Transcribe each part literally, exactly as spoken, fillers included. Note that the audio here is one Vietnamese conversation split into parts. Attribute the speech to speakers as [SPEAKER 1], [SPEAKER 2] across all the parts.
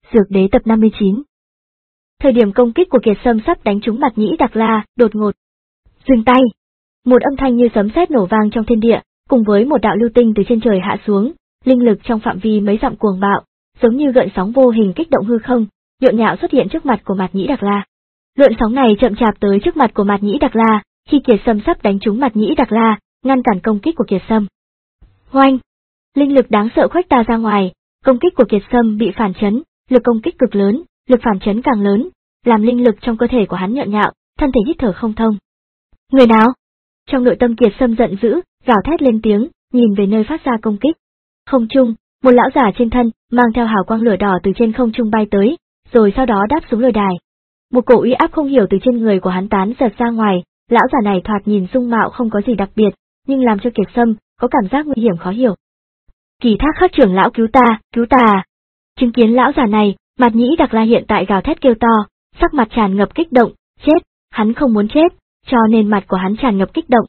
[SPEAKER 1] Dược Đế tập năm mươi chín. Thời điểm công kích của Kiệt Sâm sắp đánh trúng Mạt Nhĩ Đặc La, đột ngột dừng tay. Một âm thanh như sấm sét nổ vang trong thiên địa, cùng với một đạo lưu tinh từ trên trời hạ xuống, linh lực trong phạm vi mấy dặm cuồng bạo, giống như gợn sóng vô hình kích động hư không, nhộn nhạo xuất hiện trước mặt của Mạt Nhĩ Đặc La. Gợn sóng này chậm chạp tới trước mặt của Mạt Nhĩ Đặc La, khi Kiệt Sâm sắp đánh trúng Mạt Nhĩ Đặc La, ngăn cản công kích của Kiệt Sâm. Oanh! Linh lực đáng sợ khuếch ta ra ngoài, công kích của Kiệt Sâm bị phản chấn, lực công kích cực lớn, lực phản chấn càng lớn, làm linh lực trong cơ thể của hắn nhợn nhạo, thân thể hít thở không thông. Người nào? Trong nội tâm Kiệt Sâm giận dữ, gào thét lên tiếng, nhìn về nơi phát ra công kích. Không trung, một lão giả trên thân, mang theo hào quang lửa đỏ từ trên không trung bay tới, rồi sau đó đáp xuống lôi đài. Một cổ uy áp không hiểu từ trên người của hắn tán giật ra ngoài, lão giả này thoạt nhìn dung mạo không có gì đặc biệt, nhưng làm cho Kiệt Sâm có cảm giác nguy hiểm khó hiểu. Kỳ Thác Khắc trưởng lão cứu ta, cứu ta! Chứng kiến lão giả này, Mạt Nhĩ Đặc La hiện tại gào thét kêu to, sắc mặt tràn ngập kích động, chết, hắn không muốn chết, cho nên mặt của hắn tràn ngập kích động.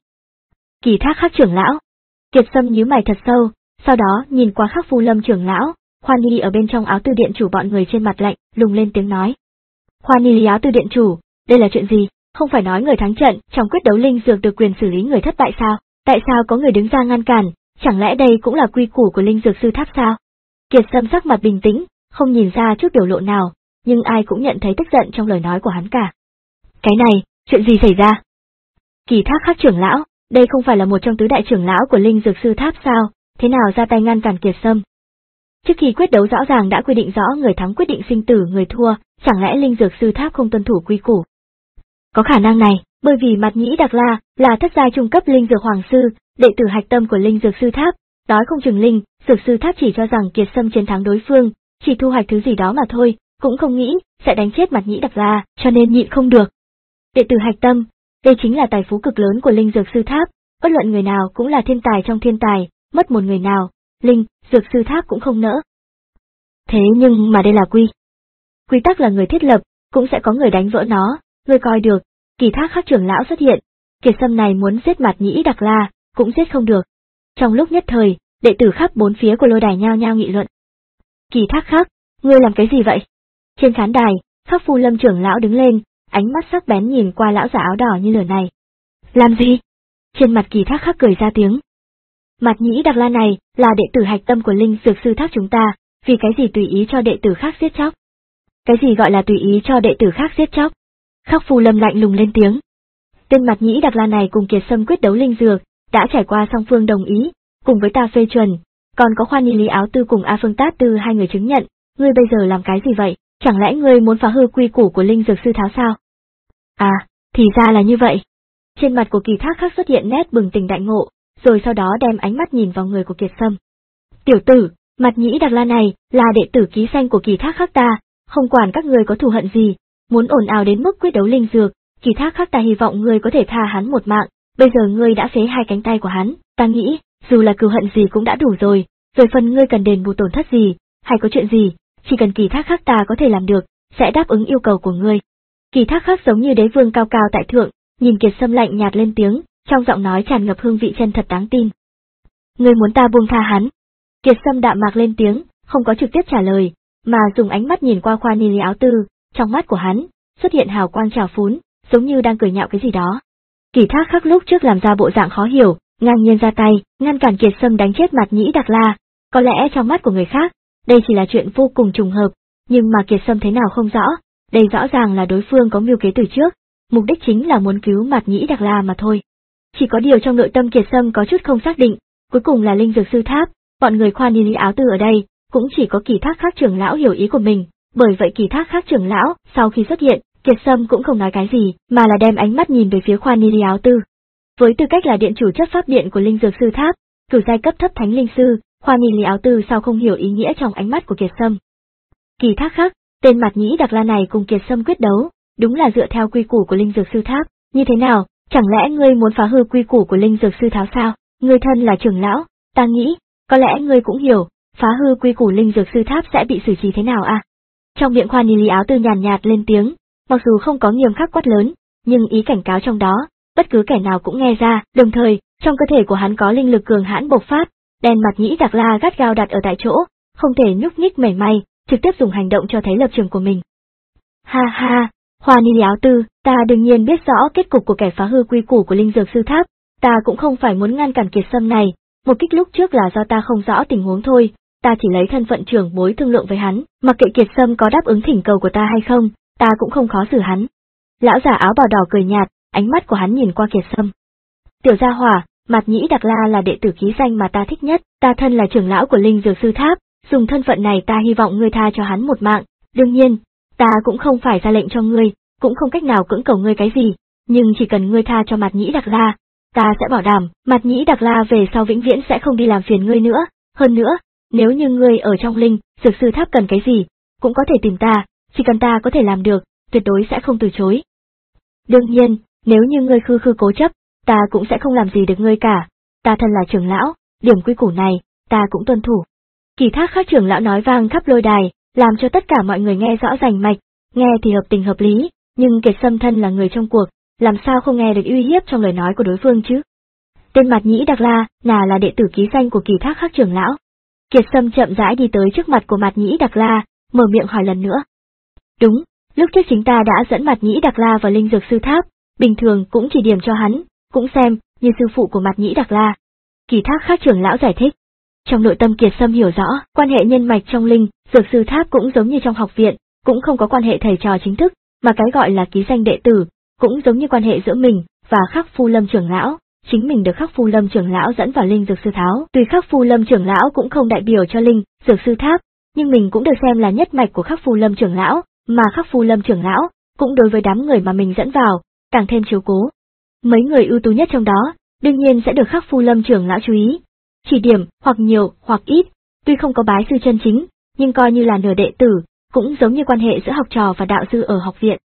[SPEAKER 1] Kỳ Thác Khắc trưởng lão. Kiệt Sâm nhíu mày thật sâu, sau đó nhìn qua Khắc Phu Lâm trưởng lão, Hoa Ni ở bên trong áo tư điện chủ bọn người trên mặt lạnh, lùng lên tiếng nói. Hoa Ni áo tư điện chủ, đây là chuyện gì? Không phải nói người thắng trận trong quyết đấu linh dược được quyền xử lý người thất bại sao? Tại sao có người đứng ra ngăn cản? Chẳng lẽ đây cũng là quy củ của linh dược sư tháp sao? Kiệt Sâm sắc mặt bình tĩnh, không nhìn ra chút biểu lộ nào, nhưng ai cũng nhận thấy tức giận trong lời nói của hắn cả. Cái này, chuyện gì xảy ra? Kỳ Thác Khắc trưởng lão, đây không phải là một trong tứ đại trưởng lão của linh dược sư tháp sao? Thế nào ra tay ngăn cản Kiệt Sâm? Trước khi quyết đấu rõ ràng đã quy định rõ người thắng quyết định sinh tử người thua, chẳng lẽ linh dược sư tháp không tuân thủ quy củ? Có khả năng này, bởi vì Mạt Nhĩ Đặc La là thất giai trung cấp linh dược hoàng sư, đệ tử hạch tâm của linh dược sư tháp, nói không chừng linh dược sư tháp chỉ cho rằng Kiệt Sâm chiến thắng đối phương, chỉ thu hoạch thứ gì đó mà thôi, cũng không nghĩ sẽ đánh chết Mạt Nhĩ Đặc La, cho nên nhịn không được. Đệ tử hạch tâm, đây chính là tài phú cực lớn của linh dược sư tháp, bất luận người nào cũng là thiên tài trong thiên tài, mất một người nào, linh dược sư tháp cũng không nỡ. Thế nhưng mà đây là quy quy tắc là người thiết lập, cũng sẽ có người đánh vỡ nó, người coi được. Kỳ Thác Khắc trưởng lão xuất hiện, Kiệt Sâm này muốn giết Mạt Nhĩ Đặc La, cũng giết không được. Trong lúc nhất thời, đệ tử khắp bốn phía của lôi đài nhao nhao nghị luận. Kỳ Thác Khắc, ngươi làm cái gì vậy? Trên khán đài, Khắc Phu Lâm trưởng lão đứng lên, ánh mắt sắc bén nhìn qua lão giả áo đỏ như lửa này. Làm gì? Trên mặt Kỳ Thác Khắc cười ra tiếng. Mạt Nhĩ Đặc La này là đệ tử hạch tâm của linh dược sư tháp chúng ta, vì cái gì tùy ý cho đệ tử khác giết chóc? Cái gì gọi là tùy ý cho đệ tử khác giết chóc? Khắc Phu Lâm lạnh lùng lên tiếng. Tên Mạt Nhĩ Đặc La này cùng Kiệt Sâm quyết đấu linh dược, đã trải qua song phương đồng ý, cùng với ta phê chuẩn, còn có Khoa Ni Lý Áo Tư cùng A Phương Tát Tư hai người chứng nhận, ngươi bây giờ làm cái gì vậy? Chẳng lẽ ngươi muốn phá hư quy củ của linh dược sư tháo sao? À, thì ra là như vậy. Trên mặt của Kỳ Thác Khắc xuất hiện nét bừng tỉnh đại ngộ, rồi sau đó đem ánh mắt nhìn vào người của Kiệt Sâm. Tiểu tử, Mạt Nhĩ Đặc La này là đệ tử ký danh của Kỳ Thác Khắc ta, không quản các ngươi có thù hận gì, muốn ồn ào đến mức quyết đấu linh dược, Kỳ Thác Khắc ta hy vọng ngươi có thể tha hắn một mạng, bây giờ ngươi đã phế hai cánh tay của hắn, ta nghĩ, dù là cừu hận gì cũng đã đủ rồi, về phần ngươi cần đền bù tổn thất gì, hay có chuyện gì, chỉ cần Kỳ Thác Khắc ta có thể làm được, sẽ đáp ứng yêu cầu của ngươi. Kỳ Thác Khắc giống như đế vương cao cao tại thượng, nhìn Kiệt Sâm lạnh nhạt lên tiếng, trong giọng nói tràn ngập hương vị chân thật đáng tin. Ngươi muốn ta buông tha hắn? Kiệt Sâm đạm mạc lên tiếng, không có trực tiếp trả lời, mà dùng ánh mắt nhìn qua Khoa Ni Lý Áo Tư, trong mắt của hắn xuất hiện hào quang trào phúng, giống như đang cười nhạo cái gì đó. Kỳ Thác Khắc lúc trước làm ra bộ dạng khó hiểu, ngang nhiên ra tay, ngăn cản Kiệt Sâm đánh chết Mạt Nhĩ Đặc La, có lẽ trong mắt của người khác, đây chỉ là chuyện vô cùng trùng hợp, nhưng mà Kiệt Sâm thế nào không rõ, đây rõ ràng là đối phương có mưu kế từ trước, mục đích chính là muốn cứu Mạt Nhĩ Đặc La mà thôi. Chỉ có điều trong nội tâm Kiệt Sâm có chút không xác định, cuối cùng là linh dược sư tháp, bọn người Khoa Ni Lý Áo Tư ở đây, cũng chỉ có Kỳ Thác Khắc trưởng lão hiểu ý của mình, bởi vậy Kỳ Thác Khắc trưởng lão, sau khi xuất hiện, Kiệt Sâm cũng không nói cái gì, mà là đem ánh mắt nhìn về phía Khoa Ni Lý Áo Tư. Với tư cách là điện chủ chất pháp điện của linh dược sư tháp, cửu giai cấp thấp thánh linh sư, Khoa Ni Lý Áo Tư sao không hiểu ý nghĩa trong ánh mắt của Kiệt Sâm. Kỳ Thác Khắc, tên Mạt Nhĩ Đặc La này cùng Kiệt Sâm quyết đấu, đúng là dựa theo quy củ của linh dược sư tháp, như thế nào, chẳng lẽ ngươi muốn phá hư quy củ của linh dược sư tháo sao? Ngươi thân là trưởng lão, ta nghĩ, có lẽ ngươi cũng hiểu, phá hư quy củ linh dược sư tháp sẽ bị xử trí thế nào à? Trong miệng Khoa Ni Lý Áo Tư nhàn nhạt lên tiếng, mặc dù không có nghiêm khắc quát lớn, nhưng ý cảnh cáo trong đó, bất cứ kẻ nào cũng nghe ra, đồng thời, trong cơ thể của hắn có linh lực cường hãn bộc phát, đen Mạt Nhĩ Đặc La gắt gao đặt ở tại chỗ, không thể nhúc nhích mảy may, trực tiếp dùng hành động cho thấy lập trường của mình. Ha ha, Hoa Ni áo tư, ta đương nhiên biết rõ kết cục của kẻ phá hư quy củ của linh dược sư tháp, ta cũng không phải muốn ngăn cản Kiệt Sâm này, một kích lúc trước là do ta không rõ tình huống thôi, ta chỉ lấy thân phận trưởng bối thương lượng với hắn, mặc kệ Kiệt Sâm có đáp ứng thỉnh cầu của ta hay không, ta cũng không khó xử hắn. Lão già áo bào đỏ cười nhạt, ánh mắt của hắn nhìn qua Kiệt Sâm. Tiểu gia hỏa, Mạt Nhĩ Đặc La là đệ tử ký danh mà ta thích nhất, ta thân là trưởng lão của linh dược sư tháp, dùng thân phận này ta hy vọng ngươi tha cho hắn một mạng, đương nhiên, ta cũng không phải ra lệnh cho ngươi, cũng không cách nào cưỡng cầu ngươi cái gì, nhưng chỉ cần ngươi tha cho Mạt Nhĩ Đặc La, ta sẽ bảo đảm, Mạt Nhĩ Đặc La về sau vĩnh viễn sẽ không đi làm phiền ngươi nữa, hơn nữa, nếu như ngươi ở trong linh dược sư tháp cần cái gì, cũng có thể tìm ta, chỉ cần ta có thể làm được, tuyệt đối sẽ không từ chối. Đương nhiên, nếu như ngươi khư khư cố chấp, ta cũng sẽ không làm gì được ngươi cả, ta thân là trưởng lão, điểm quy củ này, ta cũng tuân thủ. Kỳ Thác Khác trưởng lão nói vang khắp lôi đài, làm cho tất cả mọi người nghe rõ rành mạch, nghe thì hợp tình hợp lý, nhưng Kiệt Sâm thân là người trong cuộc, làm sao không nghe được uy hiếp trong lời nói của đối phương chứ? Tên Mạt Nhĩ Đặc La, nào là đệ tử ký danh của Kỳ Thác Khác trưởng lão. Kiệt Sâm chậm rãi đi tới trước mặt của Mạt Nhĩ Đặc La, mở miệng hỏi lần nữa. Đúng, lúc trước chính ta đã dẫn Mạt Nhĩ Đặc La vào linh dược sư tháp, bình thường cũng chỉ điểm cho hắn, cũng xem như sư phụ của Mạt Nhĩ Đặc La. Kỳ Thác Khác trưởng lão giải thích. Trong nội tâm Kiệt Sâm hiểu rõ, quan hệ nhân mạch trong linh dược sư tháp cũng giống như trong học viện, cũng không có quan hệ thầy trò chính thức, mà cái gọi là ký danh đệ tử, cũng giống như quan hệ giữa mình và Khắc Phu Lâm trưởng lão. Chính mình được Khắc Phu Lâm trưởng lão dẫn vào linh dược sư tháo, tuy Khắc Phu Lâm trưởng lão cũng không đại biểu cho linh dược sư tháp, nhưng mình cũng được xem là nhất mạch của Khắc Phu Lâm trưởng lão, mà Khắc Phu Lâm trưởng lão cũng đối với đám người mà mình dẫn vào, càng thêm chiếu cố. Mấy người ưu tú nhất trong đó, đương nhiên sẽ được Khắc Phu Lâm trưởng lão chú ý, chỉ điểm hoặc nhiều hoặc ít, tuy không có bái sư chân chính, nhưng coi như là nửa đệ tử, cũng giống như quan hệ giữa học trò và đạo sư ở học viện.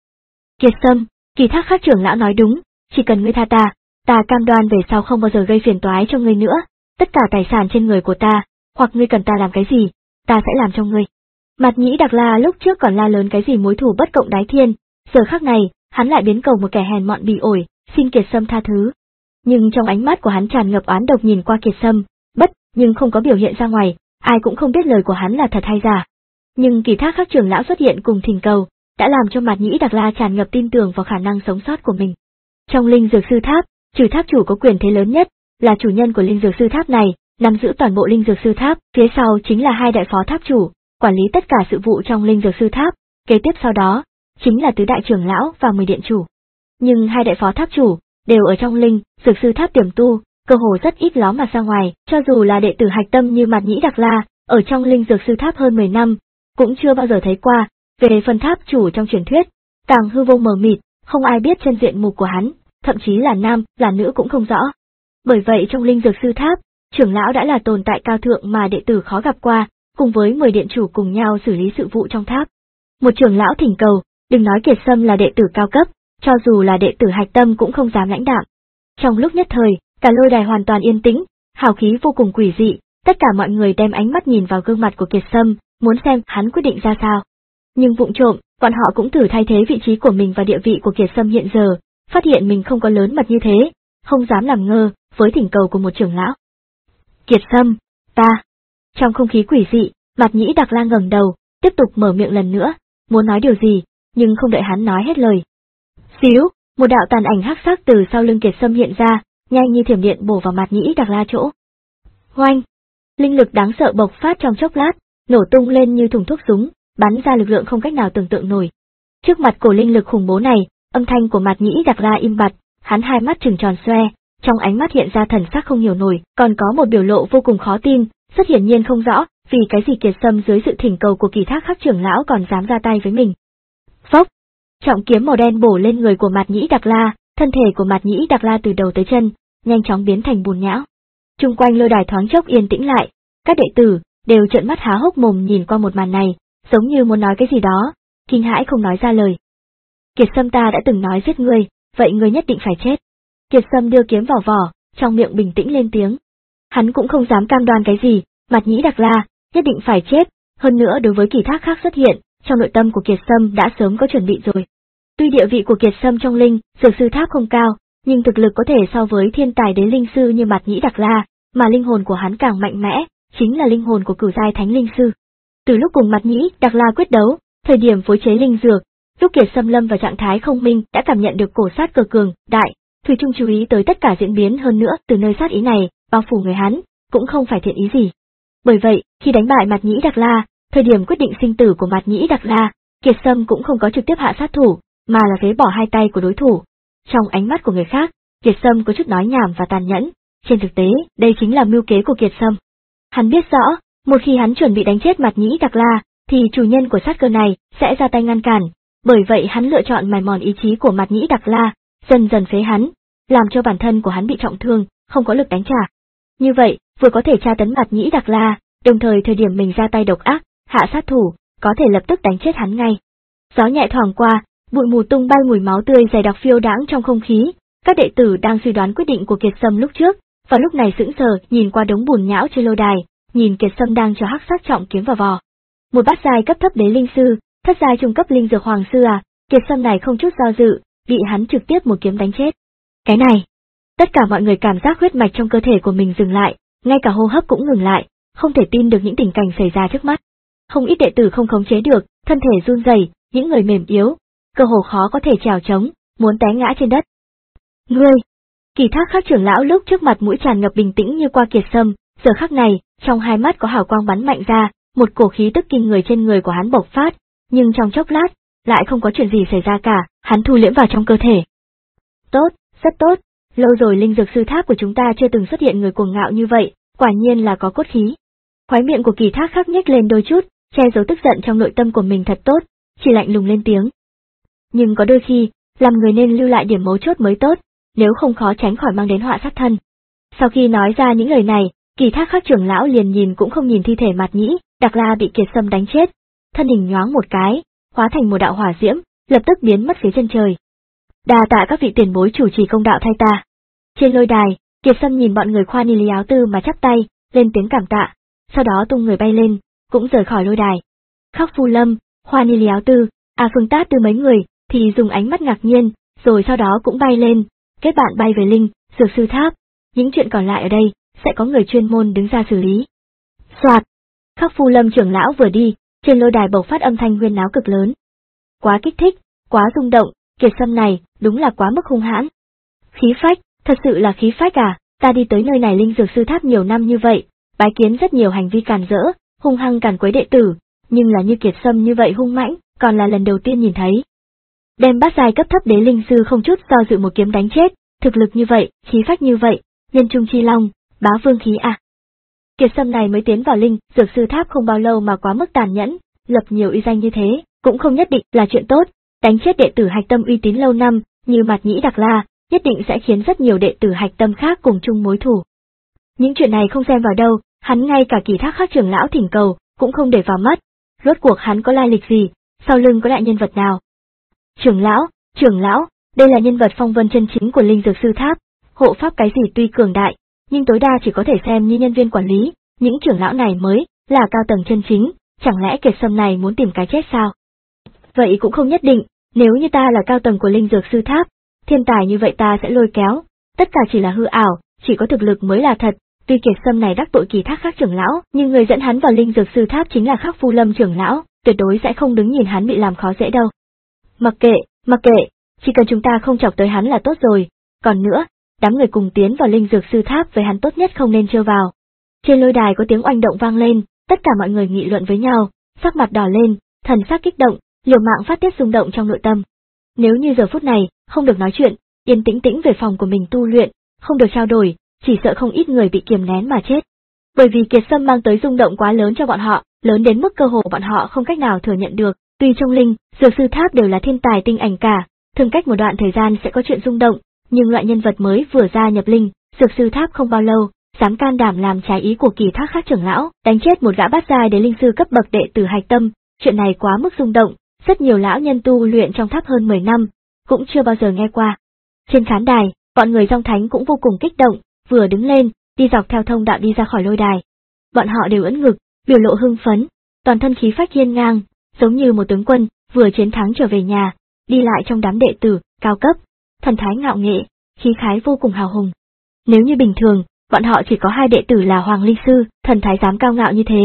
[SPEAKER 1] Kiệt Sâm, Kỳ Thác Khác trưởng lão nói đúng, chỉ cần ngươi tha ta, ta cam đoan về sau không bao giờ gây phiền toái cho ngươi nữa, tất cả tài sản trên người của ta, hoặc ngươi cần ta làm cái gì, ta sẽ làm cho ngươi. Mạt Nhĩ Đặc La lúc trước còn la lớn cái gì mối thù bất cộng đái thiên, giờ khắc này, hắn lại biến cầu một kẻ hèn mọn bỉ ổi, xin Kiệt Sâm tha thứ. Nhưng trong ánh mắt của hắn tràn ngập oán độc nhìn qua Kiệt Sâm, bất, nhưng không có biểu hiện ra ngoài, ai cũng không biết lời của hắn là thật hay giả. Nhưng Kỳ Thác Khác trưởng lão xuất hiện cùng thỉnh cầu, đã làm cho Mạt Nhĩ Đặc La tràn ngập tin tưởng vào khả năng sống sót của mình. Trong linh dược sư tháp, trừ tháp chủ có quyền thế lớn nhất, là chủ nhân của linh dược sư tháp này, nắm giữ toàn bộ linh dược sư tháp, phía sau chính là hai đại phó tháp chủ, quản lý tất cả sự vụ trong linh dược sư tháp, kế tiếp sau đó, chính là tứ đại trưởng lão và mười điện chủ. Nhưng hai đại phó tháp chủ, đều ở trong linh dược sư tháp tiềm tu, cơ hồ rất ít ló mặt ra ngoài, cho dù là đệ tử hạch tâm như Mạt Nhĩ Đặc La, ở trong linh dược sư tháp hơn mười năm, cũng chưa bao giờ thấy qua. Về phần tháp chủ trong truyền thuyết, càng hư vô mờ mịt, không ai biết chân diện mục của hắn, thậm chí là nam, là nữ cũng không rõ. Bởi vậy trong linh dược sư tháp, trưởng lão đã là tồn tại cao thượng mà đệ tử khó gặp qua, cùng với mười điện chủ cùng nhau xử lý sự vụ trong tháp. Một trưởng lão thỉnh cầu, đừng nói Kiệt Sâm là đệ tử cao cấp, cho dù là đệ tử hạch tâm cũng không dám lãnh đạm. Trong lúc nhất thời, cả lôi đài hoàn toàn yên tĩnh, hào khí vô cùng quỷ dị, tất cả mọi người đem ánh mắt nhìn vào gương mặt của Kiệt Sâm, muốn xem hắn quyết định ra sao. Nhưng vụng trộm, bọn họ cũng thử thay thế vị trí của mình và địa vị của Kiệt Sâm hiện giờ, phát hiện mình không có lớn mật như thế, không dám làm ngơ với thỉnh cầu của một trưởng lão. Kiệt Sâm, ta. Trong không khí quỷ dị, Mạt Nhĩ Đặc La ngẩng đầu, tiếp tục mở miệng lần nữa, muốn nói điều gì, nhưng không đợi hắn nói hết lời. Xíu, một đạo tàn ảnh hắc sắc từ sau lưng Kiệt Sâm hiện ra, nhanh như thiểm điện bổ vào Mạt Nhĩ Đặc La chỗ. Oanh! Linh lực đáng sợ bộc phát trong chốc lát, nổ tung lên như thùng thuốc súng, bắn ra lực lượng không cách nào tưởng tượng nổi. Trước mặt cổ linh lực khủng bố này, âm thanh của Mạt Nhĩ Đặc La im bặt, hắn hai mắt trừng tròn xoe, trong ánh mắt hiện ra thần sắc không hiểu nổi, còn có một biểu lộ vô cùng khó tin, rất hiển nhiên không rõ, vì cái gì Kiệt Sâm dưới sự thỉnh cầu của Kỳ Thác Khác trưởng lão còn dám ra tay với mình. Phốc! Trọng kiếm màu đen bổ lên người của Mạt Nhĩ Đặc La, thân thể của Mạt Nhĩ Đặc La từ đầu tới chân, nhanh chóng biến thành bùn nhão. Trung quanh lôi đài thoáng chốc yên tĩnh lại, các đệ tử đều trợn mắt há hốc mồm nhìn qua một màn này, giống như muốn nói cái gì đó, kinh hãi không nói ra lời. Kiệt Sâm, ta đã từng nói giết ngươi, vậy ngươi nhất định phải chết. Kiệt Sâm đưa kiếm vào vỏ, trong miệng bình tĩnh lên tiếng. Hắn cũng không dám cam đoan cái gì, Mạt Nhĩ Đặc La nhất định phải chết, hơn nữa đối với Kỳ Thác Khác xuất hiện, trong nội tâm của Kiệt Sâm đã sớm có chuẩn bị rồi. Tuy địa vị của Kiệt Sâm trong linh dược sư tháp không cao, nhưng thực lực có thể so với thiên tài đế linh sư như Mạt Nhĩ Đặc La, mà linh hồn của hắn càng mạnh mẽ, chính là linh hồn của cửu giai thánh linh sư. Từ lúc cùng Mạt Nhĩ Đặc La quyết đấu, thời điểm phối chế linh dược, lúc Kiệt Sâm lâm vào trạng thái không minh đã cảm nhận được cổ sát cơ cường đại, Thủy Trung chú ý tới tất cả diễn biến, hơn nữa từ nơi sát ý này bao phủ người hắn, cũng không phải thiện ý gì. Bởi vậy, khi đánh bại Mạt Nhĩ Đặc La, thời điểm quyết định sinh tử của Mạt Nhĩ Đặc La, Kiệt Sâm cũng không có trực tiếp hạ sát thủ, mà là phế bỏ hai tay của đối thủ. Trong ánh mắt của người khác, Kiệt Sâm có chút nói nhảm và tàn nhẫn, trên thực tế, đây chính là mưu kế của Kiệt Sâm. Hắn biết rõ, một khi hắn chuẩn bị đánh chết Mạt Nhĩ Đặc La, thì chủ nhân của sát cơ này sẽ ra tay ngăn cản, bởi vậy hắn lựa chọn mài mòn ý chí của Mạt Nhĩ Đặc La, dần dần phế hắn, làm cho bản thân của hắn bị trọng thương, không có lực đánh trả. Như vậy, vừa có thể tra tấn Mạt Nhĩ Đặc La, đồng thời thời điểm mình ra tay độc ác, hạ sát thủ, có thể lập tức đánh chết hắn ngay. Gió nhẹ thoảng qua, bụi mù tung bay, mùi máu tươi dày đặc phiêu đãng trong không khí. Các đệ tử đang suy đoán quyết định của Kiệt Sâm lúc trước, và lúc này sững sờ nhìn qua đống bùn nhão trên lôi đài, nhìn Kiệt Sâm đang cho hắc sát trọng kiếm vào vỏ. Một bát giai cấp thấp đế linh sư, thất giai trung cấp linh dược hoàng sư à, Kiệt Sâm này không chút do dự, bị hắn trực tiếp một kiếm đánh chết. Cái này, tất cả mọi người cảm giác huyết mạch trong cơ thể của mình dừng lại, ngay cả hô hấp cũng ngừng lại, không thể tin được những tình cảnh xảy ra trước mắt. Không ít đệ tử không khống chế được, thân thể run rẩy, những người mềm yếu, cơ hồ khó có thể trèo trống, muốn té ngã trên đất. Ngươi! Kỳ Thác Khắc trưởng lão lúc trước mặt mũi tràn ngập bình tĩnh như qua Kiệt Sâm, giờ khắc này, trong hai mắt có hào quang bắn mạnh ra, một cổ khí tức kinh người trên người của hắn bộc phát, nhưng trong chốc lát, lại không có chuyện gì xảy ra cả, hắn thu liễm vào trong cơ thể. Tốt, rất tốt, lâu rồi linh dược sư tháp của chúng ta chưa từng xuất hiện người cuồng ngạo như vậy, quả nhiên là có cốt khí. Khóe miệng của Kỳ Thác Khắc nhếch lên đôi chút, che giấu tức giận trong nội tâm của mình thật tốt, chỉ lạnh lùng lên tiếng. Nhưng có đôi khi, làm người nên lưu lại điểm mấu chốt mới tốt, nếu không khó tránh khỏi mang đến họa sát thân. Sau khi nói ra những lời này, Kỳ Thác Khắc trưởng lão liền nhìn cũng không nhìn thi thể Mạt Nhĩ Đặc La bị Kiệt Sâm đánh chết, thân hình nhoáng một cái, hóa thành một đạo hỏa diễm, lập tức biến mất phía chân trời. Đa tạ các vị tiền bối chủ trì công đạo thay ta. Trên lôi đài, Kiệt Sâm nhìn bọn người Khoa Ni Lý áo tư mà chắp tay, lên tiếng cảm tạ, sau đó tung người bay lên, cũng rời khỏi lôi đài. Khắc Phu Lâm, Khoa Ni Lý áo tư, A Phương Tát Tư mấy người thì dùng ánh mắt ngạc nhiên, rồi sau đó cũng bay lên, kết bạn bay về linh dược sư tháp. Những chuyện còn lại ở đây sẽ có người chuyên môn đứng ra xử lý. Soạt, Khắc Phu Lâm trưởng lão vừa đi, trên lôi đài bộc phát âm thanh huyên náo cực lớn. Quá kích thích, quá rung động, Kiệt Sâm này đúng là quá mức hung hãn. Khí phách, thật sự là khí phách à, ta đi tới nơi này linh dược sư tháp nhiều năm như vậy, bái kiến rất nhiều hành vi càn rỡ, hung hăng càn quấy đệ tử, nhưng là như Kiệt Sâm như vậy hung mãnh, còn là lần đầu tiên nhìn thấy. Đem bát giai cấp thấp đế linh sư không chút do dự một kiếm đánh chết, thực lực như vậy, khí phách như vậy, nhân trung chi long, bá vương khí à. Kiệt Sâm này mới tiến vào linh dược sư tháp không bao lâu mà quá mức tàn nhẫn, lập nhiều uy danh như thế, cũng không nhất định là chuyện tốt, đánh chết đệ tử hạch tâm uy tín lâu năm, như Mạt Nhĩ Đặc La, nhất định sẽ khiến rất nhiều đệ tử hạch tâm khác cùng chung mối thù. Những chuyện này không xem vào đâu, hắn ngay cả Kỳ Thác Khắc trưởng lão thỉnh cầu, cũng không để vào mắt, rốt cuộc hắn có lai lịch gì, sau lưng có đại nhân vật nào. Trưởng lão, trưởng lão, đây là nhân vật phong vân chân chính của linh dược sư tháp, hộ pháp cái gì tuy cường đại, nhưng tối đa chỉ có thể xem như nhân viên quản lý, những trưởng lão này mới là cao tầng chân chính, chẳng lẽ Kiệt Sâm này muốn tìm cái chết sao? Vậy cũng không nhất định, nếu như ta là cao tầng của linh dược sư tháp, thiên tài như vậy ta sẽ lôi kéo, tất cả chỉ là hư ảo, chỉ có thực lực mới là thật. Tuy Kiệt Sâm này đắc tội Kỳ Thác Khắc trưởng lão, nhưng người dẫn hắn vào linh dược sư tháp chính là Khắc Phu Lâm trưởng lão, tuyệt đối sẽ không đứng nhìn hắn bị làm khó dễ đâu. Mặc kệ, mặc kệ, chỉ cần chúng ta không chọc tới hắn là tốt rồi, còn nữa, đám người cùng tiến vào linh dược sư tháp với hắn tốt nhất không nên trêu vào. Trên lôi đài có tiếng oanh động vang lên, tất cả mọi người nghị luận với nhau, sắc mặt đỏ lên, thần sắc kích động, liều mạng phát tiết rung động trong nội tâm. Nếu như giờ phút này, không được nói chuyện, yên tĩnh tĩnh về phòng của mình tu luyện, không được trao đổi, chỉ sợ không ít người bị kiềm nén mà chết. Bởi vì Kiệt Sâm mang tới rung động quá lớn cho bọn họ, lớn đến mức cơ hồ bọn họ không cách nào thừa nhận được. Tuy trong linh dược sư tháp đều là thiên tài tinh ảnh cả, thường cách một đoạn thời gian sẽ có chuyện rung động, nhưng loại nhân vật mới vừa gia nhập linh dược sư tháp không bao lâu, dám can đảm làm trái ý của Kỳ Thác Khắc trưởng lão, đánh chết một gã bát giai đế linh sư cấp bậc đệ tử hạch tâm, chuyện này quá mức rung động, rất nhiều lão nhân tu luyện trong tháp hơn mười năm, cũng chưa bao giờ nghe qua. Trên khán đài, bọn người Dòng Thánh cũng vô cùng kích động, vừa đứng lên, đi dọc theo thông đạo đi ra khỏi lôi đài. Bọn họ đều ưỡn ngực, biểu lộ hưng phấn, toàn thân khí phách hiên ngang, giống như một tướng quân vừa chiến thắng trở về nhà, đi lại trong đám đệ tử cao cấp, thần thái ngạo nghệ, khí khái vô cùng hào hùng. Nếu như bình thường, bọn họ chỉ có hai đệ tử là Hoàng Linh sư, thần thái dám cao ngạo như thế,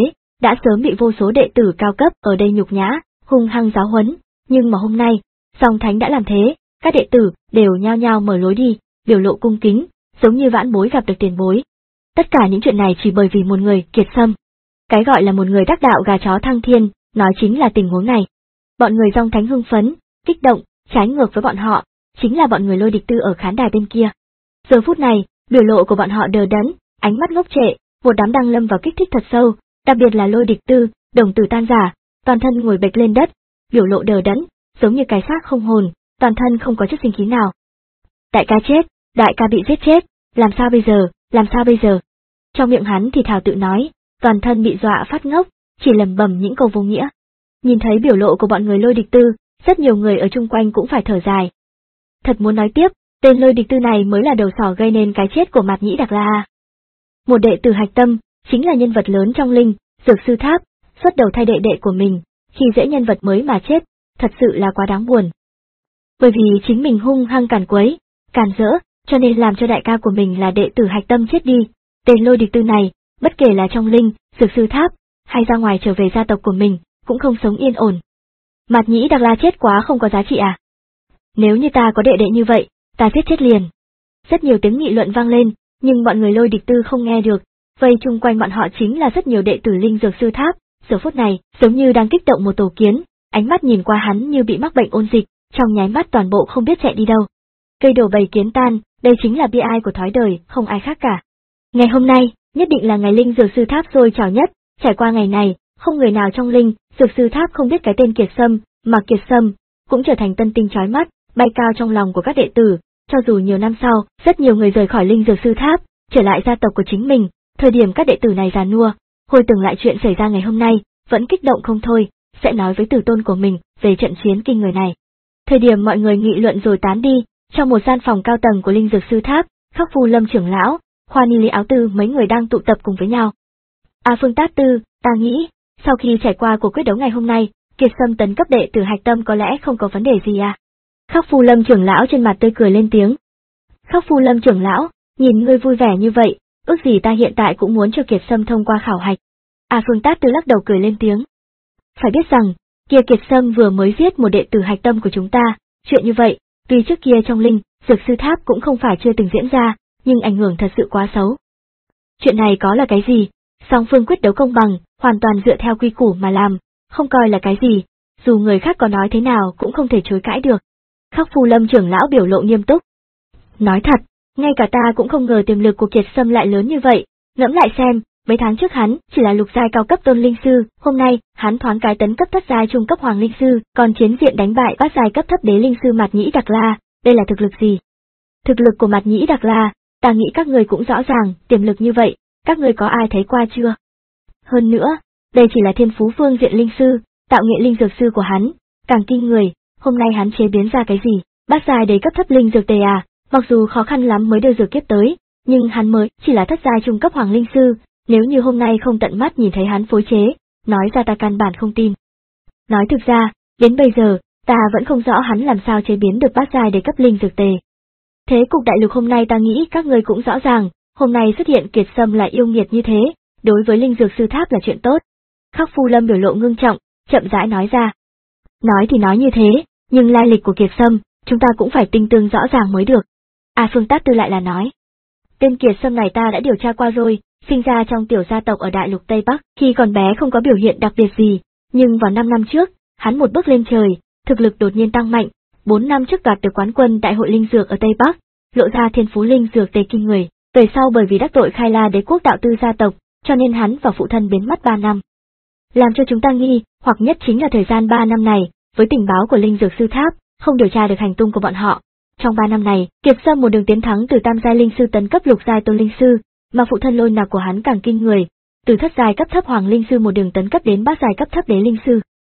[SPEAKER 1] đã sớm bị vô số đệ tử cao cấp ở đây nhục nhã, hung hăng giáo huấn, nhưng mà hôm nay, Song Thánh đã làm thế, các đệ tử đều nhao nhao mở lối đi, biểu lộ cung kính, giống như vãn bối gặp được tiền bối. Tất cả những chuyện này chỉ bởi vì một người, Kiệt Sâm. Cái gọi là một người đắc đạo gà chó thăng thiên, nói chính là tình huống này. Bọn người Song Thánh hưng phấn, kích động, trái ngược với bọn họ, chính là bọn người Lôi Địch Tư ở khán đài bên kia. Giờ phút này, biểu lộ của bọn họ đờ đẫn, ánh mắt ngốc trệ, một đám đang lâm vào kích thích thật sâu, đặc biệt là Lôi Địch Tư, đồng tử tan rã, toàn thân ngồi bệt lên đất, biểu lộ đờ đẫn, giống như cái xác không hồn, toàn thân không có chút sinh khí nào. Đại ca chết, đại ca bị giết chết, làm sao bây giờ, làm sao bây giờ? Trong miệng hắn thì thào tự nói, toàn thân bị dọa phát ngốc, chỉ lẩm bẩm những câu vô nghĩa. Nhìn thấy biểu lộ của bọn người Lôi Địch Tư, rất nhiều người ở chung quanh cũng phải thở dài. Thật muốn nói tiếp, tên Lôi Địch Tư này mới là đầu sỏ gây nên cái chết của Mạt Nhĩ Đặc La. Một đệ tử hạch tâm, chính là nhân vật lớn trong linh, dược sư tháp, xuất đầu thay đệ đệ của mình, khi dễ nhân vật mới mà chết, thật sự là quá đáng buồn. Bởi vì chính mình hung hăng càn quấy, càn rỡ, cho nên làm cho đại ca của mình là đệ tử hạch tâm chết đi. Tên Lôi Địch Tư này, bất kể là trong linh, dược sư tháp, hay ra ngoài trở về gia tộc của mình, cũng không sống yên ổn. Mạt Nhĩ Đặc La chết quá không có giá trị à? Nếu như ta có đệ đệ như vậy, ta giết chết liền. Rất nhiều tiếng nghị luận vang lên, nhưng bọn người Lôi Địch Tư không nghe được, vây chung quanh bọn họ chính là rất nhiều đệ tử linh dược sư tháp, giờ phút này, giống như đang kích động một tổ kiến, ánh mắt nhìn qua hắn như bị mắc bệnh ôn dịch, trong nháy mắt toàn bộ không biết chạy đi đâu. Cây đổ bầy kiến tan, đây chính là bi ai của thói đời, không ai khác cả. Ngày hôm nay, nhất định là ngày linh dược sư tháp sôi trào nhất, trải qua ngày này, không người nào trong linh dược sư tháp không biết cái tên Kiệt Sâm, mà Kiệt Sâm cũng trở thành tân tinh chói mắt, bay cao trong lòng của các đệ tử. Cho dù nhiều năm sau, rất nhiều người rời khỏi linh dược sư tháp, trở lại gia tộc của chính mình, thời điểm các đệ tử này già nua, hồi tưởng lại chuyện xảy ra ngày hôm nay, vẫn kích động không thôi, sẽ nói với tử tôn của mình về trận chiến kinh người này. Thời điểm mọi người nghị luận rồi tán đi, trong một gian phòng cao tầng của linh dược sư tháp, Khắc Phu Lâm trưởng lão, Khoa Ni Lý Áo Tư mấy người đang tụ tập cùng với nhau. A Phương Tát Tư, ta nghĩ, sau khi trải qua cuộc quyết đấu ngày hôm nay, Kiệt Sâm tấn cấp đệ tử hạch tâm có lẽ không có vấn đề gì à? Khắc Phu Lâm trưởng lão trên mặt tươi cười lên tiếng. Khắc Phu Lâm trưởng lão, nhìn ngươi vui vẻ như vậy, ước gì ta hiện tại cũng muốn cho Kiệt Sâm thông qua khảo hạch. A Phương Tát Tư lắc đầu cười lên tiếng. Phải biết rằng, kia Kiệt Sâm vừa mới giết một đệ tử hạch tâm của chúng ta, chuyện như vậy, tuy trước kia trong linh, dược sư tháp cũng không phải chưa từng diễn ra, nhưng ảnh hưởng thật sự quá xấu. Chuyện này có là cái gì? Song phương quyết đấu công bằng, hoàn toàn dựa theo quy củ mà làm, không coi là cái gì, dù người khác có nói thế nào cũng không thể chối cãi được. Khắc Phu Lâm trưởng lão biểu lộ nghiêm túc. Nói thật, ngay cả ta cũng không ngờ tiềm lực của Kiệt Sâm lại lớn như vậy, ngẫm lại xem, mấy tháng trước hắn chỉ là lục giai cao cấp tôn linh sư, hôm nay hắn thoáng cái tấn cấp thất giai trung cấp hoàng linh sư, còn chiến diện đánh bại bát giai cấp thấp đế linh sư Mạt Nhĩ Đặc La, đây là thực lực gì? Thực lực của Mạt Nhĩ Đặc La, ta nghĩ các người cũng rõ ràng, tiềm lực như vậy, các người có ai thấy qua chưa? Hơn nữa, đây chỉ là thiên phú phương diện linh sư, tạo nghệ linh dược sư của hắn, càng kinh người, hôm nay hắn chế biến ra cái gì? Bát giai đế cấp thấp linh dược tề à? Mặc dù khó khăn lắm mới đưa dược kiếp tới, nhưng hắn mới chỉ là thất giai trung cấp hoàng linh sư, nếu như hôm nay không tận mắt nhìn thấy hắn phối chế, nói ra ta căn bản không tin. Nói thực ra, đến bây giờ, ta vẫn không rõ hắn làm sao chế biến được bát giai đế cấp linh dược tề. Thế cục đại lục hôm nay ta nghĩ các người cũng rõ ràng, hôm nay xuất hiện Kiệt Sâm lại yêu nghiệt như thế, đối với linh dược sư tháp là chuyện tốt. Khắc Phu Lâm biểu lộ ngưng trọng, chậm rãi nói ra. Nói thì nói như thế, nhưng lai lịch của Kiệt Sâm, chúng ta cũng phải tinh tường rõ ràng mới được. A Phương Tát Tư lại là nói. Tên Kiệt Sâm này ta đã điều tra qua rồi, sinh ra trong tiểu gia tộc ở đại lục Tây Bắc, khi còn bé không có biểu hiện đặc biệt gì, nhưng vào năm năm trước, hắn một bước lên trời, thực lực đột nhiên tăng mạnh, bốn năm trước đoạt được quán quân đại hội linh dược ở Tây Bắc, lộ ra thiên phú linh dược tề kinh người, về sau bởi vì đắc tội Khai La đế quốc đạo tư gia tộc, cho nên hắn và phụ thân biến mất ba năm. Làm cho chúng ta nghi, hoặc nhất chính là thời gian ba năm này, với tình báo của linh dược sư tháp, không điều tra được hành tung của bọn họ. Trong ba năm này, Kiệt Sâm một đường tiến thắng từ tam giai linh sư tấn cấp lục giai tôn linh sư, mà phụ thân Lôi Nặc của hắn càng kinh người, từ thất giai cấp thấp hoàng linh sư một đường tấn cấp đến bát giai cấp thấp đế linh sư.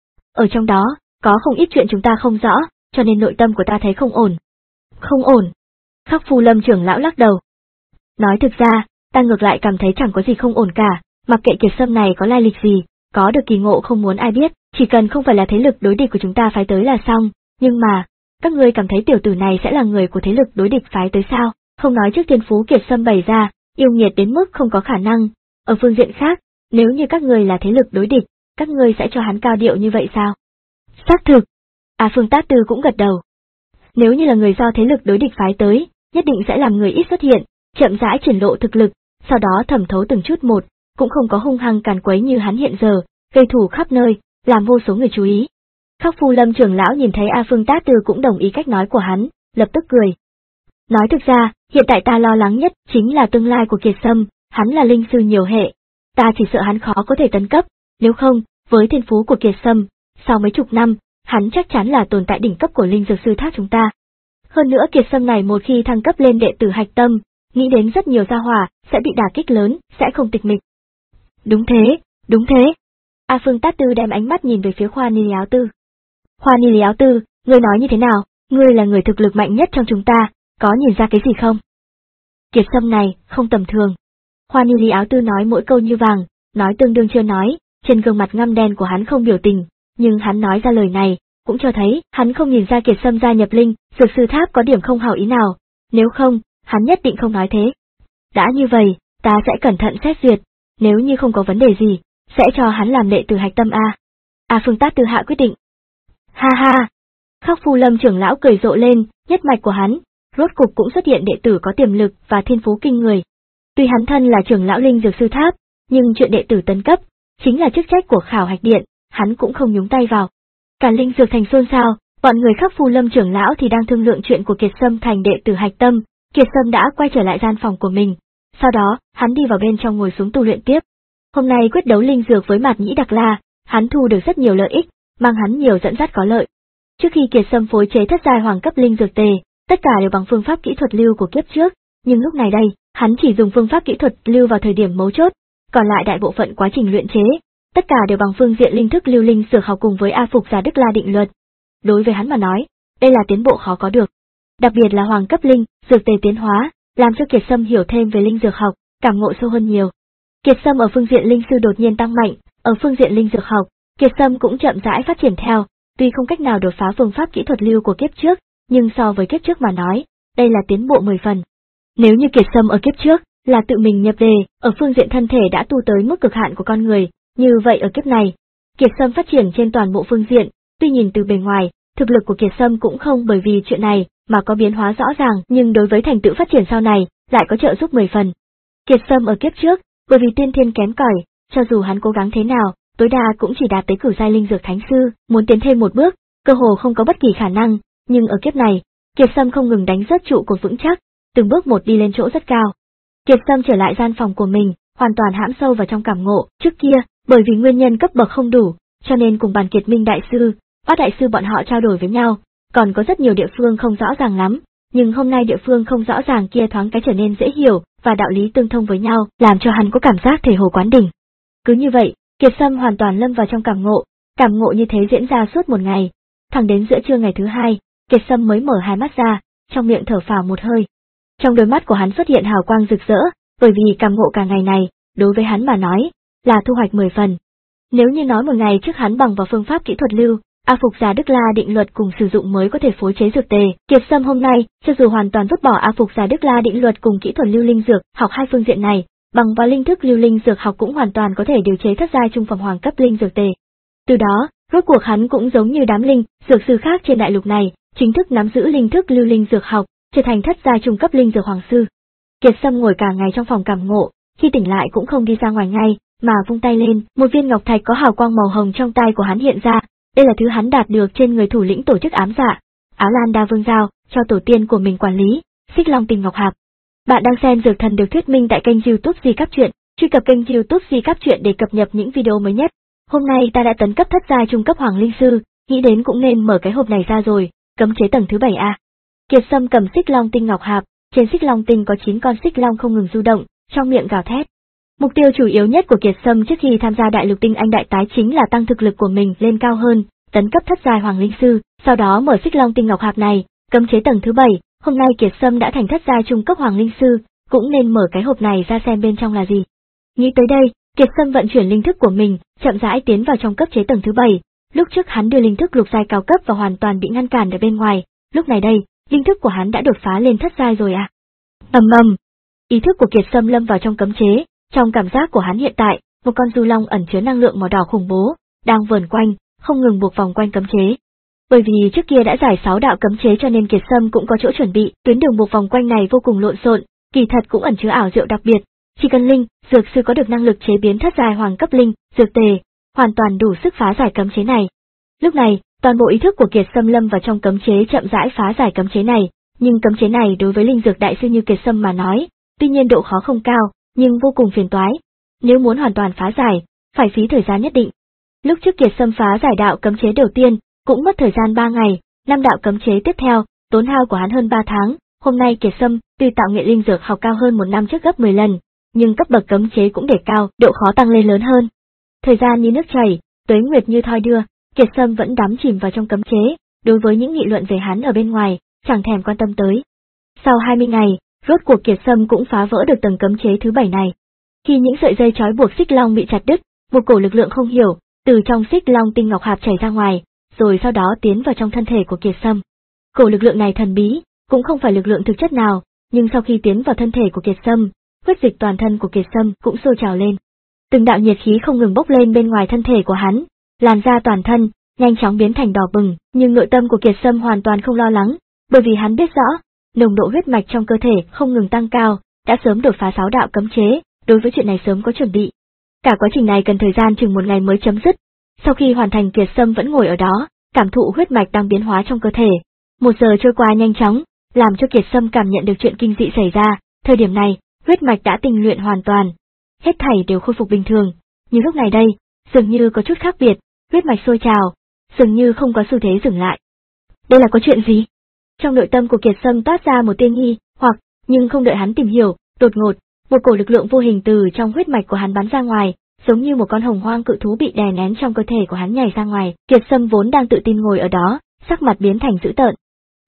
[SPEAKER 1] Ở trong đó, có không ít chuyện chúng ta không rõ, cho nên nội tâm của ta thấy không ổn. Không ổn. Khắc Phu Lâm trưởng lão lắc đầu. Nói thực ra, ta ngược lại cảm thấy chẳng có gì không ổn cả, mặc kệ Kiệt Sâm này có lai lịch gì, có được kỳ ngộ không muốn ai biết, chỉ cần không phải là thế lực đối địch của chúng ta phái tới là xong, nhưng mà, các ngươi cảm thấy tiểu tử này sẽ là người của thế lực đối địch phái tới sao? Không nói trước thiên phú Kiệt Sâm bày ra, yêu nghiệt đến mức không có khả năng. Ở phương diện khác, Nếu như các người là thế lực đối địch, các ngươi sẽ cho hắn cao điệu như vậy sao? Xác thực. A Phương Tát Tư cũng gật đầu. Nếu như là người do thế lực đối địch phái tới, nhất định sẽ làm người ít xuất hiện, chậm rãi triển lộ thực lực, sau đó thẩm thấu từng chút một, cũng không có hung hăng càn quấy như hắn hiện giờ, gây thủ khắp nơi, làm vô số người chú ý. Khắc Phu Lâm trưởng lão nhìn thấy A Phương Tát Tư cũng đồng ý cách nói của hắn, lập tức cười. Nói thực ra, hiện tại ta lo lắng nhất chính là tương lai của Kiệt Sâm, hắn là linh sư nhiều hệ, ta chỉ sợ hắn khó có thể tấn cấp, nếu không, với thiên phú của Kiệt Sâm, sau mấy chục năm, hắn chắc chắn là tồn tại đỉnh cấp của linh dược sư tháp chúng ta. Hơn nữa Kiệt Sâm này một khi thăng cấp lên đệ tử hạch tâm, nghĩ đến rất nhiều gia hỏa, sẽ bị đả kích lớn, sẽ không tịch mịch. Đúng thế, đúng thế. A Phương Tát Tư đem ánh mắt nhìn về phía Hoa Ni Áo Tư. Hoa Ni Áo Tư, ngươi nói như thế nào, ngươi là người thực lực mạnh nhất trong chúng ta, có nhìn ra cái gì không? Kiệt Sâm này, không tầm thường. Hoa Ni Áo Tư nói mỗi câu như vàng, nói tương đương chưa nói, trên gương mặt ngăm đen của hắn không biểu tình, nhưng hắn nói ra lời này, cũng cho thấy hắn không nhìn ra Kiệt Sâm gia nhập linh dược sư tháp có điểm không hảo ý nào, nếu không, hắn nhất định không nói thế. Đã như vậy, ta sẽ cẩn thận xét duyệt, nếu như không có vấn đề gì, sẽ cho hắn làm đệ tử hạch tâm A. A Phương Tát Tư hạ quyết định. Ha ha! Khắc Phu Lâm trưởng lão cười rộ lên, nhất mạch của hắn, rốt cục cũng xuất hiện đệ tử có tiềm lực và thiên phú kinh người. Tuy hắn thân là trưởng lão linh dược sư tháp, nhưng chuyện đệ tử tấn cấp, chính là chức trách của khảo hạch điện, hắn cũng không nhúng tay vào. Cả linh dược thành xôn xao, bọn người Khắc Phu Lâm trưởng lão thì đang thương lượng chuyện của Kiệt Sâm thành đệ tử hạch tâm, Kiệt Sâm đã quay trở lại gian phòng của mình, sau đó, hắn đi vào bên trong ngồi xuống tu luyện tiếp. Hôm nay quyết đấu linh dược với Mạt Nhĩ Đặc La, hắn thu được rất nhiều lợi ích, mang hắn nhiều dẫn dắt có lợi. Trước khi Kiệt Sâm phối chế thất giai hoàng cấp linh dược tề, tất cả đều bằng phương pháp kỹ thuật lưu của kiếp trước, nhưng lúc này đây, hắn chỉ dùng phương pháp kỹ thuật lưu vào thời điểm mấu chốt, còn lại đại bộ phận quá trình luyện chế, tất cả đều bằng phương diện linh thức lưu linh dược học cùng với A Phục Giả Đức La định luật. Đối với hắn mà nói, đây là tiến bộ khó có được. Đặc biệt là hoàng cấp linh, dược tề tiến hóa, làm cho Kiệt Sâm hiểu thêm về linh dược học, cảm ngộ sâu hơn nhiều. Kiệt Sâm ở phương diện linh sư đột nhiên tăng mạnh, ở phương diện linh dược học, Kiệt Sâm cũng chậm rãi phát triển theo, tuy không cách nào đột phá phương pháp kỹ thuật lưu của kiếp trước, nhưng so với kiếp trước mà nói, đây là tiến bộ mười phần. Nếu như Kiệt Sâm ở kiếp trước là tự mình nhập đề, ở phương diện thân thể đã tu tới mức cực hạn của con người, như vậy ở kiếp này, Kiệt Sâm phát triển trên toàn bộ phương diện, tuy nhìn từ bề ngoài, thực lực của Kiệt Sâm cũng không bởi vì chuyện này mà có biến hóa rõ ràng, nhưng đối với thành tựu phát triển sau này, lại có trợ giúp mười phần. Kiệt Sâm ở kiếp trước, bởi vì tiên thiên kém cỏi, cho dù hắn cố gắng thế nào, tối đa cũng chỉ đạt tới cửu giai linh dược thánh sư, muốn tiến thêm một bước, cơ hồ không có bất kỳ khả năng, nhưng ở kiếp này, Kiệt Sâm không ngừng đánh rớt trụ cột vững chắc, từng bước một đi lên chỗ rất cao. Kiệt Sâm trở lại gian phòng của mình, hoàn toàn hãm sâu vào trong cảm ngộ, trước kia, bởi vì nguyên nhân cấp bậc không đủ, cho nên cùng Bàn Kiệt Minh đại sư, Hoắc đại sư bọn họ trao đổi với nhau, còn có rất nhiều địa phương không rõ ràng lắm, nhưng hôm nay địa phương không rõ ràng kia thoáng cái trở nên dễ hiểu, và đạo lý tương thông với nhau, làm cho hắn có cảm giác thể hồ quán đỉnh. Cứ như vậy, Kiệt Sâm hoàn toàn lâm vào trong cảm ngộ, cảm ngộ như thế diễn ra suốt một ngày, thẳng đến giữa trưa ngày thứ hai, Kiệt Sâm mới mở hai mắt ra, trong miệng thở phào một hơi. Trong đôi mắt của hắn xuất hiện hào quang rực rỡ, bởi vì cảm ngộ cả ngày này, đối với hắn mà nói, là thu hoạch mười phần. Nếu như nói một ngày trước hắn bằng vào phương pháp kỹ thuật lưu, A Phục Giả Đức La định luật cùng sử dụng mới có thể phối chế dược tề, Kiệt Sâm hôm nay, cho dù hoàn toàn vứt bỏ A Phục Giả Đức La định luật cùng kỹ thuật lưu linh dược, học hai phương diện này, bằng vào linh thức lưu linh dược học cũng hoàn toàn có thể điều chế thất giai trung phẩm hoàng cấp linh dược tề. Từ đó, rốt cuộc hắn cũng giống như đám linh dược sư khác trên đại lục này, chính thức nắm giữ linh thức lưu linh dược học, trở thành thất giai trung cấp linh dược hoàng sư. Kiệt Sâm ngồi cả ngày trong phòng cảm ngộ, khi tỉnh lại cũng không đi ra ngoài ngay, mà vung tay lên, một viên ngọc thạch có hào quang màu hồng trong tay của hắn hiện ra, đây là thứ hắn đạt được trên người thủ lĩnh tổ chức ám dạ, Áo Lan Đa Vương giao cho tổ tiên của mình quản lý, Xích Long Tình Ngọc Hạp. Bạn đang xem Dược Thần được thuyết minh tại kênh YouTube Di Cáp Truyện, truy cập kênh YouTube Di Cáp Truyện để cập nhật những video mới nhất. Hôm nay ta đã tấn cấp thất giai trung cấp hoàng linh sư, nghĩ đến cũng nên mở cái hộp này ra rồi, cấm chế tầng thứ bảy a. Kiệt Sâm cầm Xích Long Tinh Ngọc Hạp, trên Xích Long Tinh có chín con xích long không ngừng du động, trong miệng gào thét. Mục tiêu chủ yếu nhất của Kiệt Sâm trước khi tham gia Đại Lục Tinh Anh đại tái chính là tăng thực lực của mình lên cao hơn, tấn cấp thất giai hoàng linh sư, sau đó mở Xích Long Tinh Ngọc Hạp này, cấm chế tầng thứ bảy, hôm nay Kiệt Sâm đã thành thất giai trung cấp hoàng linh sư, cũng nên mở cái hộp này ra xem bên trong là gì. Nghĩ tới đây, Kiệt Sâm vận chuyển linh thức của mình, chậm rãi tiến vào trong cấp chế tầng thứ bảy. Lúc trước hắn đưa linh thức lục giai cao cấp và hoàn toàn bị ngăn cản ở bên ngoài, lúc này đây, linh thức của hắn đã đột phá lên thất giai rồi à. Ầm ầm, ý thức của Kiệt Sâm lâm vào trong cấm chế, trong cảm giác của hắn hiện tại, một con du long ẩn chứa năng lượng màu đỏ khủng bố, đang vờn quanh, không ngừng buộc vòng quanh cấm chế. Bởi vì trước kia đã giải sáu đạo cấm chế cho nên Kiệt Sâm cũng có chỗ chuẩn bị, tuyến đường buộc vòng quanh này vô cùng lộn xộn, kỳ thật cũng ẩn chứa ảo diệu đặc biệt, chỉ cần linh, dược sư có được năng lực chế biến thất giai hoàng cấp linh, dược tề, hoàn toàn đủ sức phá giải cấm chế này. Lúc này, toàn bộ ý thức của Kiệt Sâm lâm vào trong cấm chế chậm rãi phá giải cấm chế này, nhưng cấm chế này đối với linh dược đại sư như Kiệt Sâm mà nói, tuy nhiên độ khó không cao, nhưng vô cùng phiền toái. Nếu muốn hoàn toàn phá giải, phải phí thời gian nhất định. Lúc trước Kiệt Sâm phá giải đạo cấm chế đầu tiên, cũng mất thời gian ba ngày, năm đạo cấm chế tiếp theo, tốn hao của hắn hơn ba tháng. Hôm nay Kiệt Sâm tuy tạo nghệ linh dược học cao hơn một năm trước gấp mười lần, nhưng cấp bậc cấm chế cũng để cao, độ khó tăng lên lớn hơn. Thời gian như nước chảy, tuế nguyệt như thoi đưa, Kiệt Sâm vẫn đắm chìm vào trong cấm chế, đối với những nghị luận về hắn ở bên ngoài, chẳng thèm quan tâm tới. Sau hai mươi ngày, rốt cuộc Kiệt Sâm cũng phá vỡ được tầng cấm chế thứ bảy này. Khi những sợi dây trói buộc xích long bị chặt đứt, một cổ lực lượng không hiểu từ trong xích long tinh ngọc hạp chảy ra ngoài, rồi sau đó tiến vào trong thân thể của Kiệt Sâm. Cổ lực lượng này thần bí, cũng không phải lực lượng thực chất nào, nhưng sau khi tiến vào thân thể của Kiệt Sâm, huyết dịch toàn thân của Kiệt Sâm cũng sôi trào lên. Từng đạo nhiệt khí không ngừng bốc lên bên ngoài thân thể của hắn, làn da toàn thân nhanh chóng biến thành đỏ bừng, nhưng nội tâm của Kiệt Sâm hoàn toàn không lo lắng, bởi vì hắn biết rõ, nồng độ huyết mạch trong cơ thể không ngừng tăng cao, đã sớm đột phá sáu đạo cấm chế, đối với chuyện này sớm có chuẩn bị. Cả quá trình này cần thời gian chừng một ngày mới chấm dứt. Sau khi hoàn thành, Kiệt Sâm vẫn ngồi ở đó, cảm thụ huyết mạch đang biến hóa trong cơ thể. Một giờ trôi qua nhanh chóng, làm cho Kiệt Sâm cảm nhận được chuyện kinh dị xảy ra. Thời điểm này, huyết mạch đã tinh luyện hoàn toàn, hết thảy đều khôi phục bình thường. Nhưng lúc này đây, dường như có chút khác biệt, huyết mạch sôi trào, dường như không có xu thế dừng lại. Đây là có chuyện gì? Trong nội tâm của Kiệt Sâm toát ra một tia nghi hoặc, nhưng không đợi hắn tìm hiểu, đột ngột, một cổ lực lượng vô hình từ trong huyết mạch của hắn bắn ra ngoài, giống như một con hồng hoang cự thú bị đè nén trong cơ thể của hắn nhảy ra ngoài. Kiệt Sâm vốn đang tự tin ngồi ở đó, sắc mặt biến thành dữ tợn.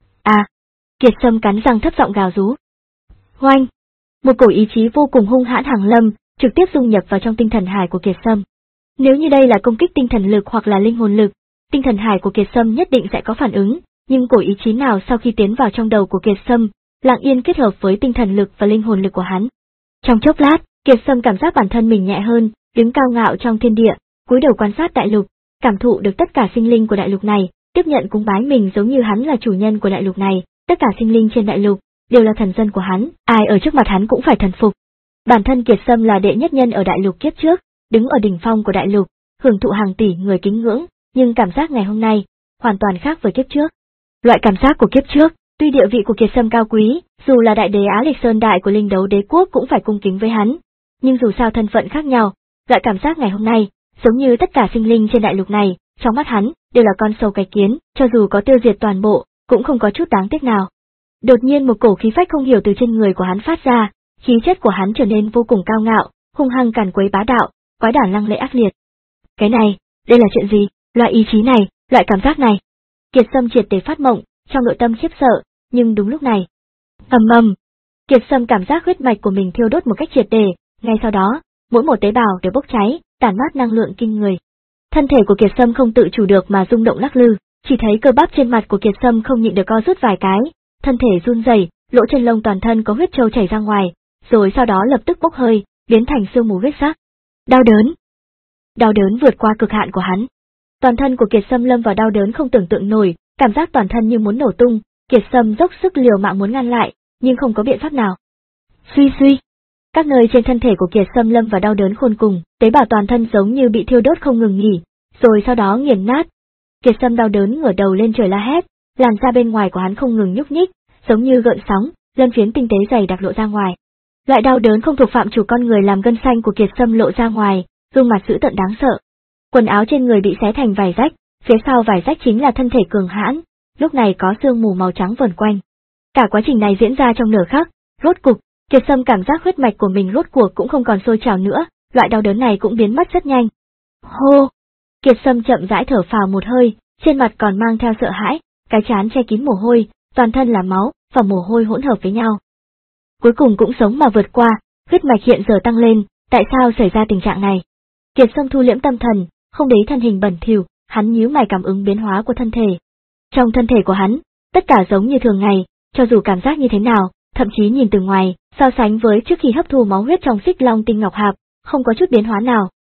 [SPEAKER 1] À! Kiệt Sâm cắn răng thấp giọng gào rú. Oanh! Một cổ ý chí vô cùng hung hãn hàng lâm, trực tiếp dung nhập vào trong tinh thần hải của Kiệt Sâm. Nếu như đây là công kích tinh thần lực hoặc là linh hồn lực, tinh thần hải của Kiệt Sâm nhất định sẽ có phản ứng, nhưng cổ ý chí nào sau khi tiến vào trong đầu của Kiệt Sâm, lặng yên kết hợp với tinh thần lực và linh hồn lực của hắn. Trong chốc lát, Kiệt Sâm cảm giác bản thân mình nhẹ hơn, đứng cao ngạo trong thiên địa, cúi đầu quan sát đại lục, cảm thụ được tất cả sinh linh của đại lục này, tiếp nhận cúng bái mình giống như hắn là chủ nhân của đại lục này, tất cả sinh linh trên đại lục đều là thần dân của hắn, ai ở trước mặt hắn cũng phải thần phục. Bản thân Kiệt Sâm là đệ nhất nhân ở đại lục kiếp trước, đứng ở đỉnh phong của đại lục, hưởng thụ hàng tỷ người kính ngưỡng, nhưng cảm giác ngày hôm nay hoàn toàn khác với kiếp trước. Loại cảm giác của kiếp trước, tuy địa vị của Kiệt Sâm cao quý, dù là đại đế Á Lịch Sơn Đại của Linh Đấu Đế Quốc cũng phải cung kính với hắn, nhưng dù sao thân phận khác nhau, loại cảm giác ngày hôm nay, giống như tất cả sinh linh trên đại lục này, trong mắt hắn đều là con sâu cái kiến, cho dù có tiêu diệt toàn bộ, cũng không có chút đáng tiếc nào. Đột nhiên một cổ khí phách không hiểu từ trên người của hắn phát ra, khí chất của hắn trở nên vô cùng cao ngạo, hung hăng càn quấy bá đạo, quái đản lăng lệ ác liệt. Cái này, đây là chuyện gì? Loại ý chí này, loại cảm giác này. Kiệt Sâm triệt để phát mộng, trong nội tâm khiếp sợ, nhưng đúng lúc này, ầm ầm, Kiệt Sâm cảm giác huyết mạch của mình thiêu đốt một cách triệt để, ngay sau đó, mỗi một tế bào đều bốc cháy, tản mát năng lượng kinh người. Thân thể của Kiệt Sâm không tự chủ được mà rung động lắc lư, chỉ thấy cơ bắp trên mặt của Kiệt Sâm không nhịn được co rút vài cái, thân thể run rẩy, lỗ chân lông toàn thân có huyết trâu chảy ra ngoài, rồi sau đó lập tức bốc hơi, biến thành sương mù huyết sắc. Đau đớn. Đau đớn vượt qua cực hạn của hắn. Toàn thân của Kiệt Sâm lâm vào đau đớn không tưởng tượng nổi, cảm giác toàn thân như muốn nổ tung, Kiệt Sâm dốc sức liều mạng muốn ngăn lại, nhưng không có biện pháp nào. Suy suy. Các nơi trên thân thể của Kiệt Sâm lâm vào đau đớn khôn cùng, tế bào toàn thân giống như bị thiêu đốt không ngừng nghỉ, rồi sau đó nghiền nát. Kiệt Sâm đau đớn ngửa đầu lên trời la hét, làn da bên ngoài của hắn không ngừng nhúc nhích, giống như gợn sóng, lân phiến tinh tế dày đặc lộ ra ngoài. Loại đau đớn không thuộc phạm chủ con người làm gân xanh của Kiệt Sâm lộ ra ngoài, gương mặt dữ tợn đáng sợ. Quần áo trên người bị xé thành vài rách, phía sau vài rách chính là thân thể cường hãn, lúc này có sương mù màu trắng vờn quanh. Cả quá trình này diễn ra trong nửa khắc, rốt cục, Kiệt Sâm cảm giác huyết mạch của mình rốt cuộc cũng không còn sôi trào nữa, loại đau đớn này cũng biến mất rất nhanh. Hô! Kiệt Sâm chậm rãi thở phào một hơi, trên mặt còn mang theo sợ hãi, cái trán che kín mồ hôi, toàn thân là máu và mồ hôi hỗn hợp với nhau. Cuối cùng cũng sống mà vượt qua, huyết mạch hiện giờ tăng lên, tại sao xảy ra tình trạng này? Kiệt Sâm thu liễm tâm thần, không để ý thân hình bẩn thỉu, hắn nhíu mày cảm ứng biến hóa của thân thể. Trong thân thể của hắn, tất cả giống như thường ngày, cho dù cảm giác như thế nào, thậm chí nhìn từ ngoài, so sánh với trước khi hấp thu máu huyết trong xích long tinh ngọc hạp, không có chút biến hóa nào,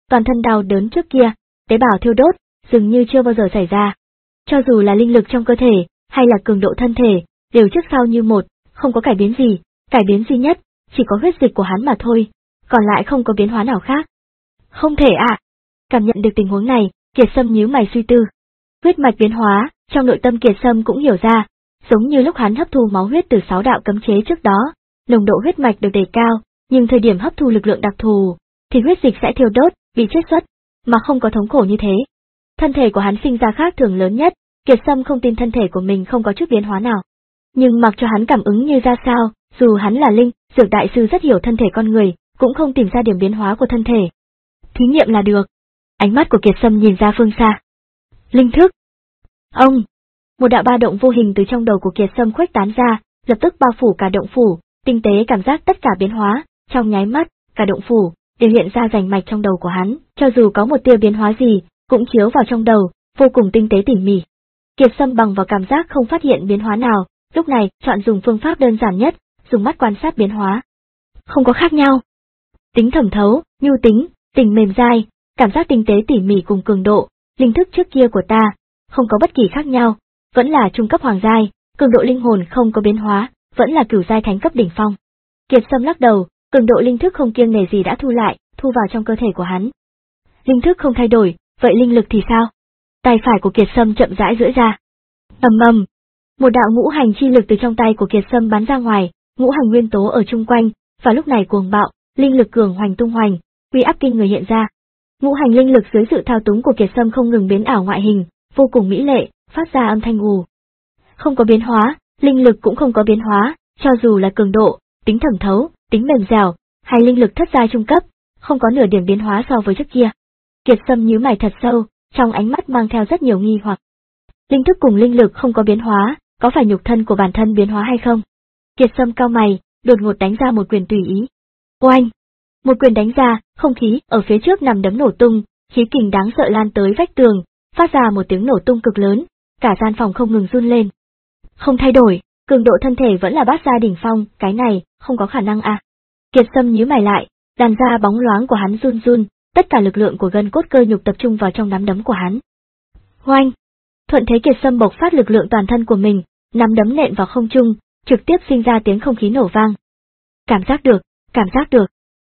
[SPEAKER 1] toàn thân đau đớn trước kia, tế bào thiêu đốt, dường như chưa bao giờ xảy ra. Cho dù là linh lực trong cơ thể, hay là cường độ thân thể, đều trước sau như một, không có cải biến gì, cải biến duy nhất, chỉ có huyết dịch của hắn mà thôi, còn lại không có biến hóa nào khác. Không thể ạ! À. Cảm nhận được tình huống này, Kiệt Sâm nhíu mày suy tư. Huyết mạch biến hóa, trong nội tâm Kiệt Sâm cũng hiểu ra, giống như lúc hắn hấp thu máu huyết từ sáu đạo cấm chế trước đó, nồng độ huyết mạch được đề cao, nhưng thời điểm hấp thu lực lượng đặc thù, thì huyết dịch sẽ thiêu đốt, bị chiết xuất, mà không có thống khổ như thế. Thân thể của hắn sinh ra khác thường lớn nhất, Kiệt Sâm không tin thân thể của mình không có chút biến hóa nào. Nhưng mặc cho hắn cảm ứng như ra sao, dù hắn là linh, dược đại sư rất hiểu thân thể con người, cũng không tìm ra điểm biến hóa của thân thể. Thí nghiệm là được. Ánh mắt của Kiệt Sâm nhìn ra phương xa. Linh thức. Ông. Một đạo ba động vô hình từ trong đầu của Kiệt Sâm khuếch tán ra, lập tức bao phủ cả động phủ, tinh tế cảm giác tất cả biến hóa, trong nháy mắt, cả động phủ đều hiện ra rành mạch trong đầu của hắn, cho dù có một tia biến hóa gì, cũng chiếu vào trong đầu, vô cùng tinh tế tỉ mỉ. Kiệt Sâm bằng vào cảm giác không phát hiện biến hóa nào, lúc này chọn dùng phương pháp đơn giản nhất, dùng mắt quan sát biến hóa. Không có khác nhau. Tính thẩm thấu, nhu tính, tình mềm dai, cảm giác tinh tế tỉ mỉ cùng cường độ, linh thức trước kia của ta, không có bất kỳ khác nhau, vẫn là trung cấp hoàng giai, cường độ linh hồn không có biến hóa, vẫn là cửu giai thánh cấp đỉnh phong. Kiệt Sâm lắc đầu, cường độ linh thức không kiêng nể gì đã thu lại, thu vào trong cơ thể của hắn. Linh thức không thay đổi, vậy linh lực thì sao? Tay phải của Kiệt Sâm chậm rãi duỗi ra. Ầm ầm, một đạo ngũ hành chi lực từ trong tay của Kiệt Sâm bắn ra ngoài, ngũ hành nguyên tố ở chung quanh, và lúc này cuồng bạo, linh lực cường hoành tung hoành, uy áp kinh người hiện ra. Ngũ hành linh lực dưới sự thao túng của Kiệt Sâm không ngừng biến ảo ngoại hình, vô cùng mỹ lệ, phát ra âm thanh ù. Không có biến hóa, linh lực cũng không có biến hóa, cho dù là cường độ, tính thẩm thấu, tính mềm dẻo, hay linh lực thất giai trung cấp, không có nửa điểm biến hóa so với trước kia. Kiệt Sâm nhíu mày thật sâu, trong ánh mắt mang theo rất nhiều nghi hoặc. Linh thức cùng linh lực không có biến hóa, có phải nhục thân của bản thân biến hóa hay không? Kiệt Sâm cau mày, đột ngột đánh ra một quyền tùy ý. Oanh! Một quyền đánh ra, không khí ở phía trước nằm đấm nổ tung, khí kình đáng sợ lan tới vách tường, phát ra một tiếng nổ tung cực lớn, cả gian phòng không ngừng run lên. Không thay đổi, cường độ thân thể vẫn là bát giai đỉnh phong, cái này, không có khả năng à. Kiệt Sâm nhíu mày lại, đàn da bóng loáng của hắn run run, tất cả lực lượng của gân cốt cơ nhục tập trung vào trong nắm đấm của hắn. Oanh! Thuận thế Kiệt Sâm bộc phát lực lượng toàn thân của mình, nắm đấm nện vào không trung, trực tiếp sinh ra tiếng không khí nổ vang. Cảm giác được, cảm giác được.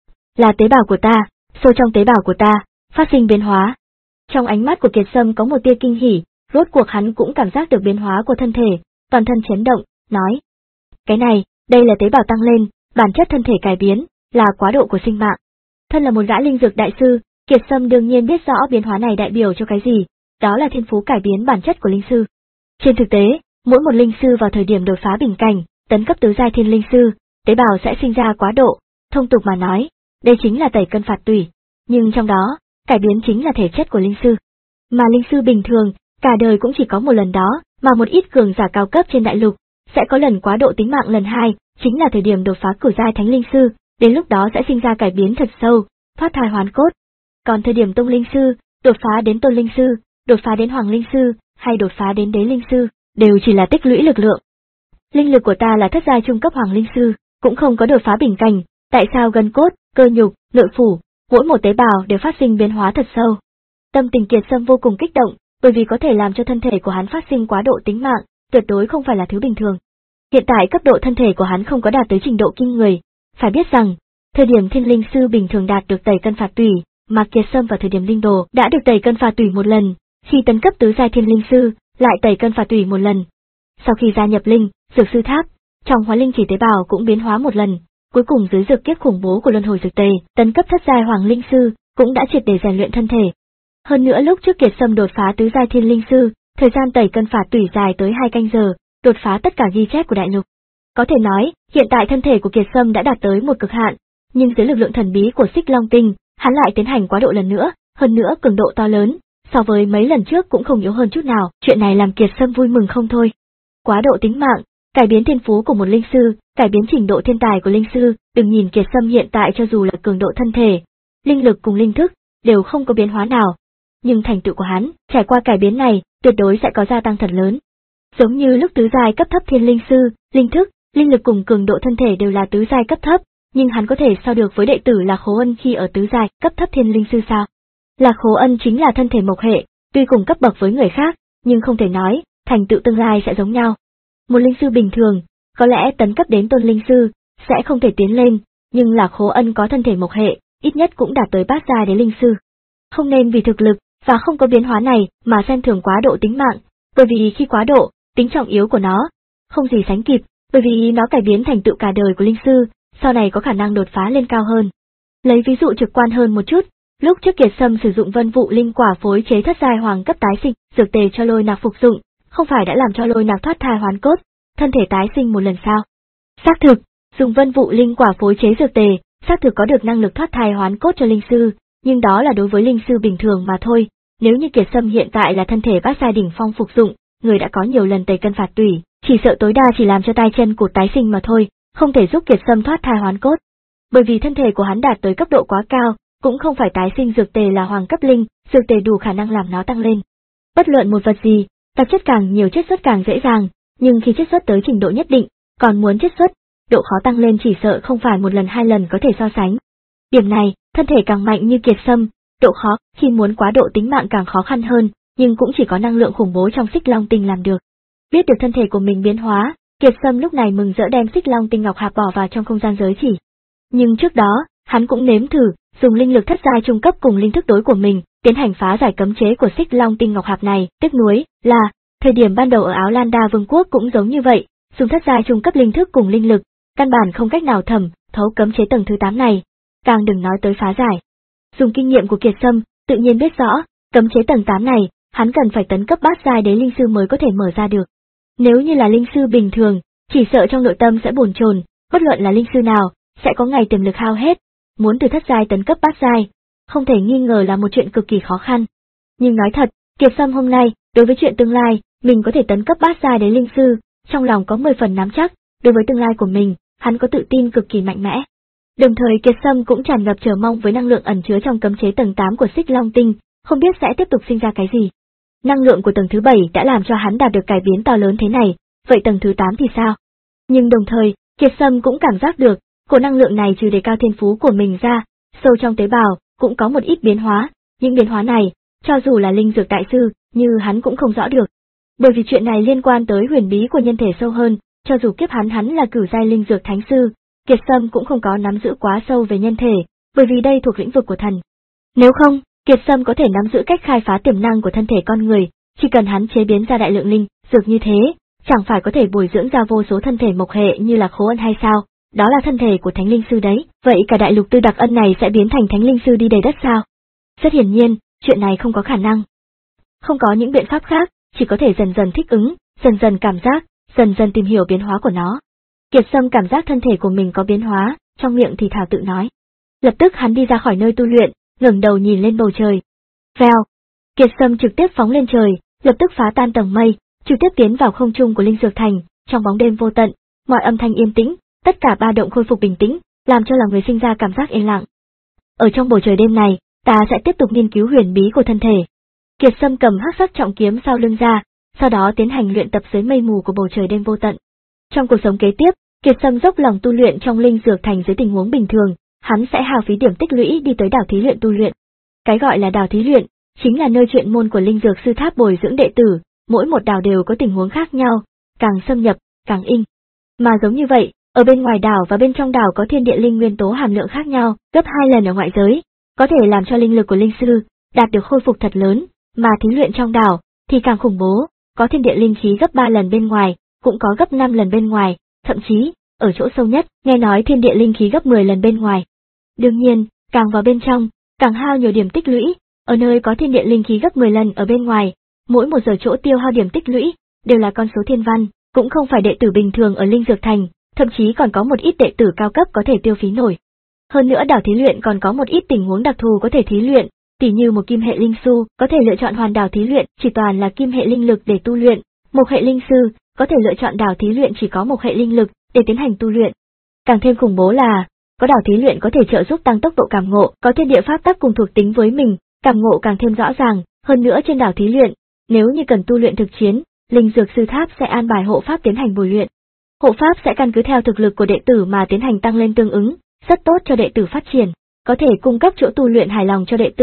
[SPEAKER 1] Là tế bào của ta, sâu trong tế bào của ta, phát sinh biến hóa. Trong ánh mắt của Kiệt Sâm có một tia kinh hỉ, rốt cuộc hắn cũng cảm giác được biến hóa của thân thể, toàn thân chấn động, nói. Cái này, đây là tế bào tăng lên, bản chất thân thể cải biến, là quá độ của sinh mạng. Thân là một gã linh dược đại sư, Kiệt Sâm đương nhiên biết rõ biến hóa này đại biểu cho cái gì, đó là thiên phú cải biến bản chất của linh sư. Trên thực tế, mỗi một linh sư vào thời điểm đột phá bình cảnh, tấn cấp tứ giai thiên linh sư, tế bào sẽ sinh ra quá độ, thông tục mà nói, đây chính là tẩy cân phạt tủy, nhưng trong đó, cải biến chính là thể chất của linh sư. Mà linh sư bình thường, cả đời cũng chỉ có một lần đó, mà một ít cường giả cao cấp trên đại lục, sẽ có lần quá độ tính mạng lần hai, chính là thời điểm đột phá cửu giai thánh linh sư, đến lúc đó sẽ sinh ra cải biến thật sâu, thoát thai hoán cốt. Còn thời điểm tông linh sư, đột phá đến tôn linh sư, đột phá đến hoàng linh sư, hay đột phá đến đế linh sư, đều chỉ là tích lũy lực lượng. Linh lực của ta là thất giai trung cấp hoàng linh sư, cũng không có đột phá bình cảnh, tại sao gân cốt, cơ nhục, nội phủ, mỗi một tế bào đều phát sinh biến hóa thật sâu. Tâm tình Kiệt Sâm vô cùng kích động, bởi vì có thể làm cho thân thể của hắn phát sinh quá độ tính mạng, tuyệt đối không phải là thứ bình thường. Hiện tại cấp độ thân thể của hắn không có đạt tới trình độ kinh người, phải biết rằng, thời điểm thiên linh sư bình thường đạt được tẩy cân phạt tủy, mà Kiệt Sâm vào thời điểm linh đồ đã được tẩy cân phạt tủy một lần, khi tấn cấp tứ giai thiên linh sư, lại tẩy cân phạt tủy một lần. Sau khi gia nhập linh, dược sư tháp, trong hóa linh chỉ tế bào cũng biến hóa một lần, cuối cùng dưới dược kiếp khủng bố của luân hồi dược tề, tấn cấp thất giai hoàng linh sư, cũng đã triệt để rèn luyện thân thể. Hơn nữa lúc trước Kiệt Sâm đột phá tứ giai thiên linh sư, thời gian tẩy cân phạt tủy dài tới hai canh giờ, đột phá tất cả ghi chép của đại lục. Có thể nói, hiện tại thân thể của Kiệt Sâm đã đạt tới một cực hạn, nhưng dưới lực lượng thần bí của Xích Long Tinh, hắn lại tiến hành quá độ lần nữa, hơn nữa cường độ to lớn, so với mấy lần trước cũng không yếu hơn chút nào, chuyện này làm Kiệt Sâm vui mừng không thôi. Quá độ tính mạng, cải biến thiên phú của một linh sư, cải biến trình độ thiên tài của linh sư, đừng nhìn Kiệt Sâm hiện tại cho dù là cường độ thân thể, linh lực cùng linh thức, đều không có biến hóa nào. Nhưng thành tựu của hắn, trải qua cải biến này, tuyệt đối sẽ có gia tăng thật lớn. Giống như lúc tứ giai cấp thấp thiên linh sư, linh thức, linh lực cùng cường độ thân thể đều là tứ giai cấp thấp, nhưng hắn có thể so được với đệ tử là Khố Ân khi ở tứ giai cấp thấp thiên linh sư sao? Lạc Hố Ân chính là thân thể mộc hệ, tuy cùng cấp bậc với người khác, nhưng không thể nói, thành tựu tương lai sẽ giống nhau. Một linh sư bình thường, có lẽ tấn cấp đến tôn linh sư, sẽ không thể tiến lên, nhưng Lạc Hố Ân có thân thể mộc hệ, ít nhất cũng đạt tới bát giai đế linh sư. Không nên vì thực lực, và không có biến hóa này, mà xem thường quá độ tính mạng, bởi vì khi quá độ, tính trọng yếu của nó, không gì sánh kịp, bởi vì nó cải biến thành tựu cả đời của linh sư, sau này có khả năng đột phá lên cao hơn. Lấy ví dụ trực quan hơn một chút, lúc trước Kiệt Sâm sử dụng vân vụ linh quả phối chế thất giai hoàng cấp tái sinh, dược tề cho Lôi Nạc phục dụng, không phải đã làm cho Lôi Nạc thoát thai hoán cốt, thân thể tái sinh một lần sao? Xác thực, dùng vân vụ linh quả phối chế dược tề, xác thực có được năng lực thoát thai hoán cốt cho linh sư, nhưng đó là đối với linh sư bình thường mà thôi. Nếu như Kiệt Sâm hiện tại là thân thể bát giai đỉnh phong phục dụng, người đã có nhiều lần tẩy cân phạt tủy, chỉ sợ tối đa chỉ làm cho tay chân cụt tái sinh mà thôi, không thể giúp Kiệt Sâm thoát thai hoán cốt. Bởi vì thân thể của hắn đạt tới cấp độ quá cao, cũng không phải tái sinh dược tề là hoàng cấp linh, dược tề đủ khả năng làm nó tăng lên. Bất luận một vật gì, tạp chất càng nhiều chiết xuất càng dễ dàng, nhưng khi chiết xuất tới trình độ nhất định, còn muốn chiết xuất, độ khó tăng lên chỉ sợ không phải một lần hai lần có thể so sánh. Điểm này, thân thể càng mạnh như Kiệt Sâm, độ khó khi muốn quá độ tính mạng càng khó khăn hơn, nhưng cũng chỉ có năng lượng khủng bố trong Xích Long Tinh làm được. Biết được thân thể của mình biến hóa, Kiệt Sâm lúc này mừng rỡ đem Xích Long Tinh ngọc hạp bỏ vào trong không gian giới chỉ. Nhưng trước đó, hắn cũng nếm thử dùng linh lực thất giai trung cấp cùng linh thức đối của mình, tiến hành phá giải cấm chế của Xích Long Tinh ngọc hạp này. Tiếc nuối là, thời điểm ban đầu ở Áo Lan Đa Vương quốc cũng giống như vậy, dùng thất giai trung cấp linh thức cùng linh lực, căn bản không cách nào thẩm thấu cấm chế tầng thứ tám này, càng đừng nói tới phá giải. Dùng kinh nghiệm của Kiệt Sâm, tự nhiên biết rõ, cấm chế tầng tám này, hắn cần phải tấn cấp bát giai đế linh sư mới có thể mở ra được. Nếu như là linh sư bình thường, chỉ sợ trong nội tâm sẽ bồn chồn, bất luận là linh sư nào, sẽ có ngày tiềm lực hao hết, muốn từ thất giai tấn cấp bát giai, không thể nghi ngờ là một chuyện cực kỳ khó khăn. Nhưng nói thật, Kiệt Sâm hôm nay, đối với chuyện tương lai, mình có thể tấn cấp bát giai đế linh sư, trong lòng có mười phần nắm chắc, đối với tương lai của mình, hắn có tự tin cực kỳ mạnh mẽ. Đồng thời Kiệt Sâm cũng tràn ngập chờ mong với năng lượng ẩn chứa trong cấm chế tầng tám của Xích Long Tinh, không biết sẽ tiếp tục sinh ra cái gì. Năng lượng của tầng thứ bảy đã làm cho hắn đạt được cải biến to lớn thế này, vậy tầng thứ tám thì sao? Nhưng đồng thời, Kiệt Sâm cũng cảm giác được, cổ năng lượng này trừ đề cao thiên phú của mình ra, sâu trong tế bào, cũng có một ít biến hóa, những biến hóa này, cho dù là linh dược đại sư, như hắn cũng không rõ được. Bởi vì chuyện này liên quan tới huyền bí của nhân thể sâu hơn, cho dù kiếp hắn hắn là cửu giai linh dược thánh sư, Kiệt Sâm cũng không có nắm giữ quá sâu về nhân thể, bởi vì đây thuộc lĩnh vực của thần. Nếu không, Kiệt Sâm có thể nắm giữ cách khai phá tiềm năng của thân thể con người, chỉ cần hắn chế biến ra đại lượng linh dược như thế, chẳng phải có thể bồi dưỡng ra vô số thân thể mộc hệ như là Khố Ân hay sao? Đó là thân thể của thánh linh sư đấy, vậy cả đại lục Tư Đặc Ân này sẽ biến thành thánh linh sư đi đầy đất sao? Rất hiển nhiên, chuyện này không có khả năng. Không có những biện pháp khác, chỉ có thể dần dần thích ứng, dần dần cảm giác, dần dần tìm hiểu biến hóa của nó. Kiệt Sâm cảm giác thân thể của mình có biến hóa, trong miệng thì thào tự nói. Lập tức hắn đi ra khỏi nơi tu luyện, ngẩng đầu nhìn lên bầu trời. Vèo! Kiệt Sâm trực tiếp phóng lên trời, lập tức phá tan tầng mây, trực tiếp tiến vào không trung của Linh Dược Thành, trong bóng đêm vô tận, mọi âm thanh yên tĩnh, tất cả ba động khôi phục bình tĩnh, làm cho lòng người sinh ra cảm giác yên lặng. Ở trong bầu trời đêm này, ta sẽ tiếp tục nghiên cứu huyền bí của thân thể. Kiệt Sâm cầm hắc sắc trọng kiếm sau lưng ra, sau đó tiến hành luyện tập dưới mây mù của bầu trời đêm vô tận. Trong cuộc sống kế tiếp, Kiệt Sâm dốc lòng tu luyện trong Linh Dược Thành dưới tình huống bình thường, hắn sẽ hao phí điểm tích lũy đi tới đảo thí luyện tu luyện. Cái gọi là đảo thí luyện, chính là nơi chuyên môn của Linh Dược Sư Tháp bồi dưỡng đệ tử, mỗi một đảo đều có tình huống khác nhau, càng xâm nhập, càng in. Mà giống như vậy, ở bên ngoài đảo và bên trong đảo có thiên địa linh nguyên tố hàm lượng khác nhau, gấp hai lần ở ngoại giới, có thể làm cho linh lực của linh sư đạt được khôi phục thật lớn, mà thí luyện trong đảo thì càng khủng bố, có thiên địa linh khí gấp ba lần bên ngoài, cũng có gấp năm lần bên ngoài, thậm chí, ở chỗ sâu nhất, nghe nói thiên địa linh khí gấp mười lần bên ngoài. Đương nhiên, càng vào bên trong, càng hao nhiều điểm tích lũy, ở nơi có thiên địa linh khí gấp mười lần ở bên ngoài, mỗi một giờ chỗ tiêu hao điểm tích lũy, đều là con số thiên văn, cũng không phải đệ tử bình thường ở Linh Dược Thành, thậm chí còn có một ít đệ tử cao cấp có thể tiêu phí nổi. Hơn nữa đảo thí luyện còn có một ít tình huống đặc thù có thể thí luyện, tỉ như một kim hệ linh su có thể lựa chọn hoàn đảo thí luyện chỉ toàn là kim hệ linh lực để tu luyện, một hệ linh sư có thể lựa chọn đảo thí luyện chỉ có một hệ linh lực để tiến hành tu luyện. Càng thêm khủng bố là, có đảo thí luyện có thể trợ giúp tăng tốc độ cảm ngộ, có thiên địa pháp tắc cùng thuộc tính với mình, cảm ngộ càng thêm rõ ràng, hơn nữa trên đảo thí luyện, nếu như cần tu luyện thực chiến, Linh Dược Sư Tháp sẽ an bài hộ pháp tiến hành bồi luyện. Hộ pháp sẽ căn cứ theo thực lực của đệ tử mà tiến hành tăng lên tương ứng, rất tốt cho đệ tử phát triển, có thể cung cấp chỗ tu luyện hài lòng cho đệ tử,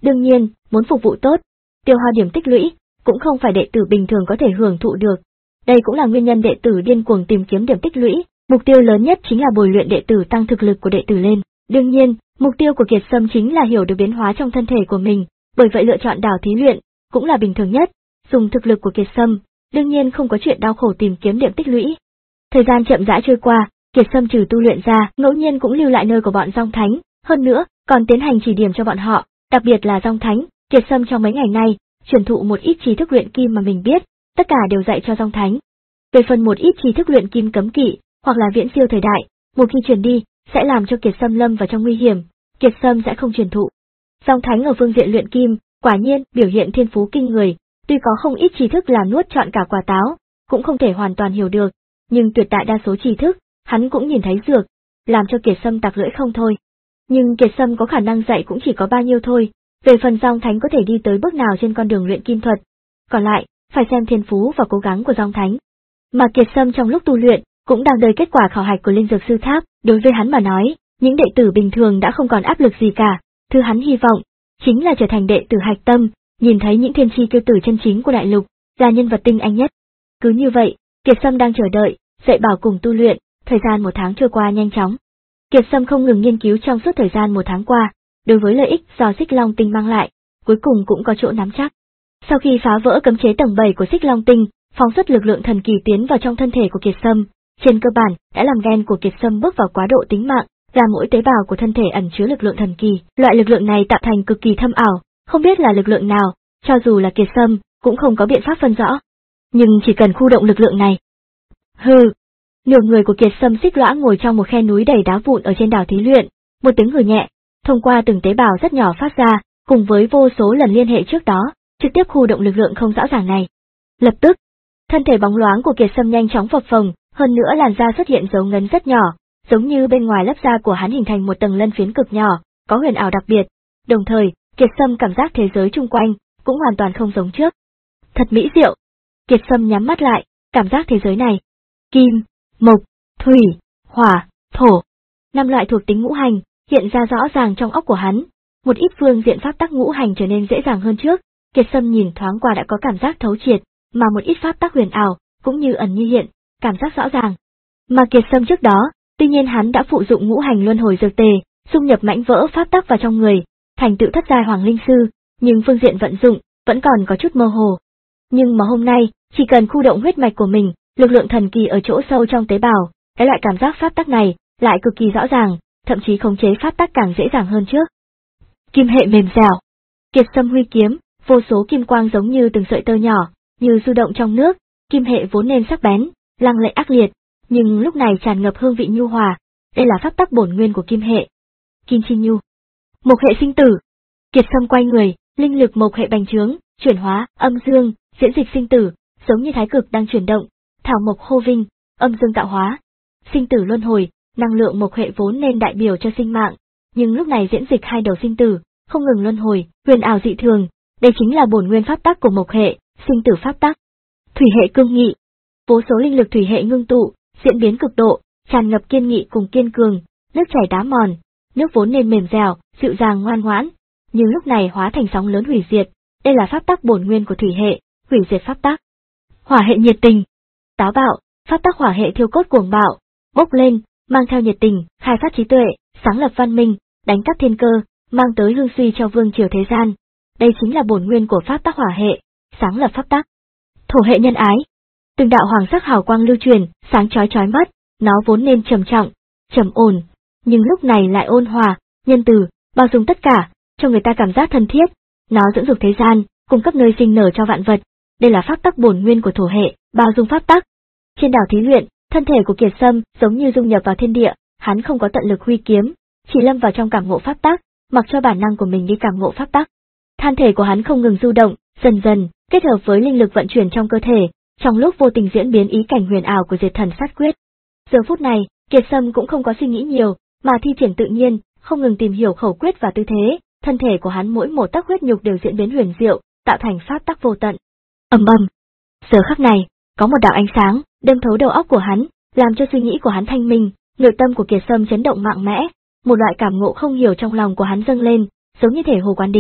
[SPEAKER 1] Đương nhiên, muốn phục vụ tốt, tiêu hao điểm tích lũy, cũng không phải đệ tử bình thường có thể hưởng thụ được. Đây cũng là nguyên nhân đệ tử điên cuồng tìm kiếm điểm tích lũy, mục tiêu lớn nhất chính là bồi luyện đệ tử tăng thực lực của đệ tử lên. Đương nhiên, mục tiêu của Kiệt Sâm chính là hiểu được biến hóa trong thân thể của mình, bởi vậy lựa chọn đảo thí luyện, cũng là bình thường nhất. Dùng thực lực của Kiệt Sâm, đương nhiên không có chuyện đau khổ tìm kiếm điểm tích lũy. Thời gian chậm rãi trôi qua, Kiệt Sâm trừ tu luyện ra, ngẫu nhiên cũng lưu lại nơi của bọn Dòng Thánh, hơn nữa, còn tiến hành chỉ điểm cho bọn họ, đặc biệt là Dòng Thánh. Kiệt Sâm trong mấy ngày nay, truyền thụ một ít tri thức luyện kim mà mình biết, tất cả đều dạy cho Dòng Thánh. Về phần một ít tri thức luyện kim cấm kỵ, hoặc là viễn siêu thời đại, một khi truyền đi, sẽ làm cho Kiệt Sâm lâm vào trong nguy hiểm, Kiệt Sâm sẽ không truyền thụ. Dòng Thánh ở phương diện luyện kim, quả nhiên biểu hiện thiên phú kinh người, tuy có không ít tri thức là nuốt trọn cả quả táo, cũng không thể hoàn toàn hiểu được, nhưng tuyệt đại đa số tri thức, hắn cũng nhìn thấy dược, làm cho Kiệt Sâm tặc lưỡi không thôi. Nhưng Kiệt Sâm có khả năng dạy cũng chỉ có bao nhiêu thôi, về phần Dòng Thánh có thể đi tới bước nào trên con đường luyện kim thuật, còn lại, phải xem thiên phú và cố gắng của Dòng Thánh. Mà Kiệt Sâm trong lúc tu luyện, cũng đang đợi kết quả khảo hạch của Linh Dược Sư Tháp, đối với hắn mà nói, những đệ tử bình thường đã không còn áp lực gì cả, thứ hắn hy vọng, chính là trở thành đệ tử hạch tâm, nhìn thấy những thiên chi kiêu tử chân chính của đại lục, là nhân vật tinh anh nhất. Cứ như vậy, Kiệt Sâm đang chờ đợi, dạy bảo cùng tu luyện, thời gian một tháng trôi qua nhanh chóng. Kiệt Sâm không ngừng nghiên cứu trong suốt thời gian một tháng qua, đối với lợi ích do Xích Long Tinh mang lại, cuối cùng cũng có chỗ nắm chắc. Sau khi phá vỡ cấm chế tầng bảy của Xích Long Tinh, phóng xuất lực lượng thần kỳ tiến vào trong thân thể của Kiệt Sâm, trên cơ bản đã làm gen của Kiệt Sâm bước vào quá độ tính mạng, là mỗi tế bào của thân thể ẩn chứa lực lượng thần kỳ. Loại lực lượng này tạo thành cực kỳ thâm ảo, không biết là lực lượng nào, cho dù là Kiệt Sâm cũng không có biện pháp phân rõ. Nhưng chỉ cần khu động lực lượng này. Hừ. Nửa người của Kiệt Sâm xích lõa ngồi trong một khe núi đầy đá vụn ở trên đảo thí luyện, một tiếng hừ nhẹ, thông qua từng tế bào rất nhỏ phát ra, cùng với vô số lần liên hệ trước đó, trực tiếp khu động lực lượng không rõ ràng này. Lập tức, thân thể bóng loáng của Kiệt Sâm nhanh chóng phập phồng, hơn nữa làn da xuất hiện dấu ngấn rất nhỏ, giống như bên ngoài lớp da của hắn hình thành một tầng lân phiến cực nhỏ, có huyền ảo đặc biệt. Đồng thời, Kiệt Sâm cảm giác thế giới chung quanh cũng hoàn toàn không giống trước. Thật mỹ diệu. Kiệt Sâm nhắm mắt lại, cảm giác thế giới này. Kim, mộc, thủy, hỏa, thổ. Năm loại thuộc tính ngũ hành hiện ra rõ ràng trong óc của hắn. Một ít phương diện pháp tắc ngũ hành trở nên dễ dàng hơn trước. Kiệt Sâm nhìn thoáng qua đã có cảm giác thấu triệt, mà một ít pháp tắc huyền ảo cũng như ẩn như hiện, cảm giác rõ ràng. Mà Kiệt Sâm trước đó, tuy nhiên hắn đã phụ dụng ngũ hành luân hồi dược tề, dung nhập mãnh vỡ pháp tắc vào trong người, thành tựu thất giai hoàng linh sư, nhưng phương diện vận dụng vẫn còn có chút mơ hồ. Nhưng mà hôm nay, chỉ cần khu động huyết mạch của mình, lực lượng thần kỳ ở chỗ sâu trong tế bào, cái loại cảm giác pháp tắc này lại cực kỳ rõ ràng, thậm chí khống chế pháp tắc càng dễ dàng hơn trước. Kim hệ mềm dẻo. Kiệt Sâm huy kiếm, vô số kim quang giống như từng sợi tơ nhỏ, như du động trong nước, kim hệ vốn nên sắc bén, lăng lệ ác liệt, nhưng lúc này tràn ngập hương vị nhu hòa, đây là pháp tắc bổn nguyên của kim hệ. Kim chi nhu. Mộc hệ sinh tử. Kiệt Sâm quay người, linh lực mộc hệ bành trướng, chuyển hóa, âm dương, diễn dịch sinh tử, giống như thái cực đang chuyển động, thảo mộc hô vinh, âm dương tạo hóa. Sinh tử luân hồi, năng lượng mộc hệ vốn nên đại biểu cho sinh mạng, nhưng lúc này diễn dịch hai đầu sinh tử, không ngừng luân hồi, huyền ảo dị thường, đây chính là bổn nguyên pháp tắc của mộc hệ, sinh tử pháp tắc. Thủy hệ cương nghị. Vô số linh lực thủy hệ ngưng tụ, diễn biến cực độ, tràn ngập kiên nghị cùng kiên cường, nước chảy đá mòn, nước vốn nên mềm dẻo, dịu dàng ngoan ngoãn, nhưng lúc này hóa thành sóng lớn hủy diệt, đây là pháp tắc bổn nguyên của thủy hệ, hủy diệt pháp tắc. Hỏa hệ nhiệt tình. Táo bạo, pháp tắc hỏa hệ thiêu cốt cuồng bạo, bốc lên, mang theo nhiệt tình, khai phát trí tuệ, sáng lập văn minh, đánh cắp thiên cơ, mang tới hưng suy cho vương triều thế gian. Đây chính là bổn nguyên của pháp tắc hỏa hệ, sáng lập pháp tắc. Thổ hệ nhân ái. Từng đạo hoàng sắc hào quang lưu truyền, sáng chói chói mắt, nó vốn nên trầm trọng, trầm ổn, nhưng lúc này lại ôn hòa, nhân từ, bao dung tất cả, cho người ta cảm giác thân thiết. Nó dưỡng dục thế gian, cung cấp nơi sinh nở cho vạn vật. Đây là pháp tắc bổn nguyên của thổ hệ, bao dung pháp tắc. Trên đảo thí luyện, thân thể của Kiệt Sâm giống như dung nhập vào thiên địa, hắn không có tận lực huy kiếm, chỉ lâm vào trong cảm ngộ pháp tắc, mặc cho bản năng của mình đi cảm ngộ pháp tắc. Thân thể của hắn không ngừng du động, dần dần kết hợp với linh lực vận chuyển trong cơ thể, trong lúc vô tình diễn biến ý cảnh huyền ảo của Diệt Thần Sát Quyết. Giờ phút này, Kiệt Sâm cũng không có suy nghĩ nhiều, mà thi triển tự nhiên, không ngừng tìm hiểu khẩu quyết và tư thế, thân thể của hắn mỗi một tấc huyết nhục đều diễn biến huyền diệu, tạo thành pháp tắc vô tận. Ầm ầm. Giờ khắc này, có một đạo ánh sáng đâm thấu đầu óc của hắn, làm cho suy nghĩ của hắn thanh minh, nội tâm của Kiệt Sâm chấn động mạnh mẽ, một loại cảm ngộ không hiểu trong lòng của hắn dâng lên, giống như thể hồ quán đính,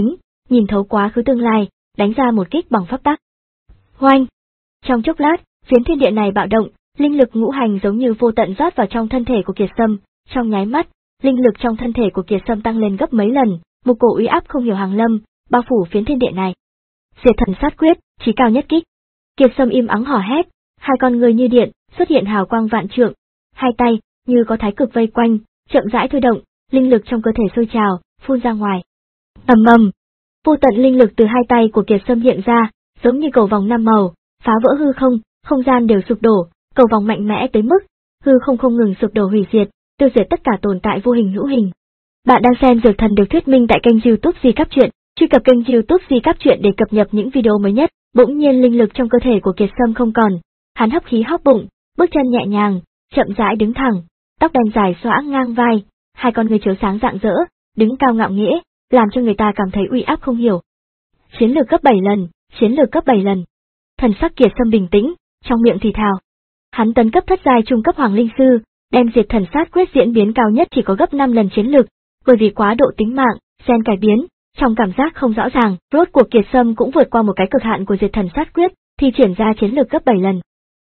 [SPEAKER 1] nhìn thấu quá khứ tương lai, đánh ra một kích bằng pháp tắc. Oanh! Trong chốc lát, phiến thiên địa này bạo động, linh lực ngũ hành giống như vô tận rót vào trong thân thể của Kiệt Sâm, trong nháy mắt, linh lực trong thân thể của Kiệt Sâm tăng lên gấp mấy lần, một cổ uy áp không hiểu hàng lâm, bao phủ phiến thiên địa này. Diệt thần sát quyết, chí cao nhất kích. Kiệt Sâm im ắng hò hét, hai con người như điện, xuất hiện hào quang vạn trượng, hai tay như có thái cực vây quanh, chậm rãi thôi động, linh lực trong cơ thể sôi trào, phun ra ngoài. Ầm ầm, vô tận linh lực từ hai tay của Kiệt Sâm hiện ra, giống như cầu vòng năm màu, phá vỡ hư không, không gian đều sụp đổ, cầu vòng mạnh mẽ tới mức hư không không ngừng sụp đổ hủy diệt, tiêu diệt tất cả tồn tại vô hình hữu hình. Bạn đang xem Dược Thần được thuyết minh tại kênh YouTube Di Cáp Truyện, truy cập kênh YouTube Di Cáp Truyện để cập nhật những video mới nhất. Bỗng nhiên linh lực trong cơ thể của Kiệt Sâm không còn, hắn hấp khí hóp bụng, bước chân nhẹ nhàng, chậm rãi đứng thẳng, tóc đen dài xõa ngang vai, hai con người chiếu sáng rạng rỡ, đứng cao ngạo nghễ, làm cho người ta cảm thấy uy áp không hiểu. Chiến lược cấp bảy lần, chiến lược cấp bảy lần. Thần sắc Kiệt Sâm bình tĩnh, trong miệng thì thào. Hắn tấn cấp thất giai trung cấp hoàng linh sư, đem diệt thần sát quyết diễn biến cao nhất chỉ có gấp năm lần chiến lực, bởi vì quá độ tính mạng, gen cải biến, trong cảm giác không rõ ràng, rốt cuộc Kiệt Sâm cũng vượt qua một cái cực hạn của diệt thần sát quyết, thì triển ra chiến lược cấp bảy lần.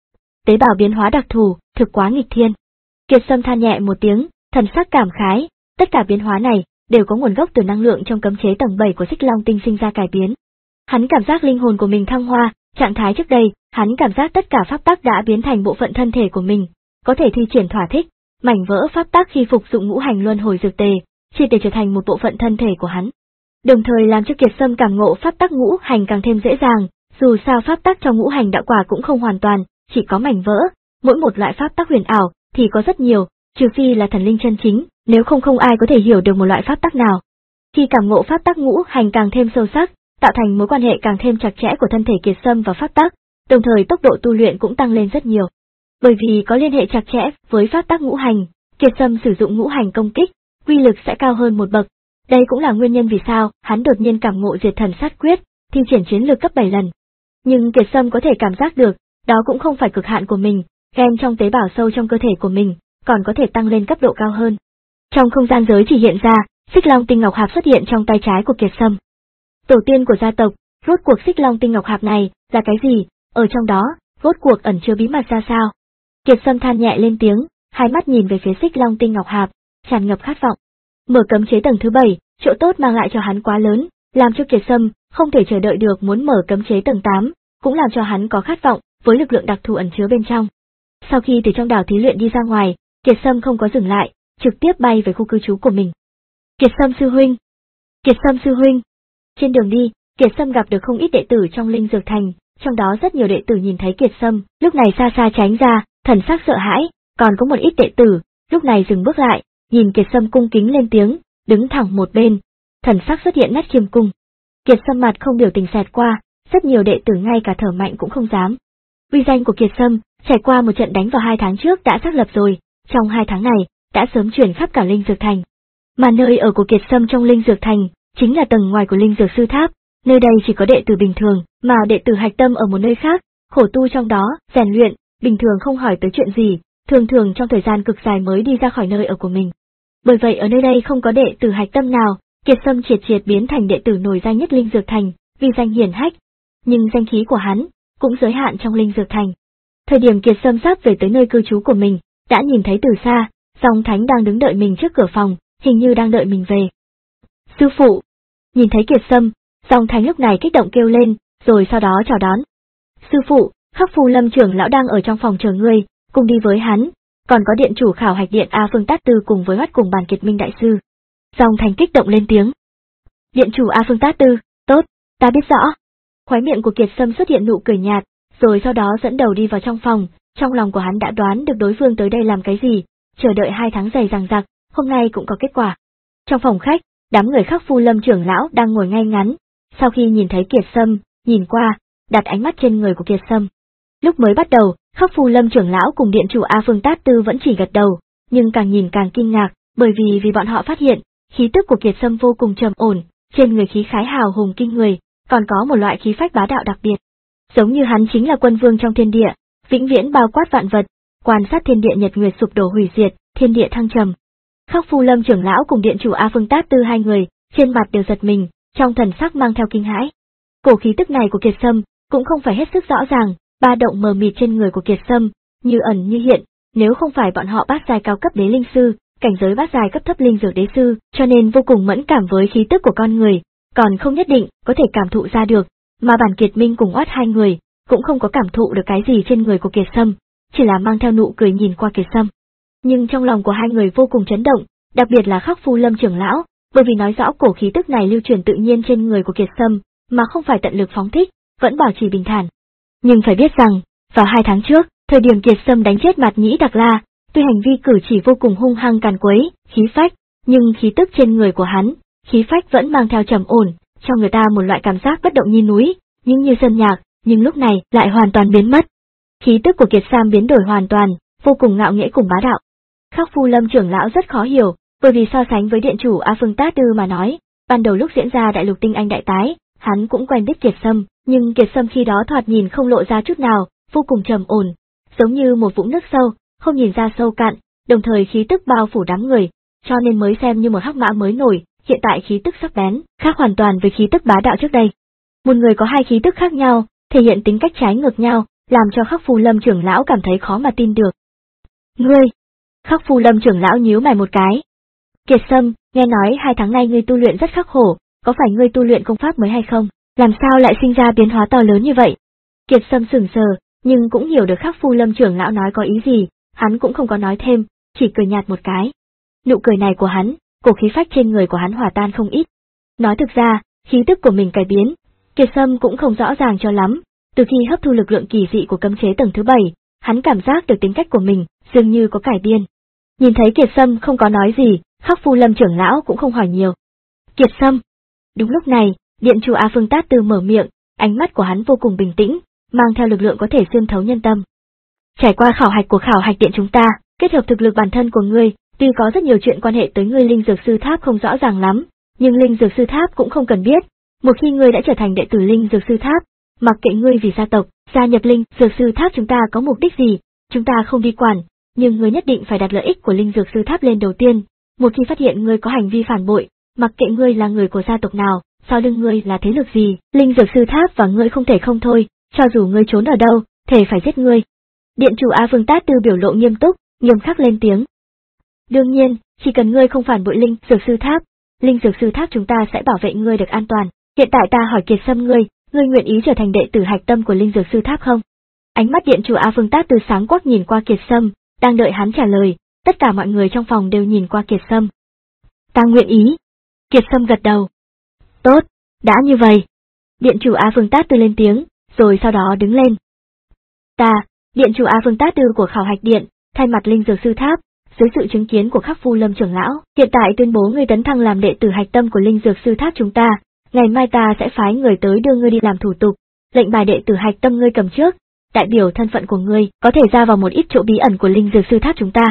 [SPEAKER 1] Tế bào biến hóa đặc thù, thực quá nghịch thiên. Kiệt Sâm than nhẹ một tiếng, thần sắc cảm khái, tất cả biến hóa này đều có nguồn gốc từ năng lượng trong cấm chế tầng bảy của Xích Long Tinh sinh ra cải biến. Hắn cảm giác linh hồn của mình thăng hoa, trạng thái trước đây, hắn cảm giác tất cả pháp tắc đã biến thành bộ phận thân thể của mình, có thể thi triển thỏa thích, mảnh vỡ pháp tắc khi phục dụng ngũ hành luân hồi dược tề, chỉ để trở thành một bộ phận thân thể của hắn. Đồng thời làm cho Kiệt Sâm cảm ngộ pháp tắc ngũ hành càng thêm dễ dàng, dù sao pháp tắc trong ngũ hành đạo quả cũng không hoàn toàn, chỉ có mảnh vỡ, mỗi một loại pháp tắc huyền ảo thì có rất nhiều, trừ phi là thần linh chân chính, nếu không không ai có thể hiểu được một loại pháp tắc nào. Khi cảm ngộ pháp tắc ngũ hành càng thêm sâu sắc, tạo thành mối quan hệ càng thêm chặt chẽ của thân thể Kiệt Sâm và pháp tắc, đồng thời tốc độ tu luyện cũng tăng lên rất nhiều. Bởi vì có liên hệ chặt chẽ với pháp tắc ngũ hành, Kiệt Sâm sử dụng ngũ hành công kích, uy lực sẽ cao hơn một bậc. Đây cũng là nguyên nhân vì sao hắn đột nhiên cảm ngộ diệt thần sát quyết, thi triển chiến lược cấp bảy lần. Nhưng Kiệt Sâm có thể cảm giác được, đó cũng không phải cực hạn của mình, gen trong tế bào sâu trong cơ thể của mình, còn có thể tăng lên cấp độ cao hơn. Trong không gian giới chỉ hiện ra, Xích Long Tinh Ngọc Hạp xuất hiện trong tay trái của Kiệt Sâm. Tổ tiên của gia tộc, rốt cuộc Xích Long Tinh Ngọc Hạp này là cái gì, ở trong đó, rốt cuộc ẩn chứa bí mật ra sao? Kiệt Sâm than nhẹ lên tiếng, hai mắt nhìn về phía Xích Long Tinh Ngọc Hạp, tràn ngập khát vọng. Mở cấm chế tầng thứ bảy, chỗ tốt mang lại cho hắn quá lớn, làm cho Kiệt Sâm không thể chờ đợi được muốn mở cấm chế tầng tám, cũng làm cho hắn có khát vọng với lực lượng đặc thù ẩn chứa bên trong. Sau khi từ trong đảo thí luyện đi ra ngoài, Kiệt Sâm không có dừng lại, trực tiếp bay về khu cư trú của mình. Kiệt Sâm sư huynh, Kiệt Sâm sư huynh. Trên đường đi, Kiệt Sâm gặp được không ít đệ tử trong Linh Dược Thành, trong đó rất nhiều đệ tử nhìn thấy Kiệt Sâm, lúc này xa xa tránh ra, thần sắc sợ hãi, còn có một ít đệ tử, lúc này dừng bước lại, nhìn Kiệt Sâm cung kính lên tiếng, đứng thẳng một bên, thần sắc xuất hiện nét khiêm cung. Kiệt Sâm mặt không biểu tình xẹt qua, rất nhiều đệ tử ngay cả thở mạnh cũng không dám. Uy danh của Kiệt Sâm, trải qua một trận đánh vào hai tháng trước đã xác lập rồi, trong hai tháng này, đã sớm truyền khắp cả Linh Dược Thành. Mà nơi ở của Kiệt Sâm trong Linh Dược Thành, chính là tầng ngoài của Linh Dược Sư Tháp, nơi đây chỉ có đệ tử bình thường, mà đệ tử hạch tâm ở một nơi khác, khổ tu trong đó, rèn luyện, bình thường không hỏi tới chuyện gì, thường thường trong thời gian cực dài mới đi ra khỏi nơi ở của mình. Bởi vậy ở nơi đây không có đệ tử hạch tâm nào, Kiệt Sâm triệt triệt biến thành đệ tử nổi danh nhất Linh Dược Thành, vì danh hiển hách, nhưng danh khí của hắn cũng giới hạn trong Linh Dược Thành. Thời điểm Kiệt Sâm sắp về tới nơi cư trú của mình, đã nhìn thấy từ xa, Dòng Thánh đang đứng đợi mình trước cửa phòng, hình như đang đợi mình về. Sư phụ! Nhìn thấy Kiệt Sâm, Dòng Thánh lúc này kích động kêu lên, rồi sau đó chào đón. Sư phụ, Khắc Phù Lâm trưởng lão đang ở trong phòng chờ ngươi, cùng đi với hắn, còn có điện chủ khảo hạch điện A Phương Tát Tư cùng với Hoát cùng Bàn Kiệt Minh đại sư. Dòng Thánh kích động lên tiếng. Điện chủ A Phương Tát Tư, tốt, ta biết rõ. Khóe miệng của Kiệt Sâm xuất hiện nụ cười nhạt, rồi sau đó dẫn đầu đi vào trong phòng, trong lòng của hắn đã đoán được đối phương tới đây làm cái gì, chờ đợi hai tháng dày dằng dặc, hôm nay cũng có kết quả. Trong phòng khách, đám người Khắc Phu Lâm trưởng lão đang ngồi ngay ngắn, sau khi nhìn thấy Kiệt Sâm, nhìn qua, đặt ánh mắt trên người của Kiệt Sâm. Lúc mới bắt đầu, Khắc Phu Lâm trưởng lão cùng điện chủ A Phương Tát Tư vẫn chỉ gật đầu, nhưng càng nhìn càng kinh ngạc, bởi vì vì bọn họ phát hiện, khí tức của Kiệt Sâm vô cùng trầm ổn, trên người khí khái hào hùng kinh người, còn có một loại khí phách bá đạo đặc biệt. Giống như hắn chính là quân vương trong thiên địa, vĩnh viễn bao quát vạn vật, quan sát thiên địa nhật nguyệt sụp đổ hủy diệt, thiên địa thăng trầm. Khắc Phu Lâm trưởng lão cùng điện chủ A Phương Tát Tư hai người, trên mặt đều giật mình, trong thần sắc mang theo kinh hãi. Cổ khí tức này của Kiệt Sâm cũng không phải hết sức rõ ràng, ba động mờ mịt trên người của Kiệt Sâm, như ẩn như hiện, nếu không phải bọn họ bát giai cao cấp đế linh sư, cảnh giới bát giai cấp thấp linh dược đế sư, cho nên vô cùng mẫn cảm với khí tức của con người, còn không nhất định có thể cảm thụ ra được, mà bản Kiệt Minh cùng Oát hai người cũng không có cảm thụ được cái gì trên người của Kiệt Sâm, chỉ là mang theo nụ cười nhìn qua Kiệt Sâm. Nhưng trong lòng của hai người vô cùng chấn động, đặc biệt là Khắc Phu Lâm trưởng lão, bởi vì nói rõ cổ khí tức này lưu truyền tự nhiên trên người của Kiệt Sâm, mà không phải tận lực phóng thích, vẫn bảo trì bình thản. Nhưng phải biết rằng, vào hai tháng trước, thời điểm Kiệt Sâm đánh chết Mạt Nhĩ Đặc La, tuy hành vi cử chỉ vô cùng hung hăng càn quấy, khí phách, nhưng khí tức trên người của hắn, khí phách vẫn mang theo trầm ổn, cho người ta một loại cảm giác bất động như núi, nhưng như sơn nhạc, nhưng lúc này lại hoàn toàn biến mất. Khí tức của Kiệt Sam biến đổi hoàn toàn, vô cùng ngạo nghễ cùng bá đạo. Khắc Phu Lâm trưởng lão rất khó hiểu, bởi vì so sánh với điện chủ A Phương Tát Tư mà nói, ban đầu lúc diễn ra đại lục tinh anh đại tái, hắn cũng quen biết Kiệt Sâm, nhưng Kiệt Sâm khi đó thoạt nhìn không lộ ra chút nào, vô cùng trầm ổn, giống như một vũng nước sâu, không nhìn ra sâu cạn, đồng thời khí tức bao phủ đám người, cho nên mới xem như một hắc mã mới nổi, hiện tại khí tức sắc bén, khác hoàn toàn với khí tức bá đạo trước đây. Một người có hai khí tức khác nhau, thể hiện tính cách trái ngược nhau, làm cho Khắc Phu Lâm trưởng lão cảm thấy khó mà tin được. Ngươi! Khắc Phu Lâm trưởng lão nhíu mày một cái. Kiệt Sâm, nghe nói hai tháng nay ngươi tu luyện rất khắc khổ, có phải ngươi tu luyện công pháp mới hay không? Làm sao lại sinh ra biến hóa to lớn như vậy? Kiệt Sâm sững sờ, nhưng cũng hiểu được Khắc Phu Lâm trưởng lão nói có ý gì, hắn cũng không có nói thêm, chỉ cười nhạt một cái. Nụ cười này của hắn, cổ khí phách trên người của hắn hòa tan không ít. Nói thực ra, khí tức của mình cải biến, Kiệt Sâm cũng không rõ ràng cho lắm, từ khi hấp thu lực lượng kỳ dị của cấm chế tầng thứ bảy, hắn cảm giác được tính cách của mình dường như có cải biên. Nhìn thấy Kiệt Sâm không có nói gì, Khắc Phu Lâm trưởng lão cũng không hỏi nhiều. Kiệt Sâm. Đúng lúc này, điện chủ A Phương Tát Tư mở miệng, ánh mắt của hắn vô cùng bình tĩnh, mang theo lực lượng có thể xuyên thấu nhân tâm. Trải qua khảo hạch của khảo hạch điện chúng ta, kết hợp thực lực bản thân của ngươi, tuy có rất nhiều chuyện quan hệ tới ngươi linh dược sư tháp không rõ ràng lắm, nhưng linh dược sư tháp cũng không cần biết. Một khi ngươi đã trở thành đệ tử linh dược sư tháp, mặc kệ ngươi vì gia tộc, gia nhập linh dược sư tháp chúng ta có mục đích gì, chúng ta không đi quản, nhưng ngươi nhất định phải đặt lợi ích của linh dược sư tháp lên đầu tiên. Một khi phát hiện ngươi có hành vi phản bội, mặc kệ ngươi là người của gia tộc nào, sau lưng ngươi là thế lực gì, linh dược sư tháp và ngươi không thể không thôi, cho dù ngươi trốn ở đâu, thể phải giết ngươi. Điện chủ A Phương Tát Tư biểu lộ nghiêm túc, nghiêm khắc lên tiếng. Đương nhiên, chỉ cần ngươi không phản bội linh dược sư tháp, linh dược sư tháp chúng ta sẽ bảo vệ ngươi được an toàn. Hiện tại ta hỏi Kiệt Sâm ngươi, ngươi nguyện ý trở thành đệ tử hạch tâm của linh dược sư tháp không? Ánh mắt điện chủ A Phương Tát Tư sáng quắc nhìn qua Kiệt Sâm, đang đợi hắn trả lời, tất cả mọi người trong phòng đều nhìn qua Kiệt Sâm. Ta nguyện ý. Kiệt Sâm gật đầu. Tốt, đã như vậy. Điện chủ A Phương Tát Tư lên tiếng, rồi sau đó đứng lên. Ta, điện chủ A Phương Tát Tư của khảo hạch điện, thay mặt linh dược sư tháp, dưới sự chứng kiến của Khắc Phu Lâm trưởng lão, hiện tại tuyên bố ngươi tấn thăng làm đệ tử hạch tâm của linh dược sư tháp chúng ta. Ngày mai ta sẽ phái người tới đưa ngươi đi làm thủ tục, lệnh bài đệ tử hạch tâm ngươi cầm trước, đại biểu thân phận của ngươi có thể ra vào một ít chỗ bí ẩn của linh dược sư tháp chúng ta.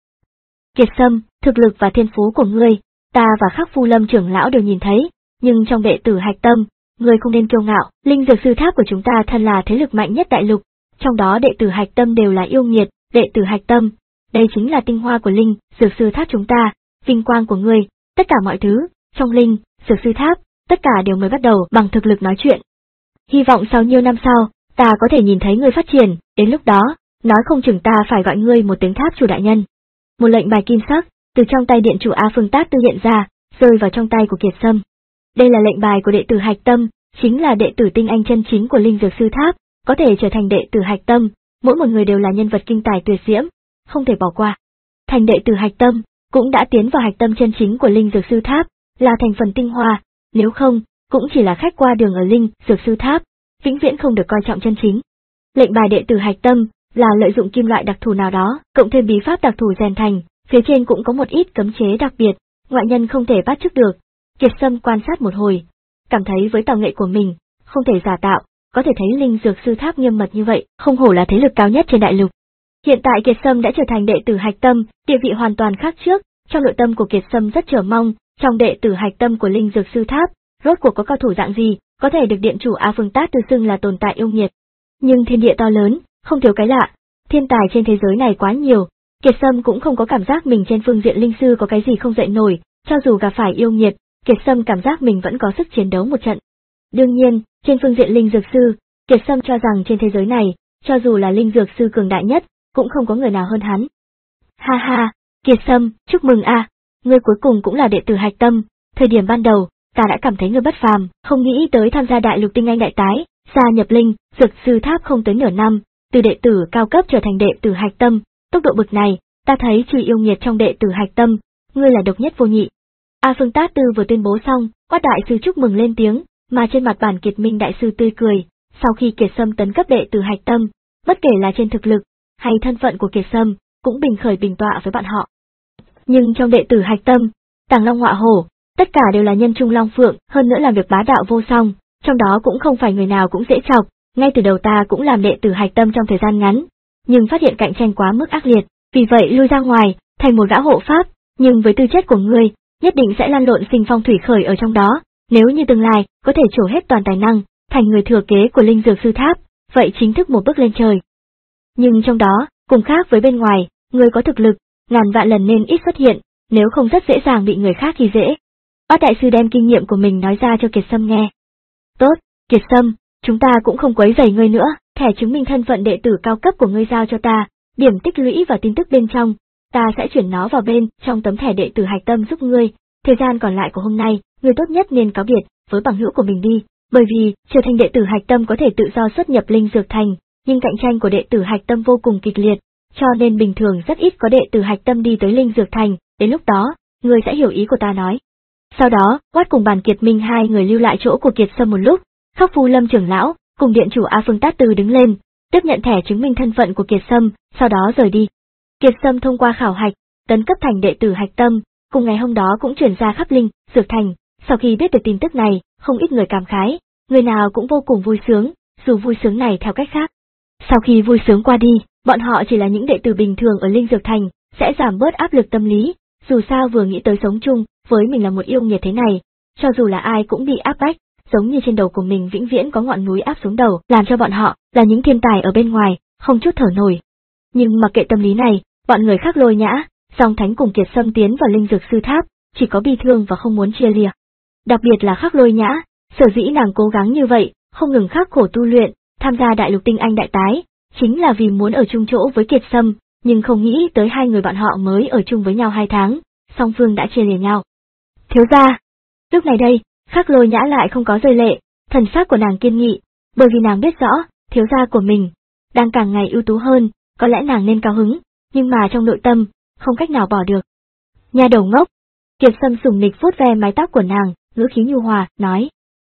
[SPEAKER 1] Kiệt Sâm, thực lực và thiên phú của ngươi, ta và Khắc Phu Lâm trưởng lão đều nhìn thấy, nhưng trong đệ tử hạch tâm, ngươi không nên kiêu ngạo, linh dược sư tháp của chúng ta thân là thế lực mạnh nhất đại lục, trong đó đệ tử hạch tâm đều là yêu nghiệt, đệ tử hạch tâm, đây chính là tinh hoa của linh dược sư tháp chúng ta, vinh quang của ngươi, tất cả mọi thứ trong linh dược sư tháp, tất cả đều mới bắt đầu bằng thực lực nói chuyện. Hy vọng sau nhiều năm sau, ta có thể nhìn thấy ngươi phát triển, đến lúc đó, nói không chừng ta phải gọi ngươi một tiếng tháp chủ đại nhân. Một lệnh bài kim sắc, từ trong tay điện chủ A Phương Tát Tư hiện ra, rơi vào trong tay của Kiệt Sâm. Đây là lệnh bài của đệ tử hạch tâm, chính là đệ tử tinh anh chân chính của linh dược sư tháp, có thể trở thành đệ tử hạch tâm, mỗi một người đều là nhân vật kinh tài tuyệt diễm, không thể bỏ qua. Thành đệ tử hạch tâm, cũng đã tiến vào hạch tâm chân chính của linh dược sư tháp, là thành phần tinh hoa, nếu không, cũng chỉ là khách qua đường ở linh dược sư tháp, vĩnh viễn không được coi trọng chân chính. Lệnh bài đệ tử hạch tâm là lợi dụng kim loại đặc thù nào đó, cộng thêm bí pháp đặc thù rèn thành, phía trên cũng có một ít cấm chế đặc biệt, ngoại nhân không thể bắt chước được. Kiệt Sâm quan sát một hồi, cảm thấy với tạo nghệ của mình, không thể giả tạo, có thể thấy linh dược sư tháp nghiêm mật như vậy, không hổ là thế lực cao nhất trên đại lục. Hiện tại Kiệt Sâm đã trở thành đệ tử hạch tâm, địa vị hoàn toàn khác trước, trong nội tâm của Kiệt Sâm rất chờ mong, trong đệ tử hạch tâm của linh dược sư tháp, rốt cuộc có cao thủ dạng gì, có thể được điện chủ A Phương Tát Tư xưng là tồn tại yêu nghiệt. Nhưng thiên địa to lớn, không thiếu cái lạ, thiên tài trên thế giới này quá nhiều, Kiệt Sâm cũng không có cảm giác mình trên phương diện linh sư có cái gì không dậy nổi, cho dù gặp phải yêu nghiệt, Kiệt Sâm cảm giác mình vẫn có sức chiến đấu một trận. Đương nhiên, trên phương diện linh dược sư, Kiệt Sâm cho rằng trên thế giới này, cho dù là linh dược sư cường đại nhất, cũng không có người nào hơn hắn. Ha ha, Kiệt Sâm, chúc mừng a, ngươi cuối cùng cũng là đệ tử Hạch Tâm, thời điểm ban đầu, ta đã cảm thấy ngươi bất phàm, không nghĩ tới tham gia đại lục tinh anh đại tái, gia nhập linh dược sư tháp không tới nửa năm, từ đệ tử cao cấp trở thành đệ tử Hạch Tâm, tốc độ bực này, ta thấy trừ yêu nghiệt trong đệ tử Hạch Tâm, ngươi là độc nhất vô nhị. A Phương Tát Tư vừa tuyên bố xong, Quát đại sư chúc mừng lên tiếng, mà trên mặt Bản Kiệt Minh đại sư tươi cười, sau khi Kiệt Sâm tấn cấp đệ tử Hạch Tâm, bất kể là trên thực lực hay thân phận của Kiệt Sâm, cũng bình khởi bình tọa với bọn họ. Nhưng trong đệ tử Hạch Tâm, Tàng Long Ngọa Hổ, tất cả đều là nhân trung long phượng, hơn nữa làm việc bá đạo vô song, trong đó cũng không phải người nào cũng dễ chọc, ngay từ đầu ta cũng làm đệ tử Hạch Tâm trong thời gian ngắn, nhưng phát hiện cạnh tranh quá mức ác liệt, vì vậy lui ra ngoài, thành một gã hộ pháp, nhưng với tư chất của ngươi, nhất định sẽ lăn lộn sinh phong thủy khởi ở trong đó, nếu như tương lai có thể trổ hết toàn tài năng, thành người thừa kế của linh dược sư tháp, vậy chính thức một bước lên trời. Nhưng trong đó, cùng khác với bên ngoài, ngươi có thực lực, ngàn vạn lần nên ít xuất hiện, nếu không rất dễ dàng bị người khác khi dễ. Bát đại sư đem kinh nghiệm của mình nói ra cho Kiệt Sâm nghe. Tốt, Kiệt Sâm, chúng ta cũng không quấy rầy ngươi nữa, thẻ chứng minh thân phận đệ tử cao cấp của ngươi giao cho ta, điểm tích lũy và tin tức bên trong, ta sẽ chuyển nó vào bên trong tấm thẻ đệ tử Hạch Tâm giúp ngươi, thời gian còn lại của hôm nay, ngươi tốt nhất nên cáo biệt với bằng hữu của mình đi, bởi vì trở thành đệ tử Hạch Tâm có thể tự do xuất nhập linh dược thành, nhưng cạnh tranh của đệ tử Hạch Tâm vô cùng kịch liệt, cho nên bình thường rất ít có đệ tử Hạch Tâm đi tới linh dược thành, đến lúc đó, ngươi sẽ hiểu ý của ta nói. Sau đó, Quát cùng Bản Kiệt Minh hai người lưu lại chỗ của Kiệt Sâm một lúc, Khắc Phu Lâm trưởng lão cùng điện chủ A Phương Tát Tư đứng lên, tiếp nhận thẻ chứng minh thân phận của Kiệt Sâm, sau đó rời đi. Kiệt Sâm thông qua khảo hạch, tấn cấp thành đệ tử Hạch Tâm, cùng ngày hôm đó cũng chuyển ra khắp linh dược thành. Sau khi biết được tin tức này, không ít người cảm khái, người nào cũng vô cùng vui sướng, dù vui sướng này theo cách khác. Sau khi vui sướng qua đi, bọn họ chỉ là những đệ tử bình thường ở linh dược thành, sẽ giảm bớt áp lực tâm lý, dù sao vừa nghĩ tới sống chung với mình là một yêu nghiệt thế này, cho dù là ai cũng bị áp bách, giống như trên đầu của mình vĩnh viễn có ngọn núi áp xuống đầu, làm cho bọn họ là những thiên tài ở bên ngoài, không chút thở nổi. Nhưng mặc kệ tâm lý này, bọn người khác Lôi Nhã, Song Thánh cùng Kiệt Sâm tiến vào linh dược sư tháp, chỉ có bi thương và không muốn chia lìa. Đặc biệt là Khắc Lôi Nhã, sở dĩ nàng cố gắng như vậy, không ngừng khắc khổ tu luyện, tham gia đại lục tinh anh đại tái, chính là vì muốn ở chung chỗ với Kiệt Sâm, nhưng không nghĩ tới hai người bọn họ mới ở chung với nhau hai tháng, song phương đã chia lìa nhau. Thiếu gia, lúc này đây, Khắc Lôi Nhã lại không có rơi lệ, thần sắc của nàng kiên nghị, bởi vì nàng biết rõ, thiếu gia của mình đang càng ngày ưu tú hơn, có lẽ nàng nên cao hứng, nhưng mà trong nội tâm, không cách nào bỏ được. Nhà đầu ngốc, Kiệt Sâm sủng nịch vuốt ve mái tóc của nàng, ngữ khí nhu hòa, nói.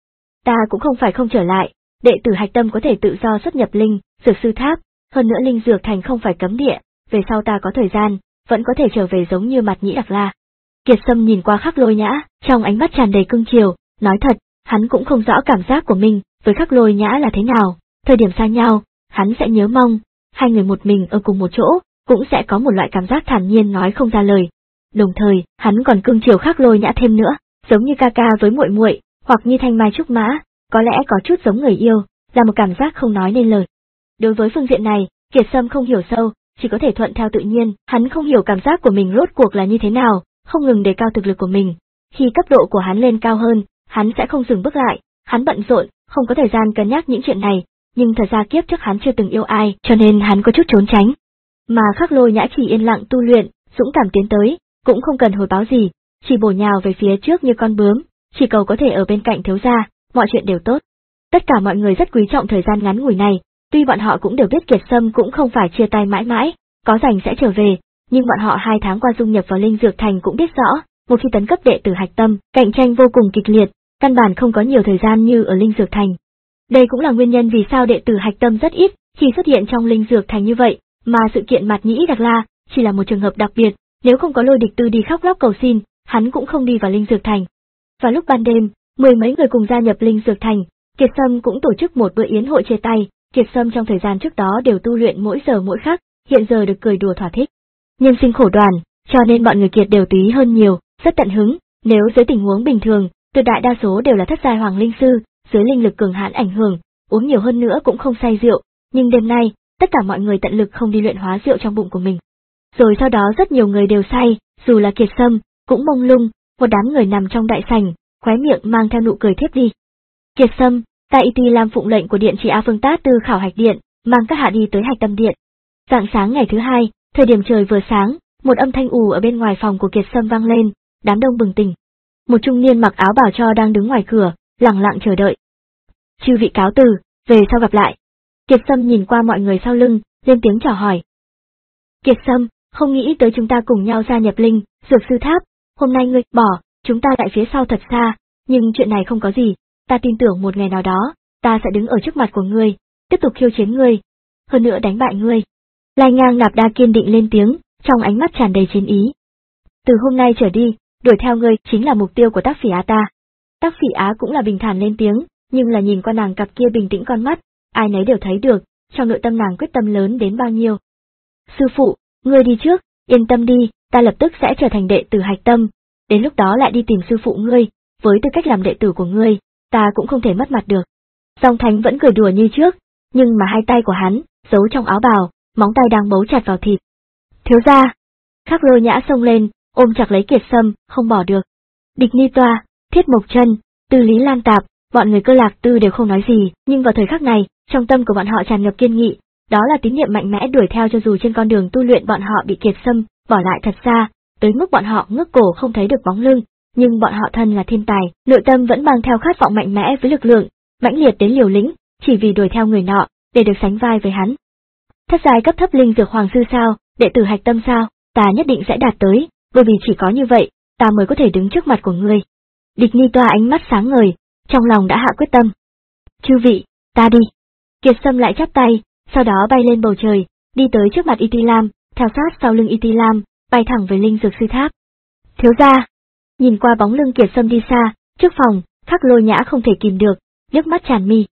[SPEAKER 1] Ta cũng không phải không trở lại, đệ tử Hạch Tâm có thể tự do xuất nhập linh, dược sư tháp, hơn nữa linh dược thành không phải cấm địa, về sau ta có thời gian, vẫn có thể trở về giống như Mặt Nhĩ Đặc La. Kiệt Sâm nhìn qua Khắc Lôi Nhã, trong ánh mắt tràn đầy cưng chiều, nói thật, hắn cũng không rõ cảm giác của mình với Khắc Lôi Nhã là thế nào, thời điểm xa nhau, hắn sẽ nhớ mong, hai người một mình ở cùng một chỗ, cũng sẽ có một loại cảm giác thản nhiên nói không ra lời. Đồng thời, hắn còn cưng chiều Khắc Lôi Nhã thêm nữa, giống như ca ca với muội muội, hoặc như thanh mai trúc mã, có lẽ có chút giống người yêu, là một cảm giác không nói nên lời. Đối với phương diện này, Kiệt Sâm không hiểu sâu, chỉ có thể thuận theo tự nhiên, hắn không hiểu cảm giác của mình rốt cuộc là như thế nào, không ngừng đề cao thực lực của mình. Khi cấp độ của hắn lên cao hơn, hắn sẽ không dừng bước lại, hắn bận rộn, không có thời gian cân nhắc những chuyện này, nhưng thật ra kiếp trước hắn chưa từng yêu ai, cho nên hắn có chút trốn tránh. Mà Khắc Lôi Nhã chỉ yên lặng tu luyện, dũng cảm tiến tới, cũng không cần hồi báo gì, chỉ bổ nhào về phía trước như con bướm, chỉ cầu có thể ở bên cạnh thiếu gia, mọi chuyện đều tốt. Tất cả mọi người rất quý trọng thời gian ngắn ngủi này, tuy bọn họ cũng đều biết Kiệt Sâm cũng không phải chia tay mãi mãi, có rảnh sẽ trở về, nhưng bọn họ hai tháng qua dung nhập vào linh dược thành cũng biết rõ, một khi tấn cấp đệ tử Hạch Tâm, cạnh tranh vô cùng kịch liệt, căn bản không có nhiều thời gian như ở linh dược thành. Đây cũng là nguyên nhân vì sao đệ tử Hạch Tâm rất ít khi xuất hiện trong linh dược thành như vậy, mà sự kiện Mặt Nhĩ Đặc La chỉ là một trường hợp đặc biệt, nếu không có Lôi Địch Tư đi khóc lóc cầu xin, hắn cũng không đi vào linh dược thành. Vào lúc ban đêm, mười mấy người cùng gia nhập linh dược thành, Kiệt Sâm cũng tổ chức một bữa yến hội chia tay. Kiệt Sâm trong thời gian trước đó đều tu luyện mỗi giờ mỗi khắc, hiện giờ được cười đùa thỏa thích. Nhân sinh khổ đoàn, cho nên bọn người Kiệt đều túy hơn nhiều, rất tận hứng, nếu dưới tình huống bình thường, tuyệt đại đa số đều là thất giai hoàng linh sư, dưới linh lực cường hãn ảnh hưởng, uống nhiều hơn nữa cũng không say rượu, nhưng đêm nay, tất cả mọi người tận lực không đi luyện hóa rượu trong bụng của mình. Rồi sau đó rất nhiều người đều say, dù là Kiệt Sâm, cũng mông lung, một đám người nằm trong đại sảnh, khóe miệng mang theo nụ cười thiếp đi. Kiệt Sâm, ta Y Ti Lam phụng lệnh của Điện Chỉ A Phương Tát Tư khảo hạch điện, mang các hạ đi tới Hạch Tâm Điện. Rạng sáng ngày thứ hai, thời điểm trời vừa sáng, một âm thanh ù ở bên ngoài phòng của Kiệt Sâm vang lên, đám đông bừng tỉnh. Một trung niên mặc áo bào cho đang đứng ngoài cửa, lặng lặng chờ đợi. Chư vị cáo từ, về sau gặp lại. Kiệt Sâm nhìn qua mọi người sau lưng, lên tiếng chào hỏi. Kiệt Sâm, không nghĩ tới chúng ta cùng nhau gia nhập Linh Dược Sư Tháp, hôm nay ngươi bỏ, chúng ta tại phía sau thật xa, nhưng chuyện này không có gì, ta tin tưởng một ngày nào đó, ta sẽ đứng ở trước mặt của ngươi, tiếp tục khiêu chiến ngươi, hơn nữa đánh bại ngươi. Lai Ngang Nạp Đa kiên định lên tiếng, trong ánh mắt tràn đầy chiến ý. Từ hôm nay trở đi, đuổi theo ngươi chính là mục tiêu của Tác Phỉ Á ta. Tác Phỉ Á cũng là bình thản lên tiếng, nhưng là nhìn qua nàng cặp kia bình tĩnh con mắt, ai nấy đều thấy được, trong nội tâm nàng quyết tâm lớn đến bao nhiêu. Sư phụ, ngươi đi trước, yên tâm đi, ta lập tức sẽ trở thành đệ tử Hạch Tâm, đến lúc đó lại đi tìm sư phụ ngươi, với tư cách làm đệ tử của ngươi, ta cũng không thể mất mặt được. Song Thánh vẫn cười đùa như trước, nhưng mà hai tay của hắn, giấu trong áo bào, móng tay đang bấu chặt vào thịt. Thiếu gia! Khắc Lôi Nhã xông lên, ôm chặt lấy Kiệt Sâm, không bỏ được. Địch Ni Toa, Thiết Mộc Chân, Tư Lý Lan Tạp, bọn người Cơ Lạc Tư đều không nói gì, nhưng vào thời khắc này, trong tâm của bọn họ tràn ngập kiên nghị, đó là tín niệm mạnh mẽ đuổi theo cho dù trên con đường tu luyện bọn họ bị Kiệt Sâm bỏ lại thật xa, tới mức bọn họ ngước cổ không thấy được bóng lưng, nhưng bọn họ thân là thiên tài, nội tâm vẫn mang theo khát vọng mạnh mẽ với lực lượng, mãnh liệt đến liều lĩnh, chỉ vì đuổi theo người nọ, để được sánh vai với hắn. Thất giai cấp thấp linh dược hoàng sư sao, đệ tử Hạch Tâm sao, ta nhất định sẽ đạt tới, bởi vì chỉ có như vậy, ta mới có thể đứng trước mặt của ngươi. Địch Ni Toa ánh mắt sáng ngời, trong lòng đã hạ quyết tâm. Chư vị, ta đi. Kiệt Sâm lại chắp tay, sau đó bay lên bầu trời, đi tới trước mặt Y Ti Lam, theo sát sau lưng Y Ti Lam, bay thẳng về Linh Dược Sư Tháp. Thiếu gia! Nhìn qua bóng lưng Kiệt Sâm đi xa, trước phòng, Khắc Lôi Nhã không thể kìm được, nước mắt tràn mi.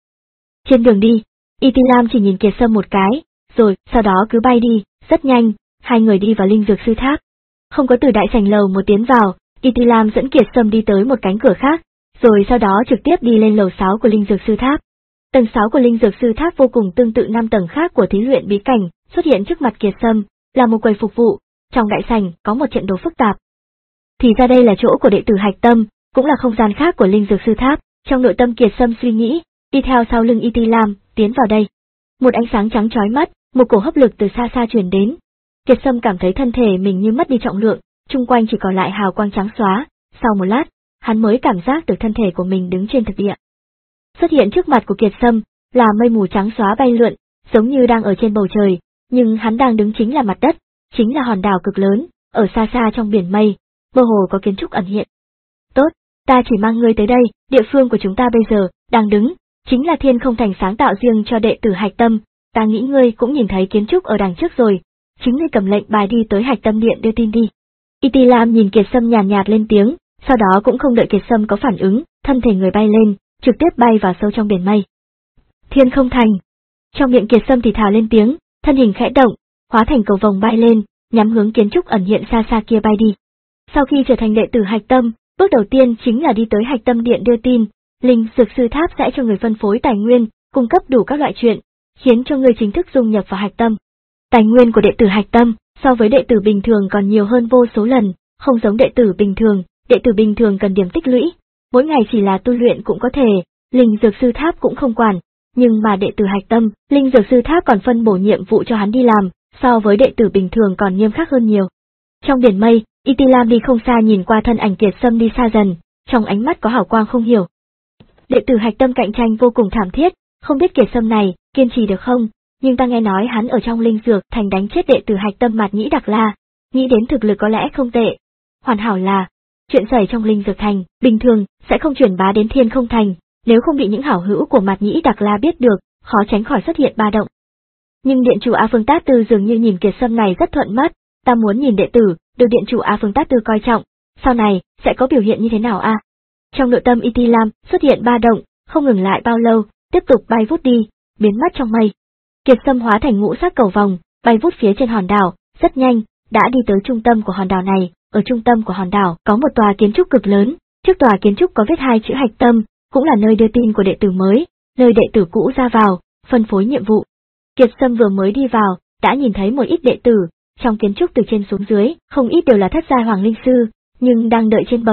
[SPEAKER 1] Trên đường đi, Y Ti Lam chỉ nhìn Kiệt Sâm một cái, rồi sau đó cứ bay đi, rất nhanh, hai người đi vào Linh Dược Sư Tháp. Không có từ đại sảnh lầu một tiến vào, Y Ti Lam dẫn Kiệt Sâm đi tới một cánh cửa khác, rồi sau đó trực tiếp đi lên lầu sáu của Linh Dược Sư Tháp. Tầng sáu của Linh Dược Sư Tháp vô cùng tương tự năm tầng khác của thí luyện bí cảnh, xuất hiện trước mặt Kiệt Sâm, là một quầy phục vụ, trong đại sảnh có một trận đồ phức tạp. Thì ra đây là chỗ của đệ tử Hạch Tâm, cũng là không gian khác của Linh Dược Sư Tháp, trong nội tâm Kiệt Sâm suy nghĩ, đi theo sau lưng Y Ti Lam, tiến vào đây. Một ánh sáng trắng chói mắt, một cổ hấp lực từ xa xa truyền đến. Kiệt Sâm cảm thấy thân thể mình như mất đi trọng lượng, chung quanh chỉ còn lại hào quang trắng xóa, sau một lát, hắn mới cảm giác được thân thể của mình đứng trên thực địa. Xuất hiện trước mặt của Kiệt Sâm là mây mù trắng xóa bay lượn, giống như đang ở trên bầu trời, nhưng hắn đang đứng chính là mặt đất, chính là hòn đảo cực lớn, ở xa xa trong biển mây, mơ hồ có kiến trúc ẩn hiện. Tốt, ta chỉ mang ngươi tới đây, địa phương của chúng ta bây giờ đang đứng, chính là Thiên Không Thành sáng tạo riêng cho đệ tử Hạch Tâm, ta nghĩ ngươi cũng nhìn thấy kiến trúc ở đằng trước rồi, chính ngươi cầm lệnh bài đi tới Hạch Tâm Điện đưa tin đi. Y Ti Lam nhìn Kiệt Sâm nhàn nhạt, nhạt lên tiếng, sau đó cũng không đợi Kiệt Sâm có phản ứng, thân thể người bay lên, trực tiếp bay vào sâu trong biển mây. Thiên Không Thành. Trong miệng Kiệt Sâm thì thào lên tiếng, thân hình khẽ động, hóa thành cầu vồng bay lên, nhắm hướng kiến trúc ẩn hiện xa xa kia bay đi. Sau khi trở thành đệ tử Hạch Tâm, bước đầu tiên chính là đi tới Hạch Tâm Điện đưa tin, Linh Dược Sư Tháp sẽ cho người phân phối tài nguyên, cung cấp đủ các loại chuyện, khiến cho người chính thức dung nhập vào Hạch Tâm. Tài nguyên của đệ tử Hạch Tâm so với đệ tử bình thường còn nhiều hơn vô số lần, không giống đệ tử bình thường, đệ tử bình thường cần điểm tích lũy, mỗi ngày chỉ là tu luyện cũng có thể, Linh Dược Sư Tháp cũng không quản, nhưng mà đệ tử Hạch Tâm, Linh Dược Sư Tháp còn phân bổ nhiệm vụ cho hắn đi làm, so với đệ tử bình thường còn nghiêm khắc hơn nhiều. Trong biển mây, Y Ti Lam đi không xa nhìn qua thân ảnh Kiệt Sâm đi xa dần, trong ánh mắt có hào quang không hiểu. Đệ tử Hạch Tâm cạnh tranh vô cùng thảm thiết, không biết Kiệt Sâm này kiên trì được không, nhưng ta nghe nói hắn ở trong Linh Dược Thành đánh chết đệ tử Hạch Tâm Mạt Nhĩ Đặc La, nghĩ đến thực lực có lẽ không tệ. Hoàn hảo là, chuyện xảy trong Linh Dược Thành, bình thường sẽ không truyền bá đến Thiên Không Thành, nếu không bị những hảo hữu của Mạt Nhĩ Đặc La biết được, khó tránh khỏi xuất hiện ba động. Nhưng điện chủ A Phương Tát Tư dường như nhìn Kiệt Sâm này rất thuận mắt, ta muốn nhìn đệ tử được điện chủ A Phương Tát Tư coi trọng, sau này sẽ có biểu hiện như thế nào a? À? Trong nội tâm Y Ti Lam xuất hiện ba động, không ngừng lại bao lâu, tiếp tục bay vút đi, biến mất trong mây. Kiệt Sâm hóa thành ngũ sắc cầu vòng, bay vút phía trên hòn đảo, rất nhanh, đã đi tới trung tâm của hòn đảo này. Ở trung tâm của hòn đảo có một tòa kiến trúc cực lớn, trước tòa kiến trúc có viết hai chữ Hạch Tâm, cũng là nơi đưa tin của đệ tử mới, nơi đệ tử cũ ra vào, phân phối nhiệm vụ. Kiệt Sâm vừa mới đi vào, đã nhìn thấy một ít đệ tử, trong kiến trúc từ trên xuống dưới, không ít đều là thất giai hoàng linh sư, nhưng đang đợi trên bậc,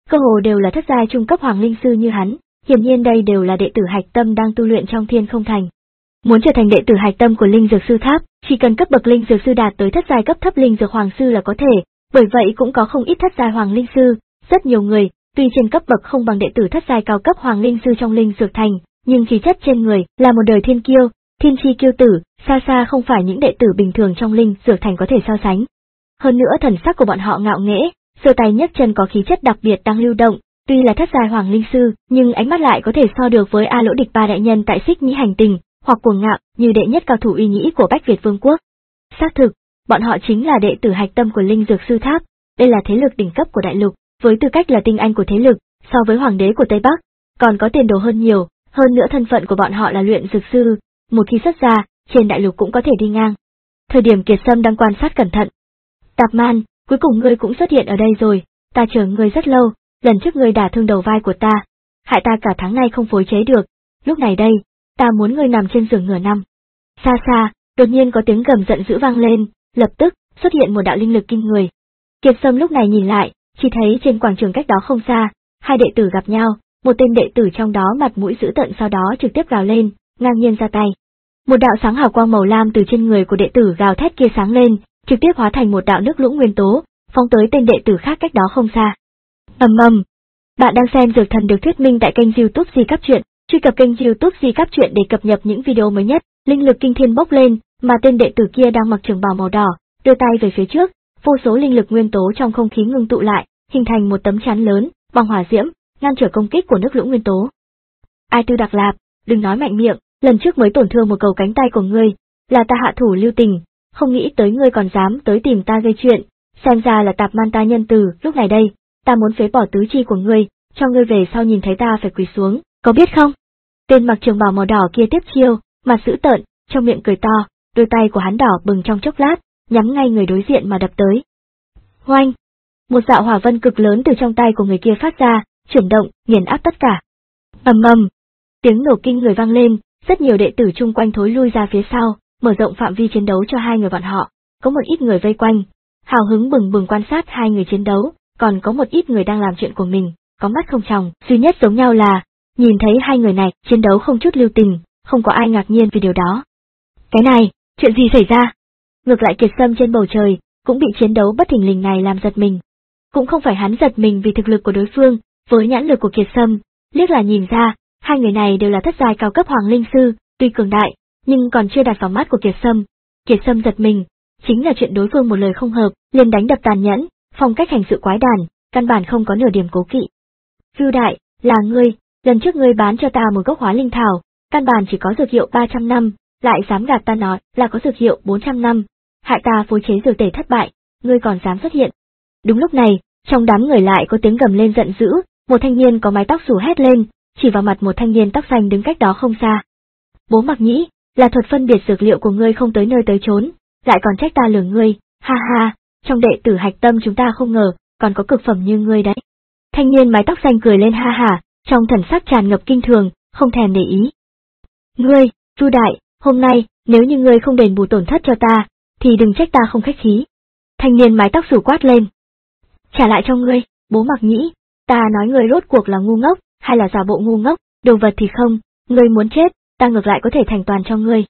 [SPEAKER 1] cơ hồ đều là thất giai trung cấp hoàng linh sư như hắn, hiển nhiên đây đều là đệ tử hạch tâm đang tu luyện trong Thiên Không Thành. Muốn trở thành đệ tử hạch tâm của Linh Dược Sư Tháp, chỉ cần cấp bậc Linh Dược Sư đạt tới thất giai cấp thấp Linh Dược Hoàng Sư là có thể, bởi vậy cũng có không ít thất giai Hoàng Linh Sư, rất nhiều người, tuy trên cấp bậc không bằng đệ tử thất giai cao cấp Hoàng Linh Sư trong Linh Dược Thành, nhưng khí chất trên người là một đời thiên kiêu, thiên chi kiêu tử, xa xa không phải những đệ tử bình thường trong Linh Dược Thành có thể so sánh. Hơn nữa thần sắc của bọn họ ngạo nghễ, giơ tay nhấc chân có khí chất đặc biệt đang lưu động, tuy là thất giai Hoàng Linh Sư, nhưng ánh mắt lại có thể so được với A Lỗ Địch Ba đại nhân tại Xích Nhĩ hành tinh, hoặc cuồng ngạo như đệ nhất cao thủ uy nhĩ của Bách Việt Vương quốc. Xác thực, bọn họ chính là đệ tử hạch tâm của Linh Dược Sư Tháp, đây là thế lực đỉnh cấp của đại lục, với tư cách là tinh anh của thế lực, so với hoàng đế của Tây Bắc, còn có tiền đồ hơn nhiều, hơn nữa thân phận của bọn họ là luyện dược sư, một khi xuất ra, trên đại lục cũng có thể đi ngang. Thời điểm Kiệt Sâm đang quan sát cẩn thận. Tạp Man, cuối cùng ngươi cũng xuất hiện ở đây rồi, ta chờ ngươi rất lâu, lần trước ngươi đả thương đầu vai của ta, hại ta cả tháng nay không phối chế được, lúc này đây, ta muốn ngươi nằm trên giường nửa năm. Xa xa, đột nhiên có tiếng gầm giận dữ vang lên, lập tức xuất hiện một đạo linh lực kinh người. Kiệt Sâm lúc này nhìn lại, chỉ thấy trên quảng trường cách đó không xa, hai đệ tử gặp nhau, một tên đệ tử trong đó mặt mũi dữ tợn sau đó trực tiếp gào lên, ngang nhiên ra tay. Một đạo sáng hào quang màu lam từ trên người của đệ tử gào thét kia sáng lên, trực tiếp hóa thành một đạo nước lũ nguyên tố, phóng tới tên đệ tử khác cách đó không xa. Ầm ầm. Bạn đang xem Dược Thần được thuyết minh tại kênh YouTube Di Cáp Truyện, truy cập kênh YouTube Di Cáp Truyện để cập nhật những video mới nhất. Linh lực kinh thiên bốc lên, mà tên đệ tử kia đang mặc trường bào màu đỏ, đưa tay về phía trước, vô số linh lực nguyên tố trong không khí ngưng tụ lại, hình thành một tấm chắn lớn, bằng hỏa diễm, ngăn trở công kích của nước lũ nguyên tố. Ai Tư Đặc Lạp, đừng nói mạnh miệng, lần trước mới tổn thương một cầu cánh tay của ngươi, là ta hạ thủ lưu tình, không nghĩ tới ngươi còn dám tới tìm ta gây chuyện, xem ra là Tạp Man ta nhân từ, lúc này đây, ta muốn phế bỏ tứ chi của ngươi, cho ngươi về sau nhìn thấy ta phải quỳ xuống, có biết không? Tên mặc trường bào màu đỏ kia tiếp chiêu, mặt dữ tợn, trong miệng cười to, đôi tay của hắn đỏ bừng trong chốc lát, nhắm ngay người đối diện mà đập tới. Hoanh! Một dạo hỏa vân cực lớn từ trong tay của người kia phát ra, chuyển động, nghiền áp tất cả. Ầm ầm! Tiếng nổ kinh người vang lên, rất nhiều đệ tử chung quanh thối lui ra phía sau, mở rộng phạm vi chiến đấu cho hai người bọn họ. Có một ít người vây quanh, hào hứng bừng bừng quan sát hai người chiến đấu, còn có một ít người đang làm chuyện của mình, có mắt không tròng, duy nhất giống nhau là, nhìn thấy hai người này chiến đấu không chút lưu tình, không có ai ngạc nhiên vì điều đó. Cái này, chuyện gì xảy ra? Ngược lại Kiệt Sâm trên bầu trời, cũng bị chiến đấu bất thình lình này làm giật mình. Cũng không phải hắn giật mình vì thực lực của đối phương, với nhãn lực của Kiệt Sâm, liếc là nhìn ra, hai người này đều là thất giai cao cấp hoàng linh sư, tuy cường đại, nhưng còn chưa đặt vào mắt của Kiệt Sâm. Kiệt Sâm giật mình, chính là chuyện đối phương một lời không hợp, liền đánh đập tàn nhẫn, phong cách hành sự quái đản, căn bản không có nửa điểm cố kỵ. Vưu đại, là ngươi, lần trước ngươi bán cho ta một gốc hóa linh thảo, căn bản chỉ có dược hiệu ba trăm năm, lại dám gạt ta nói là có dược hiệu bốn trăm năm, hại ta phối chế dược tể thất bại, ngươi còn dám xuất hiện. Đúng lúc này, trong đám người lại có tiếng gầm lên giận dữ, một thanh niên có mái tóc xù hét lên, chỉ vào mặt một thanh niên tóc xanh đứng cách đó không xa. Bố Mặc Nhĩ, là thuật phân biệt dược liệu của ngươi không tới nơi tới chốn, lại còn trách ta lừa ngươi, ha ha, trong đệ tử hạch tâm chúng ta không ngờ, còn có cực phẩm như ngươi đấy. Thanh niên mái tóc xanh cười lên ha ha, trong thần sắc tràn ngập kinh thường, không thèm để ý. Ngươi, Vưu đại, hôm nay, nếu như ngươi không đền bù tổn thất cho ta, thì đừng trách ta không khách khí. Thanh niên mái tóc xù quát lên. Trả lại cho ngươi, Bố Mặc Nhĩ, ta nói ngươi rốt cuộc là ngu ngốc, hay là giả bộ ngu ngốc, đồ vật thì không, ngươi muốn chết, ta ngược lại có thể thành toàn cho ngươi.